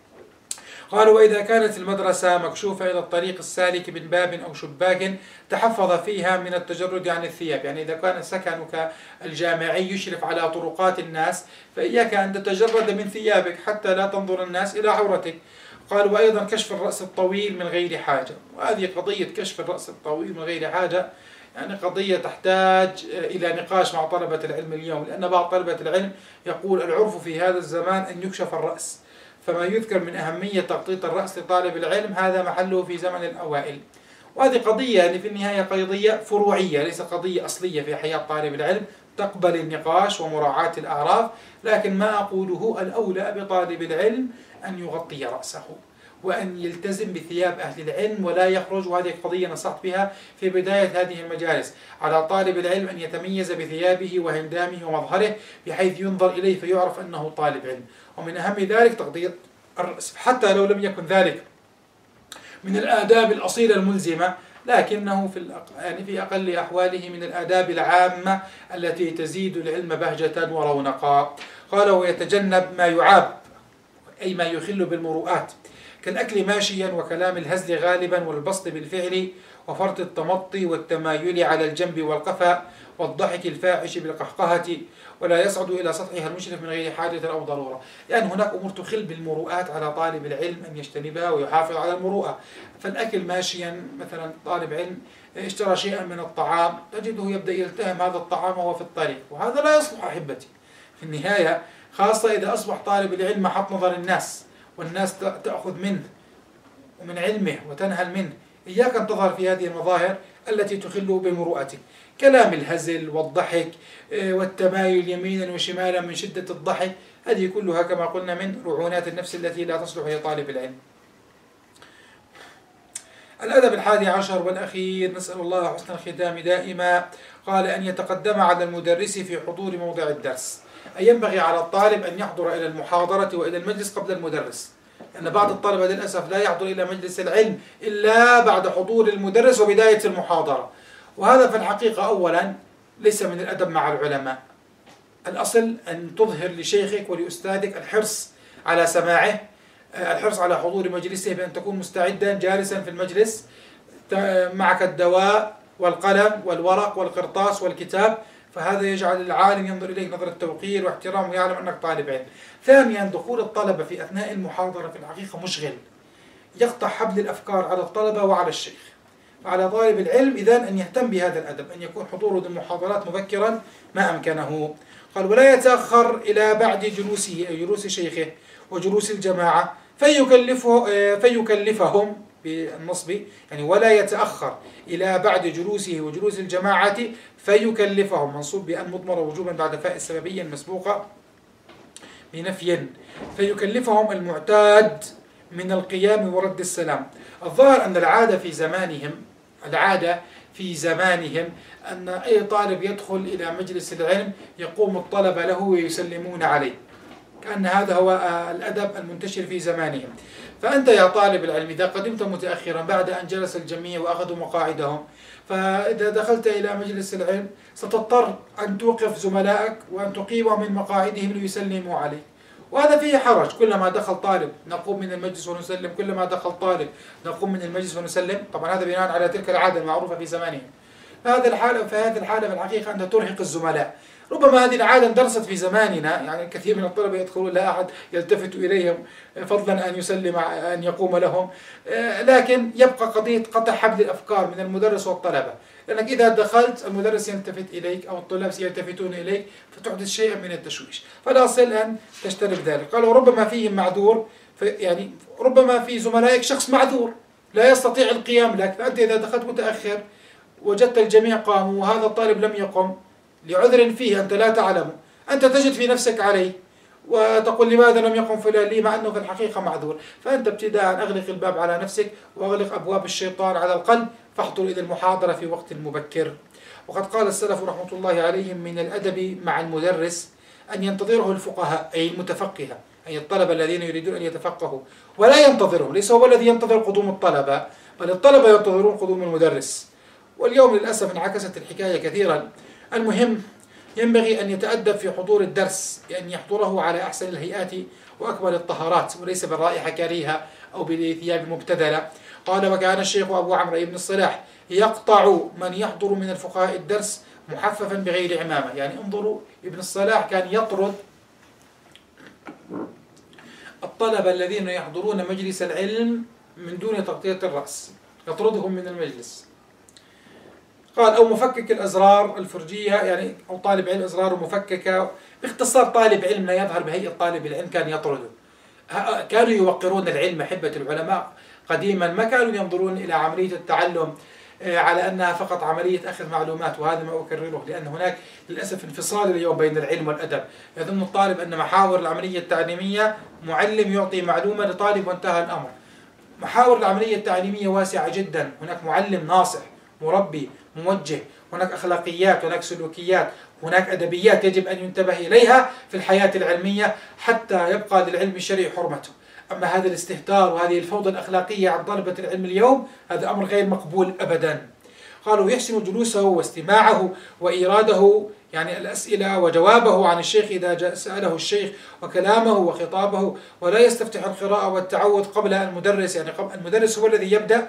قال: وإذا كانت المدرسة مكشوفة إلى الطريق السالك من باب أو شباك تحفظ فيها من التجرد عن الثياب. يعني إذا كان سكنك الجامعي يشرف على طرقات الناس فإياك أن تتجرد من ثيابك حتى لا تنظر الناس إلى عورتك. قال: وأيضا كشف الرأس الطويل من غير حاجة. وهذه قضية كشف الرأس الطويل من غير حاجة يعني قضية تحتاج إلى نقاش مع طلبة العلم اليوم، لأن بعض طلبة العلم يقول العرف في هذا الزمان أن يكشف الرأس، فما يذكر من أهمية تغطية الرأس لطالب العلم هذا محله في زمن الأوائل. وهذه قضية يعني في النهاية قضية فروعية ليس قضية أصلية في حياة طالب العلم، تقبل النقاش ومراعاة الأعراف، لكن ما أقوله الأولى بطالب العلم أن يغطي رأسه وأن يلتزم بثياب أهل العلم ولا يخرج. وهذه قضية نصحت بها في بداية هذه المجالس، على طالب العلم أن يتميز بثيابه وهندامه ومظهره بحيث ينظر إليه فيعرف أنه طالب علم. ومن أهم ذلك تغطية الرأس، حتى لو لم يكن ذلك من الآداب الأصيلة الملزمة، لكنه في يعني في أقل أحواله من الآداب العامة التي تزيد العلم بهجة ورونقا. قال: ويتجنب ما يعاب أي ما يخل بالمروءات كالأكل ماشيا وكلام الهزل غالبا والبسط بالفعل وفرط التمطي والتمايل على الجنب والقفا والضحك الفاحش بالقهقهة ولا يصعد إلى سطحها المشرف من غير حاجة أو ضرورة. يعني هناك أمور تخل بالمروءات على طالب العلم أن يجتنبها ويحافظ على المروءة. فالأكل ماشيا، مثلا طالب علم اشترى شيئا من الطعام تجده يبدأ يلتهم هذا الطعام وهو في الطريق، وهذا لا يصلح أحبتي في النهاية، خاصة إذا أصبح طالب العلم محط نظر الناس والناس تأخذ منه ومن علمه وتنهل منه. إياك أن تظهر في هذه المظاهر التي تخل بمروءتك، كلام الهزل والضحك والتمايل يمينا وشمالا من شدة الضحك، هذه كلها كما قلنا من رعونات النفس التي لا تصلح لطالب العلم. الأدب الحادي عشر والأخير، نسأل الله حسن الختام دائما، قال أن يتقدم على المدرس في حضور موضع الدرس، أي ينبغي على الطالب أن يحضر إلى المحاضرة وإلى المجلس قبل المدرس، لأن بعض الطلبة للأسف لا يحضر إلى مجلس العلم إلا بعد حضور المدرس وبداية المحاضرة، وهذا في الحقيقة أولا ليس من الأدب مع العلماء. الأصل أن تظهر لشيخك ولأستاذك الحرص على سماعه، الحرص على حضور مجلسه، بأن تكون مستعدا جالسا في المجلس معك الدواء والقلم والورق والقرطاس والكتاب، فهذا يجعل العالم ينظر إليك نظرة توقير واحترام ويعلم أنك طالب علم. ثانيا، دخول الطلبة في أثناء المحاضرة في الحقيقة مشغل، يقطع حبل الأفكار على الطلبة وعلى الشيخ. فعلى طالب العلم إذن أن يهتم بهذا الأدب، أن يكون حضوره للمحاضرات مبكرا ما أمكنه. قال ولا يتأخر إلى بعد جلوسه أي جلوس شيخه وجلوس الجماعة فيكلفه فيكلفهم بالنصب، يعني ولا يتأخر إلى بعد جلوسه وجلوس الجماعة فيكلفهم، منصوب بأن مضمرة وجوبا بعد فاء السببية المسبوقة بنفي، فيكلفهم المعتاد من القيام ورد السلام. الظاهر أن العادة في زمانهم العادة في زمانهم أن أي طالب يدخل إلى مجلس العلم يقوم الطلبة له ويسلمون عليه، كأن هذا هو الأدب المنتشر في زمانهم. فأنت يا طالب العلم إذا قدمت متأخرا بعد أن جلس الجميع وأخذوا مقاعدهم، فإذا دخلت إلى مجلس العلم ستضطر أن توقف زملائك وأن تقيمهم من مقاعدهم ليسلموا عليك، وهذا فيه حرج. كلما دخل طالب نقوم من المجلس ونسلم، كلما دخل طالب نقوم من المجلس ونسلم، طبعا هذا بناء على تلك العادة المعروفة في زمانهم. فهذه الحالة فهذه الحالة في الحقيقة أنها ترهق الزملاء. ربما هذه العادة اندرست في زماننا، يعني كثير من الطلبة يدخلون لا أحد يلتفت إليهم فضلا أن يسلم أن يقوم لهم، لكن يبقى قضية قطع حبل الأفكار من المدرس والطلبة، لأنك إذا دخلت المدرس يلتفت إليك أو الطلاب يلتفتون إليك فتحدث شيئا من التشويش، فالأصل أن تجتنب ذلك. قالوا ربما فيهم معذور، يعني ربما في زملائك شخص معذور لا يستطيع القيام لك، فأنت إذا دخلت متأخر وجدت الجميع قاموا وهذا الطالب لم يقم لعذر فيه أنت لا تعلمه، أنت تجد في نفسك عليه وتقول لماذا لم يقم فلان لي، مع أنه في الحقيقة معذور. فأنت ابتداء أغلق الباب على نفسك وأغلق أبواب الشيطان على القلب، فاحضر إلى المحاضرة في وقت مبكر. وقد قال السلف رحمة الله عليهم من الأدب مع المدرس أن ينتظره الفقهاء أي المتفقهة، أي الطلبة الذين يريدون أن يتفقهوا، ولا ينتظرهم، ليس هو الذي ينتظر قدوم الطلبة بل الطلبة ينتظرون قدوم المدرس. واليوم للأسف انعكست الحكاية كثيرا. المهم ينبغي أن يتأدب في حضور الدرس، أن يحضره على أحسن الهيئات وأكمل الطهارات، وليس بالرائحة كريهة أو بالثياب مبتذلة. قال وكان الشيخ أبو عمرو بن الصلاح يقطع من يحضر من الفقهاء الدرس محففا بغير عمامة، يعني انظروا ابن الصلاح كان يطرد الطلبة الذين يحضرون مجلس العلم من دون تغطية الرأس، يطردهم من المجلس. قال أو مفكك الأزرار الفرجية، يعني أو طالب علم أزرار مفككة، باختصار طالب علم لا يظهر بهيئة طالب العلم كان يطرده. كانوا يوقرون العلم أحبة العلماء قديما، ما كانوا ينظرون إلى عملية التعلم على أنها فقط عملية أخذ معلومات، وهذا ما أكرره لأن هناك للأسف انفصال اليوم بين العلم والأدب. يظن الطالب أن محاور العملية التعليمية معلم يعطي معلومة لطالب وانتهى الأمر. محاور العملية التعليمية واسعة جدا، هناك معلم ناصح مربي موجه، هناك أخلاقيات، هناك سلوكيات، هناك أدبيات يجب أن ينتبه إليها في الحياة العلمية حتى يبقى للعلم الشرعي حرمته. أما هذا الاستهتار وهذه الفوضى الأخلاقية عن طلبة العلم اليوم هذا أمر غير مقبول أبدا. قالوا يحسن جلوسه واستماعه وإيراده يعني الأسئلة وجوابه عن الشيخ إذا سأله الشيخ وكلامه وخطابه، ولا يستفتح القراءة والتعوذ قبل المدرس، يعني المدرس هو الذي يبدأ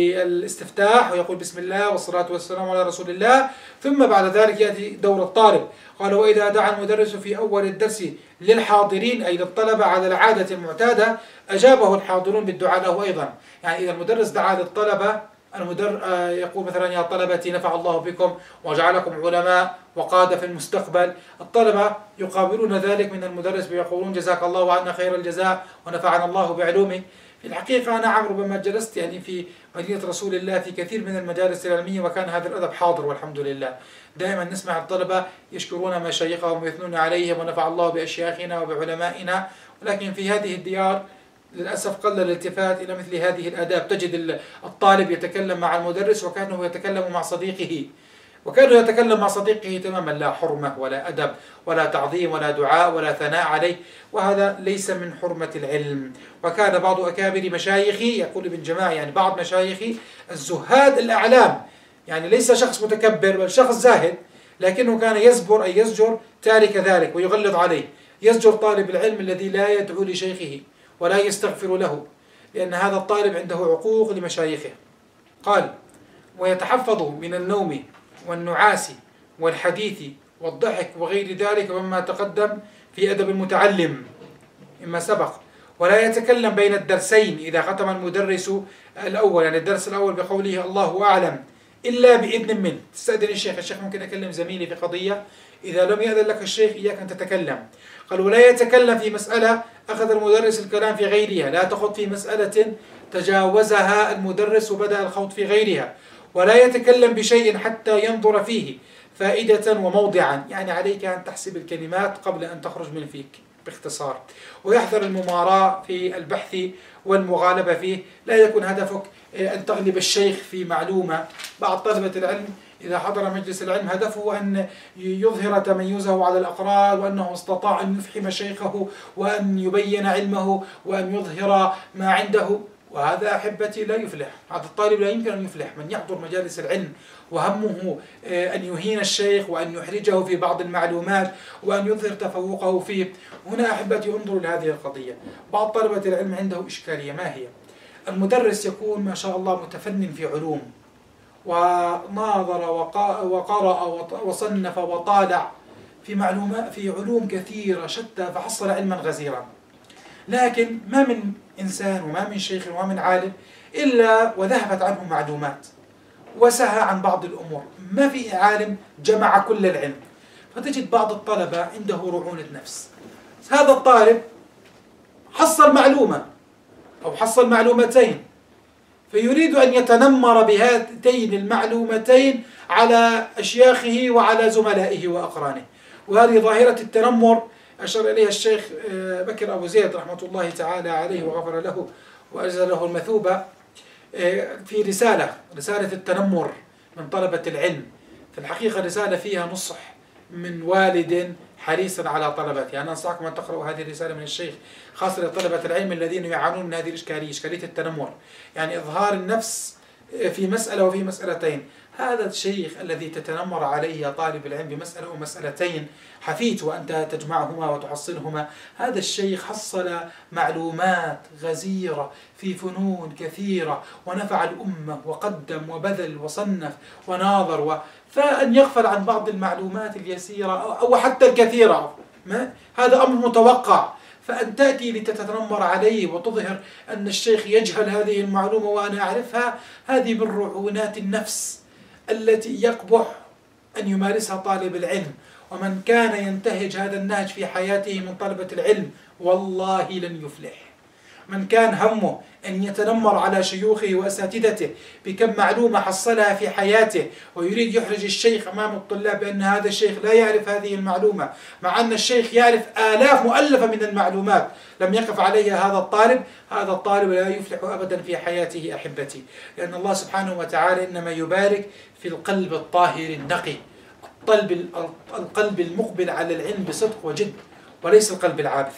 بالاستفتاح ويقول بسم الله والصلاة والسلام على رسول الله، ثم بعد ذلك يأتي دور الطالب. قال وإذا دعا المدرس في أول الدرس للحاضرين أي للطلبة على العادة المعتادة أجابه الحاضرون بالدعاء له أيضا. يعني إذا المدرس دعا للطلبة المدر يقول مثلا يا طلبتي نفع الله بكم وجعلكم علماء وقادة في المستقبل، الطلبة يقابلون ذلك من المدرس ويقولون جزاك الله عنا خير الجزاء ونفعنا الله بعلومه. في الحقيقة نعم ربما جلست يعني في مدينة رسول الله في كثير من المجالس العلمية وكان هذا الأدب حاضر والحمد لله. دائما نسمع الطلبة يشكرون مشايخهم ويثنون عليهم ونفع الله بأشياخنا وبعلمائنا، ولكن في هذه الديار للأسف قل الالتفات إلى مثل هذه الآداب. تجد الطالب يتكلم مع المدرس وكأنه يتكلم مع صديقه، وكأنه يتكلم مع صديقه تماما، لا حرمة ولا أدب ولا تعظيم ولا دعاء ولا ثناء عليه، وهذا ليس من حرمة العلم. وكان بعض أكابر مشايخي يقول ابن جماعة يعني بعض مشايخي الزهاد الأعلام، يعني ليس شخص متكبر بل شخص زاهد، لكنه كان يزبر أي يزجر تارك ذلك ويغلظ عليه، يزجر طالب العلم الذي لا يدعو لشيخه ولا يستغفر له، لأن هذا الطالب عنده عقوق لمشايخه. قال ويتحفظ من النوم والنعاس والحديث والضحك وغير ذلك ومما تقدم في أدب المتعلم مما سبق، ولا يتكلم بين الدرسين إذا ختم المدرس الأول، يعني الدرس الأول بقوله الله أعلم إلا بإذن منه. تستأذن الشيخ، الشيخ ممكن أكلم زميلي في قضية، إذا لم يأذن لك الشيخ إياك أن تتكلم. قال ولا يتكلم في مسألة أخذ المدرس الكلام في غيرها، لا تخوض في مسألة تجاوزها المدرس وبدأ الخوض في غيرها، ولا يتكلم بشيء حتى ينظر فيه فائدة وموضعا، يعني عليك أن تحسب الكلمات قبل أن تخرج من فيك باختصار. ويحذر المماراة في البحث والمغالبة فيه، لا يكون هدفك أن تغلب الشيخ في معلومة. بعض طلبة العلم إذا حضر مجلس العلم هدفه أن يظهر تميزه على الأقران وأنه استطاع أن يفحم شيخه وأن يبين علمه وأن يظهر ما عنده، وهذا أحبتي لا يفلح. هذا الطالب لا يمكن أن يفلح. من يحضر مجالس العلم وهمه أن يهين الشيخ وأن يحرجه في بعض المعلومات وأن يظهر تفوقه فيه، هنا أحبتي انظروا لهذه القضية. بعض طلبة العلم عنده إشكالية، ما هي؟ المدرس يكون ما شاء الله متفنن في علوم وناظر وقرأ وصنف وطالع في معلومات في علوم كثيرة شتى فحصل علما غزيرا، لكن ما من إنسان وما من شيخ وما من عالم إلا وذهبت عنه معلومات وسهى عن بعض الأمور. ما في عالم جمع كل العلم، فتجد بعض الطلبة عنده رعونة نفس. هذا الطالب حصل معلومة أو حصل معلومتين، فيريد أن يتنمر بهاتين المعلومتين على أشياخه وعلى زملائه وأقرانه. وهذه ظاهرة التنمر أشار إليها الشيخ بكر أبو زيد رحمة الله تعالى عليه وغفر له وأجزل له المثوبة في رسالة رسالة التنمر من طلبة العلم. في الحقيقة رسالة فيها نصح من والد حريصا على طلبته. أنا أنصحكم أن تقرأوا هذه الرسالة من الشيخ، خاصة لطلبة العلم الذين يعانون من هذه الإشكالية، إشكالية التنمر، يعني إظهار النفس في مسألة وفي مسألتين. هذا الشيخ الذي تتنمر عليه يا طالب العلم بمسألة أو مسألتين حفيت وأنت تجمعهما وتحصلهما، هذا الشيخ حصل معلومات غزيرة في فنون كثيرة ونفع الأمة وقدم وبذل وصنف وناظر و... فأن يغفل عن بعض المعلومات اليسيرة أو حتى الكثيرة ما؟ هذا أمر متوقع. فأن تأتي لتتنمر عليه وتظهر أن الشيخ يجهل هذه المعلومة وأنا أعرفها، هذه من رعونات النفس التي يقبح أن يمارسها طالب العلم. ومن كان ينتهج هذا النهج في حياته من طلبة العلم والله لن يفلح. من كان همه أن يتنمر على شيوخه وأساتذته بكم معلومة حصلها في حياته ويريد يحرج الشيخ أمام الطلاب بأن هذا الشيخ لا يعرف هذه المعلومة، مع أن الشيخ يعرف آلاف مؤلفة من المعلومات لم يقف عليها هذا الطالب، هذا الطالب لا يفلح أبدا في حياته أحبتي. لأن الله سبحانه وتعالى إنما يبارك في القلب الطاهر النقي، القلب القلب المقبل على العلم بصدق وجد، وليس القلب العابث.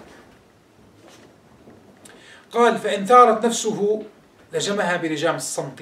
قال فإن ثارت نفسه لجمها بلجام الصمت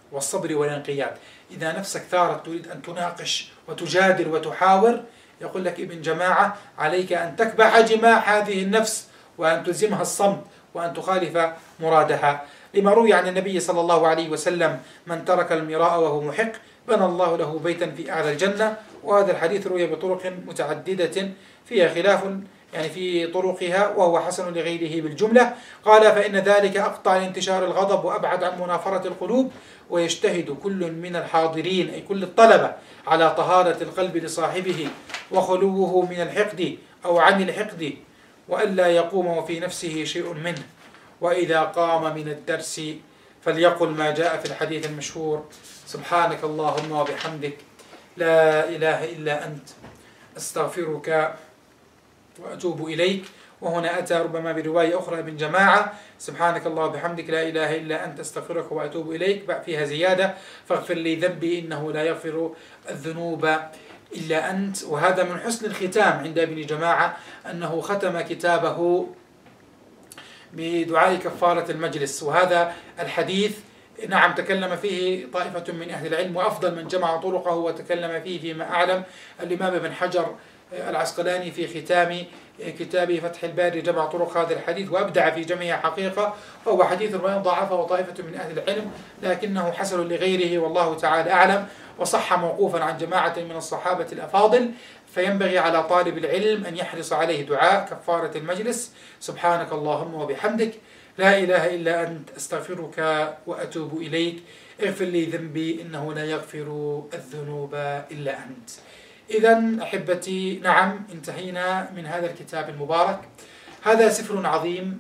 والصبر والانقياد. إذا نفسك ثارت تريد أن تناقش وتجادل وتحاور، يقول لك ابن جماعة: عليك أن تكبح جماح هذه النفس وأن تلزمها الصمت وأن تخالف مرادها، لما روي عن النبي صلى الله عليه وسلم: من ترك المراء وهو محق بنى الله له بيتا في أعلى الجنة. وهذا الحديث روي بطرق متعددة فيها خلاف يعني في طرقها، وهو حسن لغيره بالجملة. قال: فإن ذلك أقطع لانتشار الغضب وأبعد عن منافرة القلوب، ويجتهد كل من الحاضرين أي كل الطلبة على طهارة القلب لصاحبه وخلوه من الحقد أو عن الحقد، وألا يقوم وفي نفسه شيء منه، وإذا قام من الدرس فليقل ما جاء في الحديث المشهور: سبحانك اللهم وبحمدك لا إله إلا أنت أستغفرك وأتوب إليك. وهنا أتى ربما برواية أخرى ابن جماعة: سبحانك الله وبحمدك لا إله إلا أنت أستغفرك وأتوب إليك، فيها زيادة: فاغفر لي ذنبي إنه لا يغفر الذنوب إلا أنت. وهذا من حسن الختام عند ابن جماعة أنه ختم كتابه بدعاء كفارة المجلس. وهذا الحديث نعم تكلم فيه طائفة من أهل العلم، وأفضل من جمع طرقه وتكلم فيه فيما أعلم الإمام ابن حجر العسقلاني في ختام كتابه فتح الباري جمع طرق هذا الحديث وأبدع في جميع حقيقة. وهو حديث وإن ضعفه طائفة من أهل العلم لكنه حسن لغيره والله تعالى أعلم، وصح موقوفا عن جماعة من الصحابة الأفاضل. فينبغي على طالب العلم أن يحرص عليه دعاء كفارة المجلس: سبحانك اللهم وبحمدك لا إله إلا أنت أستغفرك وأتوب إليك، اغفر لي ذنبي إنه لا يغفر الذنوب إلا أنت. إذن أحبتي، نعم انتهينا من هذا الكتاب المبارك. هذا سفر عظيم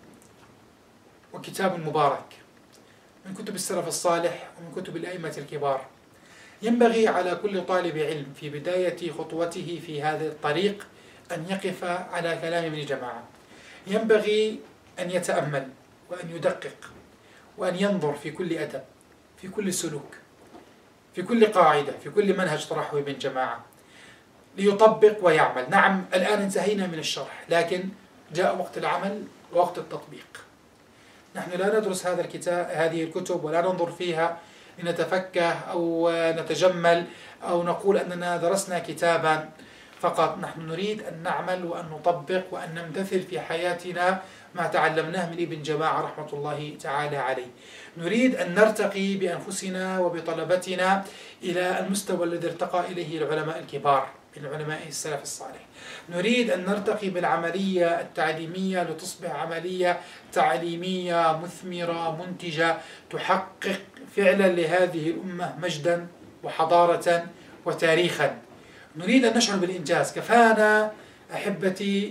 وكتاب مبارك من كتب السلف الصالح ومن كتب الأئمة الكبار. ينبغي على كل طالب علم في بداية خطوته في هذا الطريق أن يقف على كلام ابن جماعة. ينبغي أن يتأمل وأن يدقق وأن ينظر في كل أدب، في كل سلوك، في كل قاعدة، في كل منهج طرحه ابن جماعة، ليطبق ويعمل. نعم الآن انتهينا من الشرح، لكن جاء وقت العمل ووقت التطبيق. نحن لا ندرس هذا الكتاب هذه الكتب ولا ننظر فيها لنتفكه أو نتجمل أو نقول أننا درسنا كتابا فقط. نحن نريد أن نعمل وأن نطبق وأن نمتثل في حياتنا ما تعلمناه من ابن جماعة رحمة الله تعالى عليه. نريد أن نرتقي بأنفسنا وبطلبتنا إلى المستوى الذي ارتقى إليه العلماء الكبار من علماء السلف الصالح. نريد أن نرتقي بالعملية التعليمية لتصبح عملية تعليمية مثمرة منتجة تحقق فعلا لهذه الأمة مجدا وحضارة وتاريخا. نريد أن نشعر بالإنجاز. كفانا أحبتي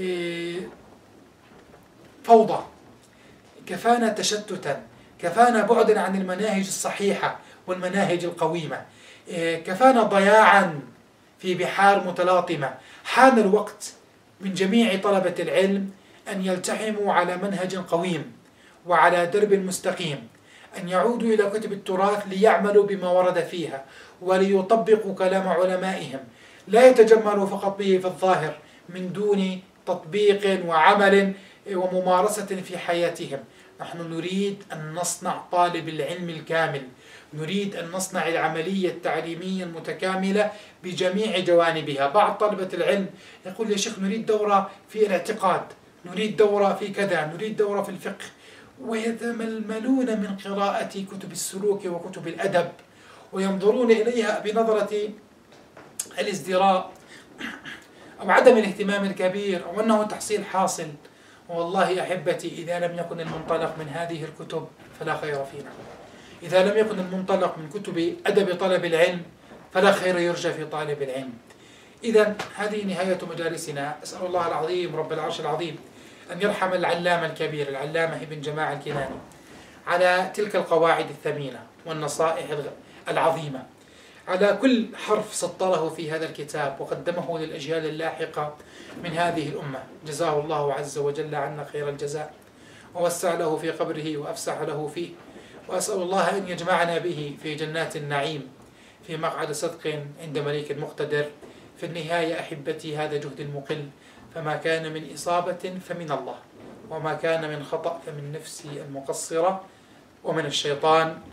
فوضى، كفانا تشتتا، كفانا بعدا عن المناهج الصحيحة والمناهج القويمة، كفانا ضياعا في بحار متلاطمة. حان الوقت من جميع طلبة العلم أن يلتحموا على منهج قويم وعلى درب مستقيم، أن يعودوا إلى كتب التراث ليعملوا بما ورد فيها وليطبقوا كلام علمائهم، لا يتجملوا فقط به في الظاهر من دون تطبيق وعمل وممارسة في حياتهم. نحن نريد أن نصنع طالب العلم الكامل، نريد أن نصنع العملية التعليمية المتكاملة بجميع جوانبها. بعض طلبة العلم يقول: يا شيخ نريد دورة في الاعتقاد، نريد دورة في كذا، نريد دورة في الفقه، ويتململون من قراءة كتب السلوك وكتب الأدب وينظرون إليها بنظرة الازدراء أو عدم الاهتمام الكبير أو أنه تحصيل حاصل. والله أحبتي، إذا لم يكن المنطلق من هذه الكتب فلا خير فينا. إذا لم يكن المنطلق من كتب أدب طلب العلم فلا خير يرجى في طالب العلم. إذا هذه نهاية مجالسنا. أسأل الله العظيم رب العرش العظيم أن يرحم العلامة الكبير العلامة ابن جماعة الكناني على تلك القواعد الثمينة والنصائح العظيمة، على كل حرف سطره في هذا الكتاب وقدمه للأجيال اللاحقة من هذه الأمة. جزاه الله عز وجل عنا خير الجزاء، ووسع له في قبره وأفسح له فيه، وأسأل الله أن يجمعنا به في جنات النعيم في مقعد صدق عند مليك مقتدر. في النهاية أحبتي، هذا جهد المقل، فما كان من إصابة فمن الله، وما كان من خطأ فمن نفسي المقصرة ومن الشيطان.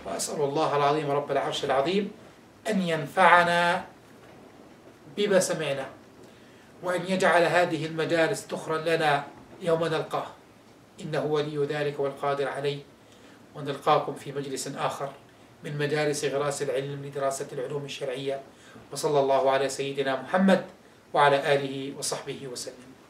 وأسأل الله العظيم رب العرش العظيم أن ينفعنا بما سمعنا، وأن يجعل هذه المجالس تخرا لنا يوم نلقاه، إنه ولي ذلك والقادر عليه. ونلقاكم في مجلس آخر من مجالس غراس العلم لدراسة العلوم الشرعية، وصلى الله على سيدنا محمد وعلى آله وصحبه وسلم.